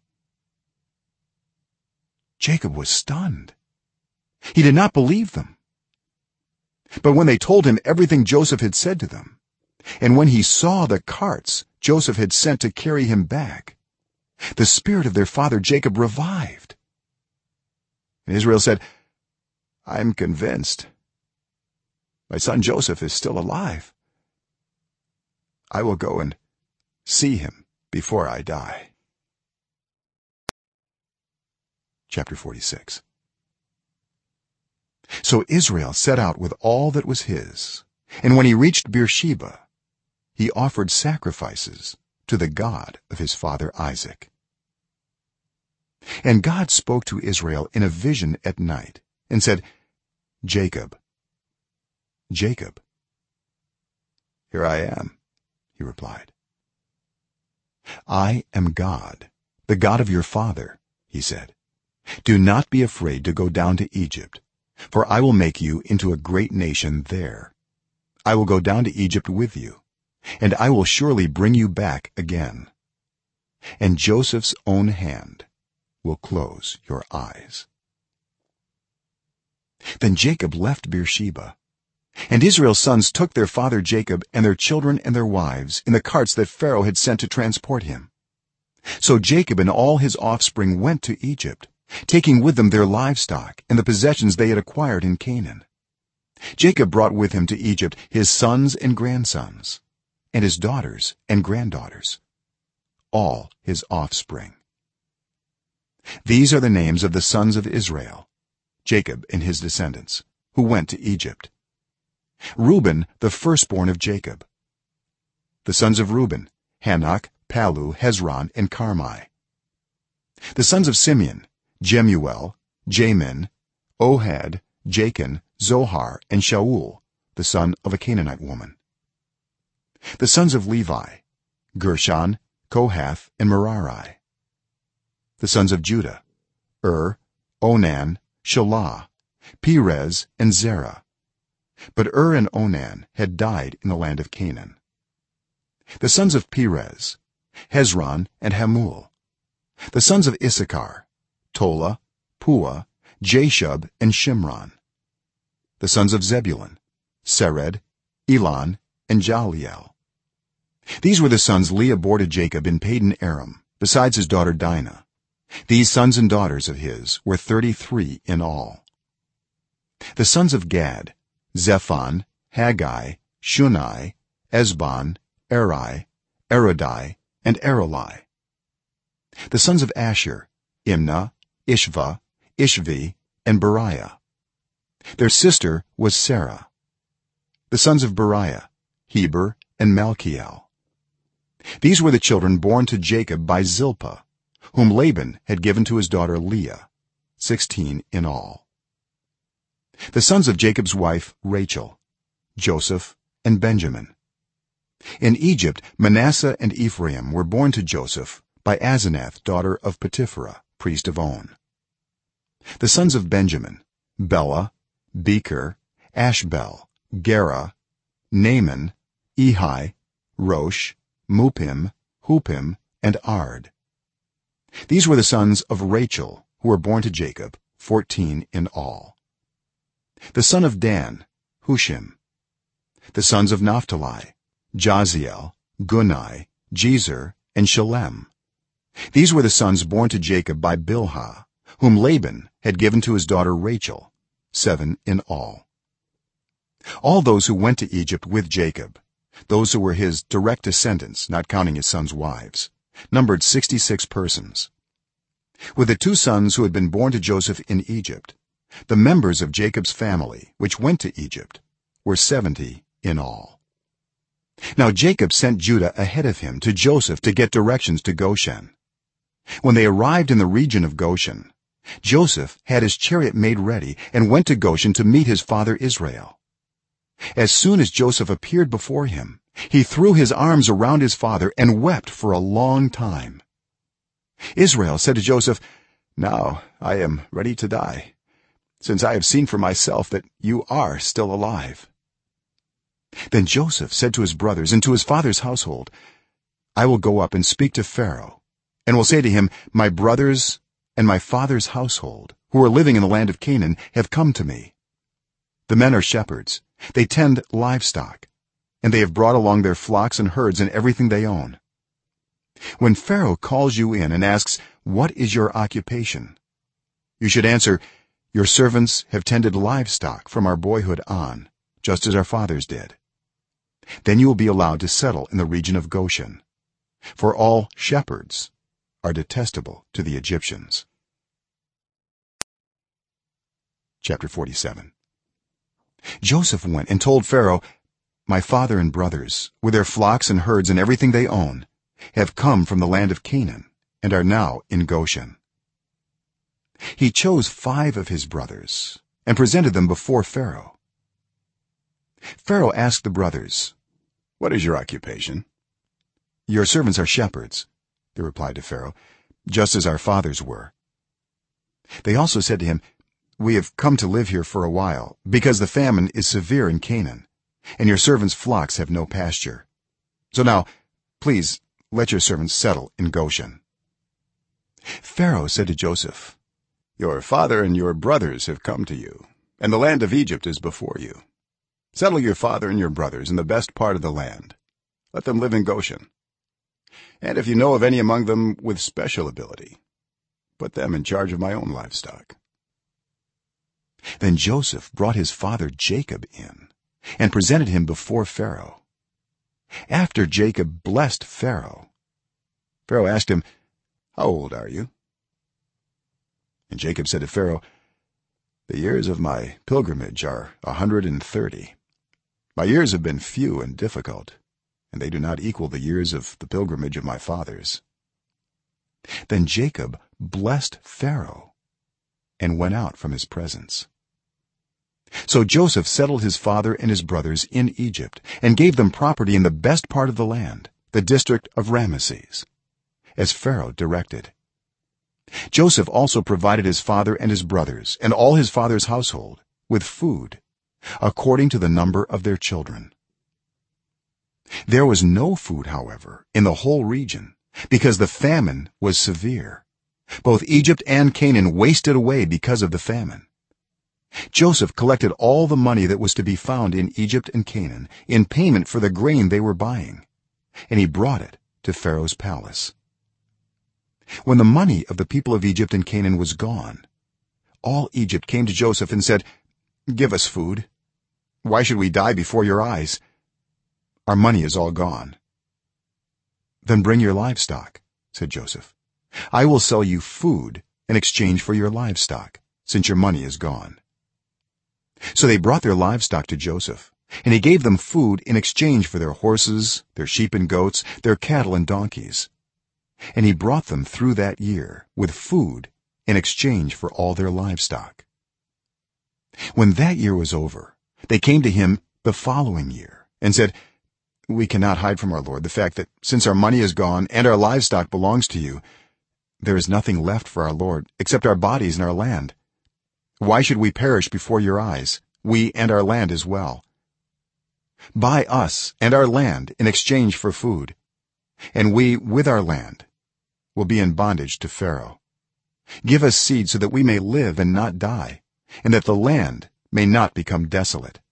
Jacob was stunned. He did not believe them. But when they told him everything Joseph had said to them, and when he saw the carts Joseph had sent to carry him back, the spirit of their father Jacob revived. And Israel said, "I am convinced. My son Joseph is still alive. I will go and see him before I die." Chapter 46. So Israel set out with all that was his, and when he reached Beersheba he offered sacrifices to the God of his father Isaac. And God spoke to Israel in a vision at night and said, "Jacob, Jacob." "Here I am," he replied. "I am God, the God of your father," he said. "Do not be afraid to go down to Egypt, for I will make you into a great nation there. I will go down to Egypt with you, and I will surely bring you back again. And Joseph's own hand will close your eyes." Then Jacob left Beersheba, and Israel's sons took their father Jacob and their children and their wives in the carts that Pharaoh had sent to transport him. So Jacob and all his offspring went to Egypt, taking with them their livestock and the possessions they had acquired in Canaan. Jacob brought with him to Egypt his sons and grandsons, and his daughters and granddaughters, all his offspring. These are the names of the sons of Israel, Jacob and his descendants, who went to Egypt. Reuben, the firstborn of Jacob. The sons of Reuben: Hanok, Palu, Hezron, and Carmi. The sons of Simeon: Jemuel, Jamin, Ohad, Jachin, Zohar, and Shaul, the son of a Canaanite woman. The sons of Levi: Gershon, Kohath, and Merari. The sons of Judah: Onan, Shelah, Perez, and Zerah. But and Onan had died in the land of Canaan. The sons of Perez: Hezron and Hamul. The sons of Issachar: Tola, Puah, Jashub, and Shimron. The sons of Zebulun: Sered, Elon, and Jaliel. These were the sons Leah bore to Jacob in Padan Aram, besides his daughter Dinah. These sons and daughters of his were 33 in all. the sons of Gad: Zephon, Haggai, Shunai, Esbon, Eri, Erodai, and Erolai. The sons of Asher: Imnah, Ishva, Ishvi, and Beriah. Their sister was Sarah. The sons of Beriah: Heber and Malchiel. These were the children born to Jacob by Zilpah, whom Laban had given to his daughter Leah, 16 in all. The sons of Jacob's wife Rachel: Joseph and Benjamin. In Egypt, Manasseh and Ephraim were born to Joseph by Asenath, daughter of Potipherah, priest of On. The sons of Benjamin: Bela, Becher, Ashbel, Gera, Naaman, Ehi, Rosh, Mupim, Hupim, and Ard. These were the sons of Rachel, who were born to Jacob, 14 in all. The son of Dan: Hushim. The sons of Naphtali: Jaziel, Gunai, Jezer, and Shalem. These were the sons born to Jacob by Bilhah, whom Laban had given to his daughter Rachel, 7 in all. All those who went to Egypt with Jacob, those who were his direct descendants, not counting his sons' wives, numbered 66 persons. With the 2 sons who had been born to Joseph in Egypt, the members of Jacob's family which went to Egypt were 70 in all. Now Jacob sent Judah ahead of him to Joseph to get directions to Goshen. When they arrived in the region of Goshen, Joseph had his chariot made ready and went to Goshen to meet his father Israel. As soon as Joseph appeared before him, he threw his arms around his father and wept for a long time. Israel said to Joseph, "Now I am ready to die, since I have seen for myself that you are still alive." Then Joseph said to his brothers and to his father's household, "I will go up and speak to Pharaoh, and will say to him, my brothers and my father's household, who are living in the land of Canaan, have come to me. The men are shepherds, they tend livestock, and they have brought along their flocks and herds and everything they own. When Pharaoh calls you in and asks, 'What is your occupation?' you should answer, 'Your servants have tended livestock from our boyhood on, just as our fathers did.' Then you will be allowed to settle in the region of Goshen, for all shepherds are detestable to the Egyptians." Chapter 47. Joseph went and told Pharaoh, "My father and brothers, with their flocks and herds and everything they own, have come from the land of Canaan and are now in Goshen." He chose 5 of his brothers and presented them before Pharaoh. Pharaoh asked the brothers, "What is your occupation?" "Your servants are shepherds," they replied to Pharaoh, "just as our fathers were." They also said to him, "We have come to live here for a while, because the famine is severe in Canaan, and your servants' flocks have no pasture. So now, please, let your servants settle in Goshen." Pharaoh said to Joseph, "Your father and your brothers have come to you, and the land of Egypt is before you. Settle your father and your brothers in the best part of the land. Let them live in Goshen. And if you know of any among them with special ability, put them in charge of my own livestock." Then Joseph brought his father Jacob in and presented him before Pharaoh. After Jacob blessed Pharaoh, Pharaoh asked him, "How old are you?" And Jacob said to Pharaoh, "The years of my pilgrimage are 130. My years have been few and difficult, and they do not equal the years of the pilgrimage of my fathers." Then Jacob blessed Pharaoh and went out from his presence. So Joseph settled his father and his brothers in Egypt and gave them property in the best part of the land, the district of Ramesses, as Pharaoh directed. Joseph also provided his father and his brothers and all his father's household with food according to the number of their children. There was no food, however, in the whole region, because the famine was severe. Both Egypt and Canaan wasted away because of the famine. Joseph collected all the money that was to be found in Egypt and Canaan in payment for the grain they were buying, and he brought it to Pharaoh's palace. When the money of the people of Egypt and Canaan was gone, all Egypt came to Joseph and said, give us food. Why should we die before your eyes? Our money is all gone." "Then bring your livestock," said Joseph. "I will sell you food in exchange for your livestock, since your money is gone." So they brought their livestock to Joseph, and he gave them food in exchange for their horses, their sheep and goats, their cattle and donkeys. And he brought them through that year with food in exchange for all their livestock. When that year was over, they came to him the following year and said, "We cannot hide from our lord the fact that since our money is gone and our livestock belongs to you, there is nothing left for our lord except our bodies and our land. Why should we perish before your eyes, we and our land as well? Buy us and our land in exchange for food, and we with our land will be in bondage to Pharaoh. Give us seed so that we may live and not die, and that the land may not become desolate."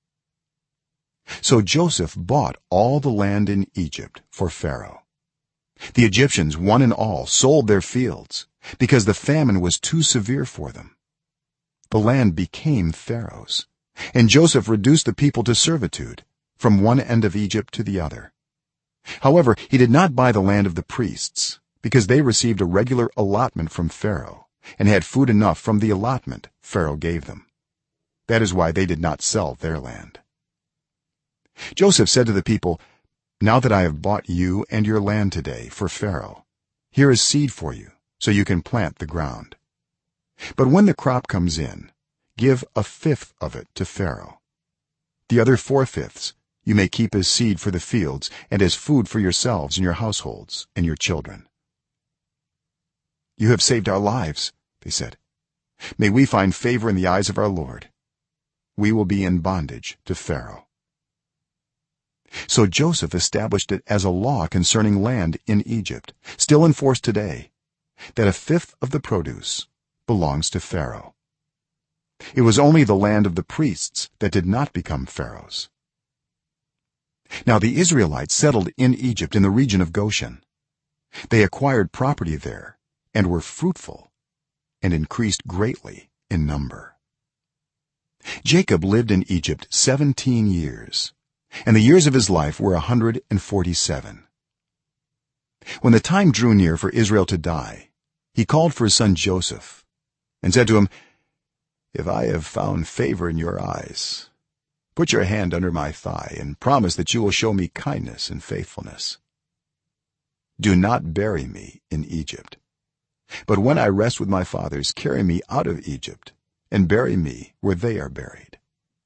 So Joseph bought all the land in Egypt for Pharaoh. The Egyptians, one and all, sold their fields because the famine was too severe for them. The land became Pharaoh's, and Joseph reduced the people to servitude from one end of Egypt to the other. However, he did not buy the land of the priests, because they received a regular allotment from Pharaoh and had food enough from the allotment Pharaoh gave them. That is why they did not sell their land. Joseph said to the people, "Now that I have bought you and your land today for Pharaoh, here is seed for you so you can plant the ground. But when the crop comes in, give a fifth of it to Pharaoh. The other 4/5 you may keep as seed for the fields and as food for yourselves and your households and your children." "You have saved our lives," they said. "May we find favor in the eyes of our lord. We will be in bondage to Pharaoh." So Joseph established it as a law concerning land in Egypt, still in force today, that a fifth of the produce belongs to Pharaoh. It was only the land of the priests that did not become Pharaoh's. Now the Israelites settled in Egypt in the region of Goshen. They acquired property there and were fruitful and increased greatly in number. Jacob lived in Egypt 17 years, and the years of his life were 147. When the time drew near for Israel to die, he called for his son Joseph and said to him, "If I have found favor in your eyes, put your hand under my thigh and promise that you will show me kindness and faithfulness. Do not bury me in Egypt, but when I rest with my fathers, carry me out of Egypt and bury me where they are buried."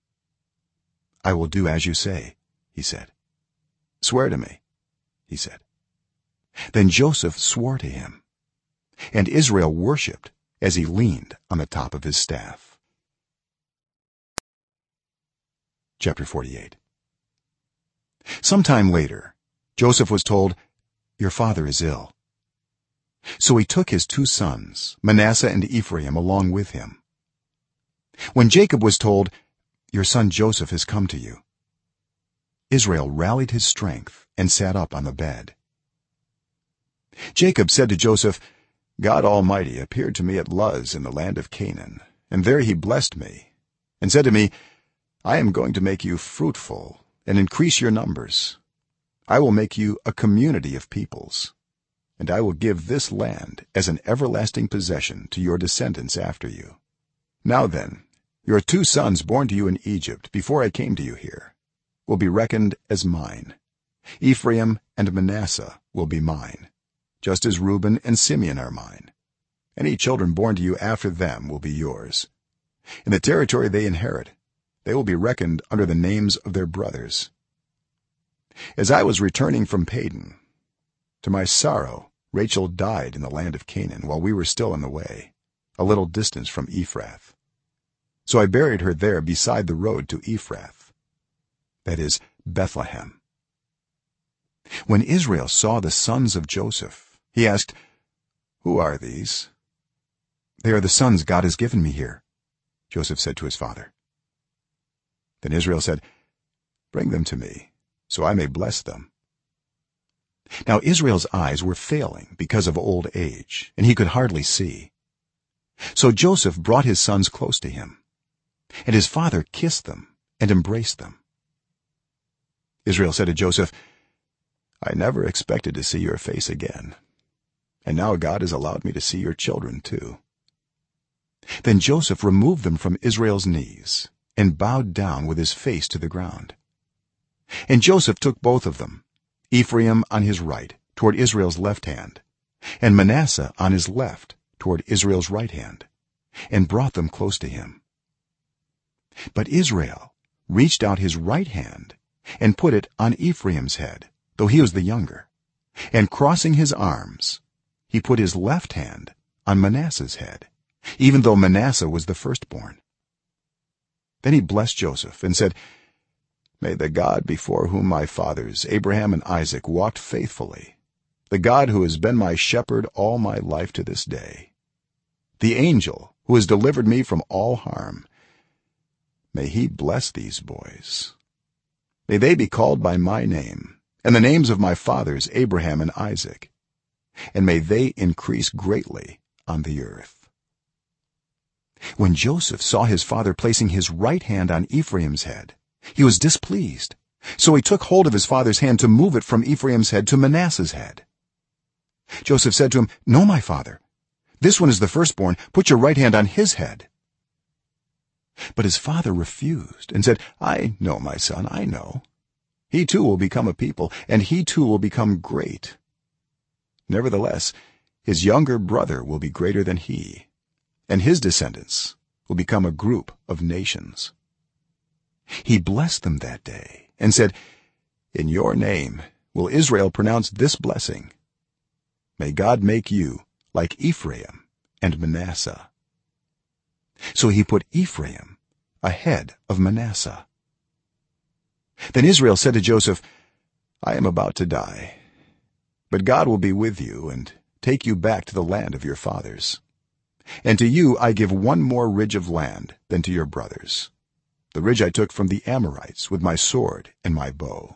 "I will do as you say," he said. "Swear to me," he said. Then Joseph swore to him, and Israel worshipped as he leaned on the top of his staff. Chapter 48. Sometime later, Joseph was told, "Your father is ill." So he took his 2 sons, Manasseh and Ephraim, along with him. When Jacob was told, "Your son Joseph has come to you," Israel rallied his strength and sat up on the bed. Jacob said to Joseph, "God Almighty appeared to me at Luz in the land of Canaan, and there he blessed me and said to me, 'I am going to make you fruitful and increase your numbers. I will make you a community of peoples, and I will give this land as an everlasting possession to your descendants after you.' Now then, your 2 sons born to you in Egypt before I came to you here will be reckoned as mine. Ephraim and Manasseh will be mine, just as Reuben and Simeon are mine. Any children born to you after them will be yours. In the territory they inherit, they will be reckoned under the names of their brothers. As I was returning from Padan, to my sorrow Rachel died in the land of Canaan while we were still on the way, a little distance from Ephrath. So I buried her there beside the road to Ephrath, that is Bethlehem." When Israel saw the sons of Joseph, he asked, "Who are these?" "They are the sons God has given me here," Joseph said to his father. Then Israel said, "Bring them to me, so I may bless them." Now Israel's eyes were failing because of old age, and he could hardly see. So Joseph brought his sons close to him. and his father kissed them and embraced them. Israel said to Joseph, I never expected to see your face again, and now God has allowed me to see your children too. Then Joseph removed them from Israel's knees and bowed down with his face to the ground. And Joseph took both of them, Ephraim on his right toward Israel's left hand, and Manasseh on his left toward Israel's right hand, and brought them close to him. But Israel reached out his right hand and put it on Ephraim's head, though he was the younger, and crossing his arms he put his left hand on Manasseh's head, even though Manasseh was the firstborn. Then he blessed Joseph and said, May the God before whom my fathers Abraham and Isaac walked faithfully, the God who has been my shepherd all my life to this day, the angel who has delivered me from all harm, may he bless these boys. May they be called by my name and the names of my fathers Abraham and Isaac, and may they increase greatly on the earth. When Joseph saw his father placing his right hand on Ephraim's head, he was displeased, so he took hold of his father's hand to move it from Ephraim's head to Manasseh's head. Joseph said to him, No, my father, this one is the firstborn, put your right hand on his head. But his father refused and said, I know, my son, I know. He too will become a people, and he too will become great. Nevertheless, his younger brother will be greater than he, and his descendants will become a group of nations. He blessed them that day and said, In your name will Israel pronounce this blessing. May God make you like Ephraim and Manasseh. So he put Ephraim ahead of Manasseh. Then Israel said to Joseph, I am about to die, but God will be with you and take you back to the land of your fathers. And to you I give one more ridge of land than to your brothers, the ridge I took from the Amorites with my sword and my bow.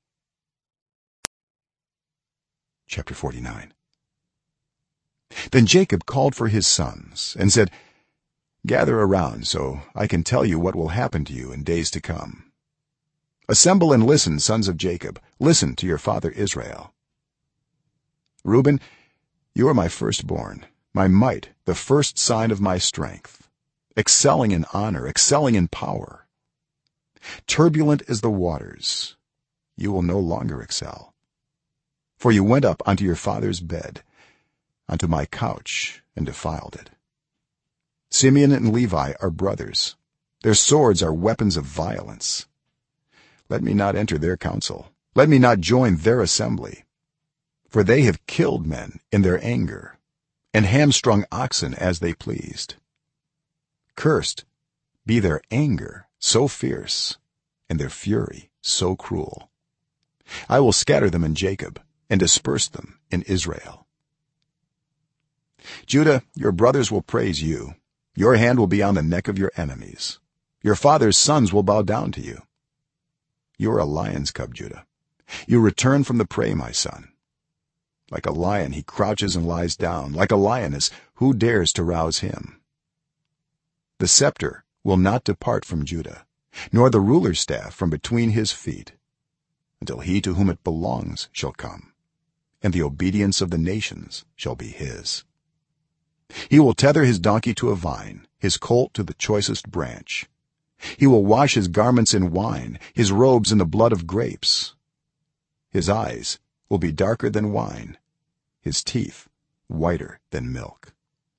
Chapter 49. Then Jacob called for his sons and said, Gather around so I can tell you what will happen to you in days to come. Assemble and listen, sons of Jacob, listen to your father Israel. Reuben, you are my firstborn, my might, the first sign of my strength, excelling in honor, excelling in power. Turbulent as the waters, you will no longer excel. For you went up onto your father's bed, onto my couch, and defiled it. Simeon and Levi are brothers. Their swords are weapons of violence. Let me not enter their council. Let me not join their assembly. For they have killed men in their anger, and hamstrung oxen as they pleased. Cursed be their anger so fierce, and their fury so cruel. I will scatter them in Jacob, and disperse them in Israel. Judah, your brothers will praise you. Your hand will be on the neck of your enemies. Your father's sons will bow down to you. You are a lion's cub, Judah. You return from the prey, my son. Like a lion he crouches and lies down, like a lioness, who dares to rouse him? The scepter will not depart from Judah, nor the ruler's staff from between his feet, until he to whom it belongs shall come, and the obedience of the nations shall be his. He will tether his donkey to a vine, his colt to the choicest branch. He will wash his garments in wine, his robes in the blood of grapes. His eyes will be darker than wine, his teeth whiter than milk.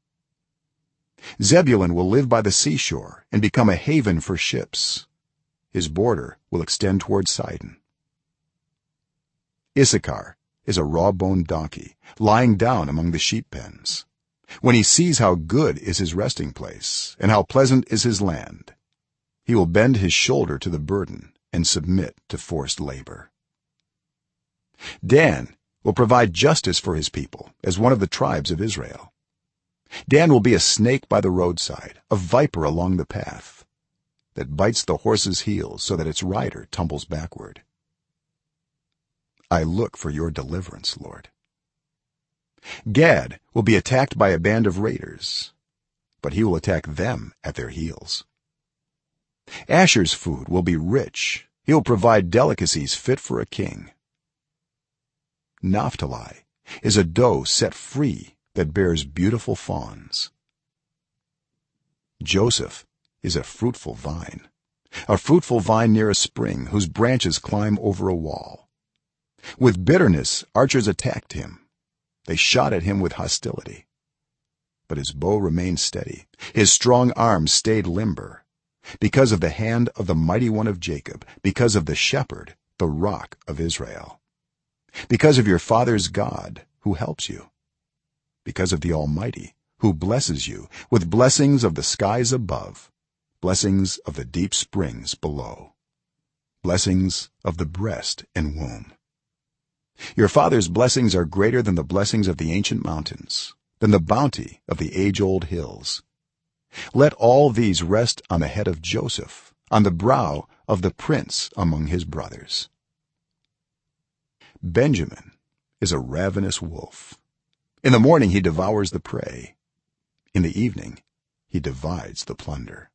Zebulun will live by the seashore and become a haven for ships. His border will extend toward Sidon. Issachar is a raw-boned donkey, lying down among the sheep pens. When he sees how good is his resting place and how pleasant is his land, he will bend his shoulder to the burden and submit to forced labor. Dan will provide justice for his people as one of the tribes of Israel. Dan will be a snake by the roadside, a viper along the path, that bites the horse's heels so that its rider tumbles backward. I look for your deliverance, Lord. Gad will be attacked by a band of raiders, but he will attack them at their heels. asher's food will be rich, he will provide delicacies fit for a king. Naphtali is a doe set free that bears beautiful fawns. Joseph is a fruitful vine near a spring whose branches climb over a wall. With bitterness archers attacked him, they shot at him with hostility, but his bow remained steady, his strong arm stayed limber, because of the hand of the mighty one of Jacob, because of the shepherd, the rock of Israel, because of your father's God who helps you, because of the Almighty who blesses you with blessings of the skies above, blessings of the deep springs below, blessings of the breast and womb. Your father's blessings are greater than the blessings of the ancient mountains, than the bounty of the age-old hills. Let all these rest on the head of Joseph, on the brow of the prince among his brothers. Benjamin is a ravenous wolf. In the morning he devours the prey, in the evening he divides the plunder.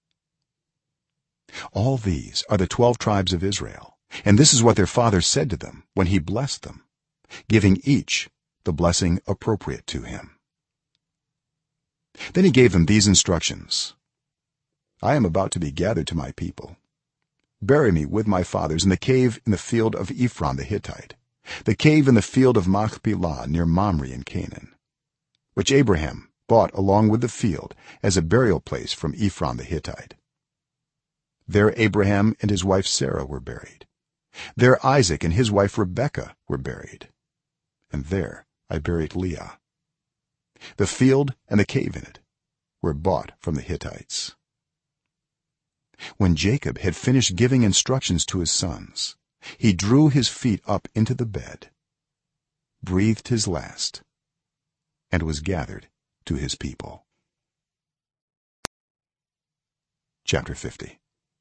All these are the 12 tribes of Israel, and this is what their father said to them when he blessed them, giving each the blessing appropriate to him. Then he gave them these instructions: I am about to be gathered to my people. Bury me with my fathers in the cave in the field of Ephron the Hittite, the cave in the field of Machpelah near Mamre in Canaan, which Abraham bought along with the field as a burial place from Ephron the Hittite. There Abraham and his wife Sarah were buried. There Isaac and his wife Rebekah were buried. And there I buried Leah. The field and the cave in it were bought from the Hittites. When Jacob had finished giving instructions to his sons, he drew his feet up into the bed, breathed his last, and was gathered to his people. Chapter 50.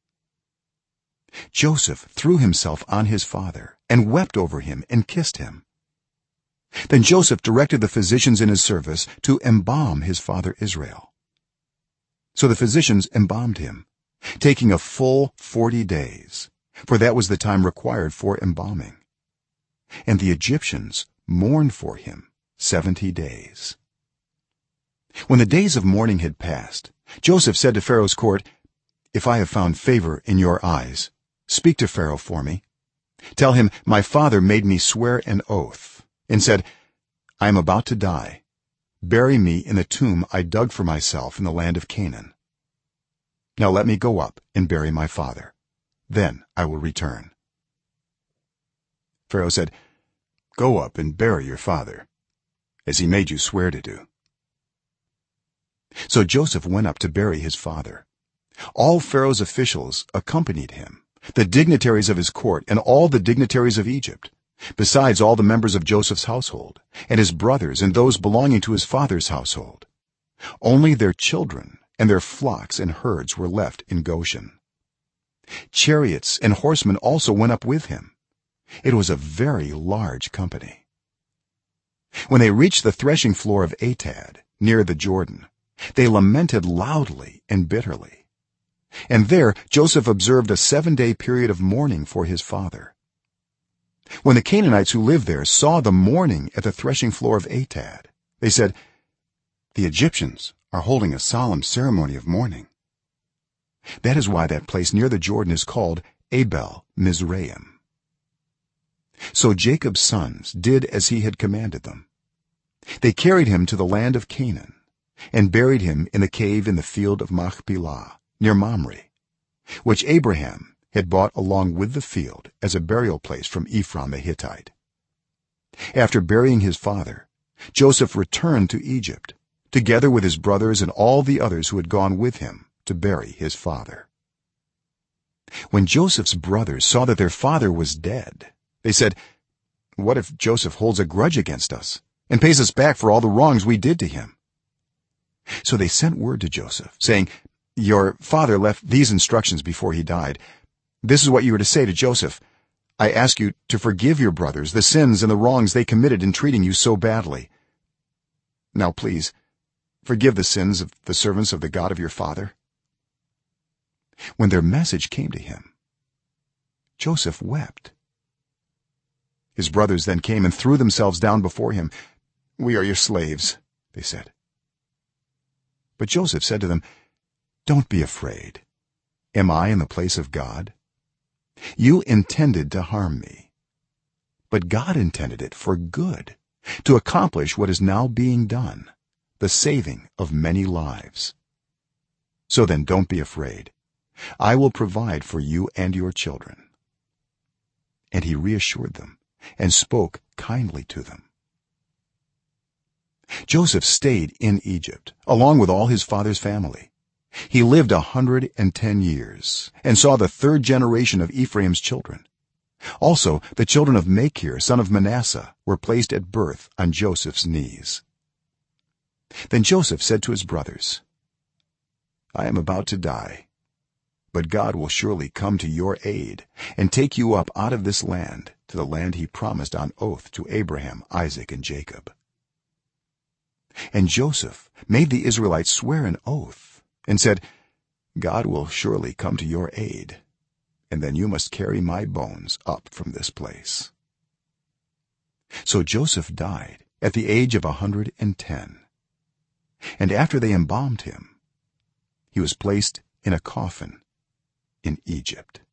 Joseph threw himself on his father and wept over him and kissed him. Then Joseph directed the physicians in his service to embalm his father Israel. So the physicians embalmed him, taking a full 40 days, for that was the time required for embalming. And the Egyptians mourned for him 70 days. When the days of mourning had passed, Joseph said to Pharaoh's court, "If I have found favor in your eyes, speak to Pharaoh for me. Tell him, my father made me swear an oath and said, I am about to die. Bury me in the tomb I dug for myself in the land of Canaan. Now let me go up and bury my father. Then I will return." Pharaoh said, "Go up and bury your father, as he made you swear to do." So Joseph went up to bury his father. All Pharaoh's officials accompanied him, the dignitaries of his court and all the dignitaries of Egypt, besides all the members of Joseph's household and his brothers and those belonging to his father's household. Only their children and their flocks and herds were left in Goshen. Chariots and horsemen also went up with him. It was a very large company. When they reached the threshing floor of Atad near the Jordan, they lamented loudly and bitterly. And there Joseph observed a 7-day period of mourning for his father. When the Canaanites who lived there saw the mourning at the threshing floor of Atad, they said, "The Egyptians are holding a solemn ceremony of mourning." That is why that place near the Jordan is called Abel Mizraim. So Jacob's sons did as he had commanded them. They carried him to the land of Canaan and buried him in the cave in the field of Machpelah near Mamre, which Abraham had bought along with the field as a burial place from Ephron the Hittite. After burying his father, Joseph returned to Egypt together with his brothers and all the others who had gone with him to bury his father. When Joseph's brothers saw that their father was dead, they said, "What if Joseph holds a grudge against us and pays us back for all the wrongs we did to him?" So they sent word to Joseph, saying, "Your father left these instructions before he died. This is what you are to say to Joseph: I ask you to forgive your brothers the sins and the wrongs they committed in treating you so badly. Now please forgive the sins of the servants of the God of your father." when their message came to him, Joseph wept. His brothers then came and threw themselves down before him. "We are your slaves," they said. But Joseph said to them, "Don't be afraid. Am I in the place of God? You intended to harm me, but God intended it for good, to accomplish what is now being done, the saving of many lives. So then don't be afraid. I will provide for you and your children." And he reassured them and spoke kindly to them. Joseph stayed in Egypt along with all his father's family. He lived 110 years and saw the third generation of Ephraim's children. Also the children of Machir son of Manasseh were placed at birth on Joseph's knees. Then Joseph said to his brothers, "I am about to die, but God will surely come to your aid and take you up out of this land to the land he promised on oath to Abraham, Isaac, and Jacob." And Joseph made the Israelites swear an oath and said, "God will surely come to your aid, and then you must carry my bones up from this place." So Joseph died at the age of 110, and after they embalmed him, he was placed in a coffin in Egypt.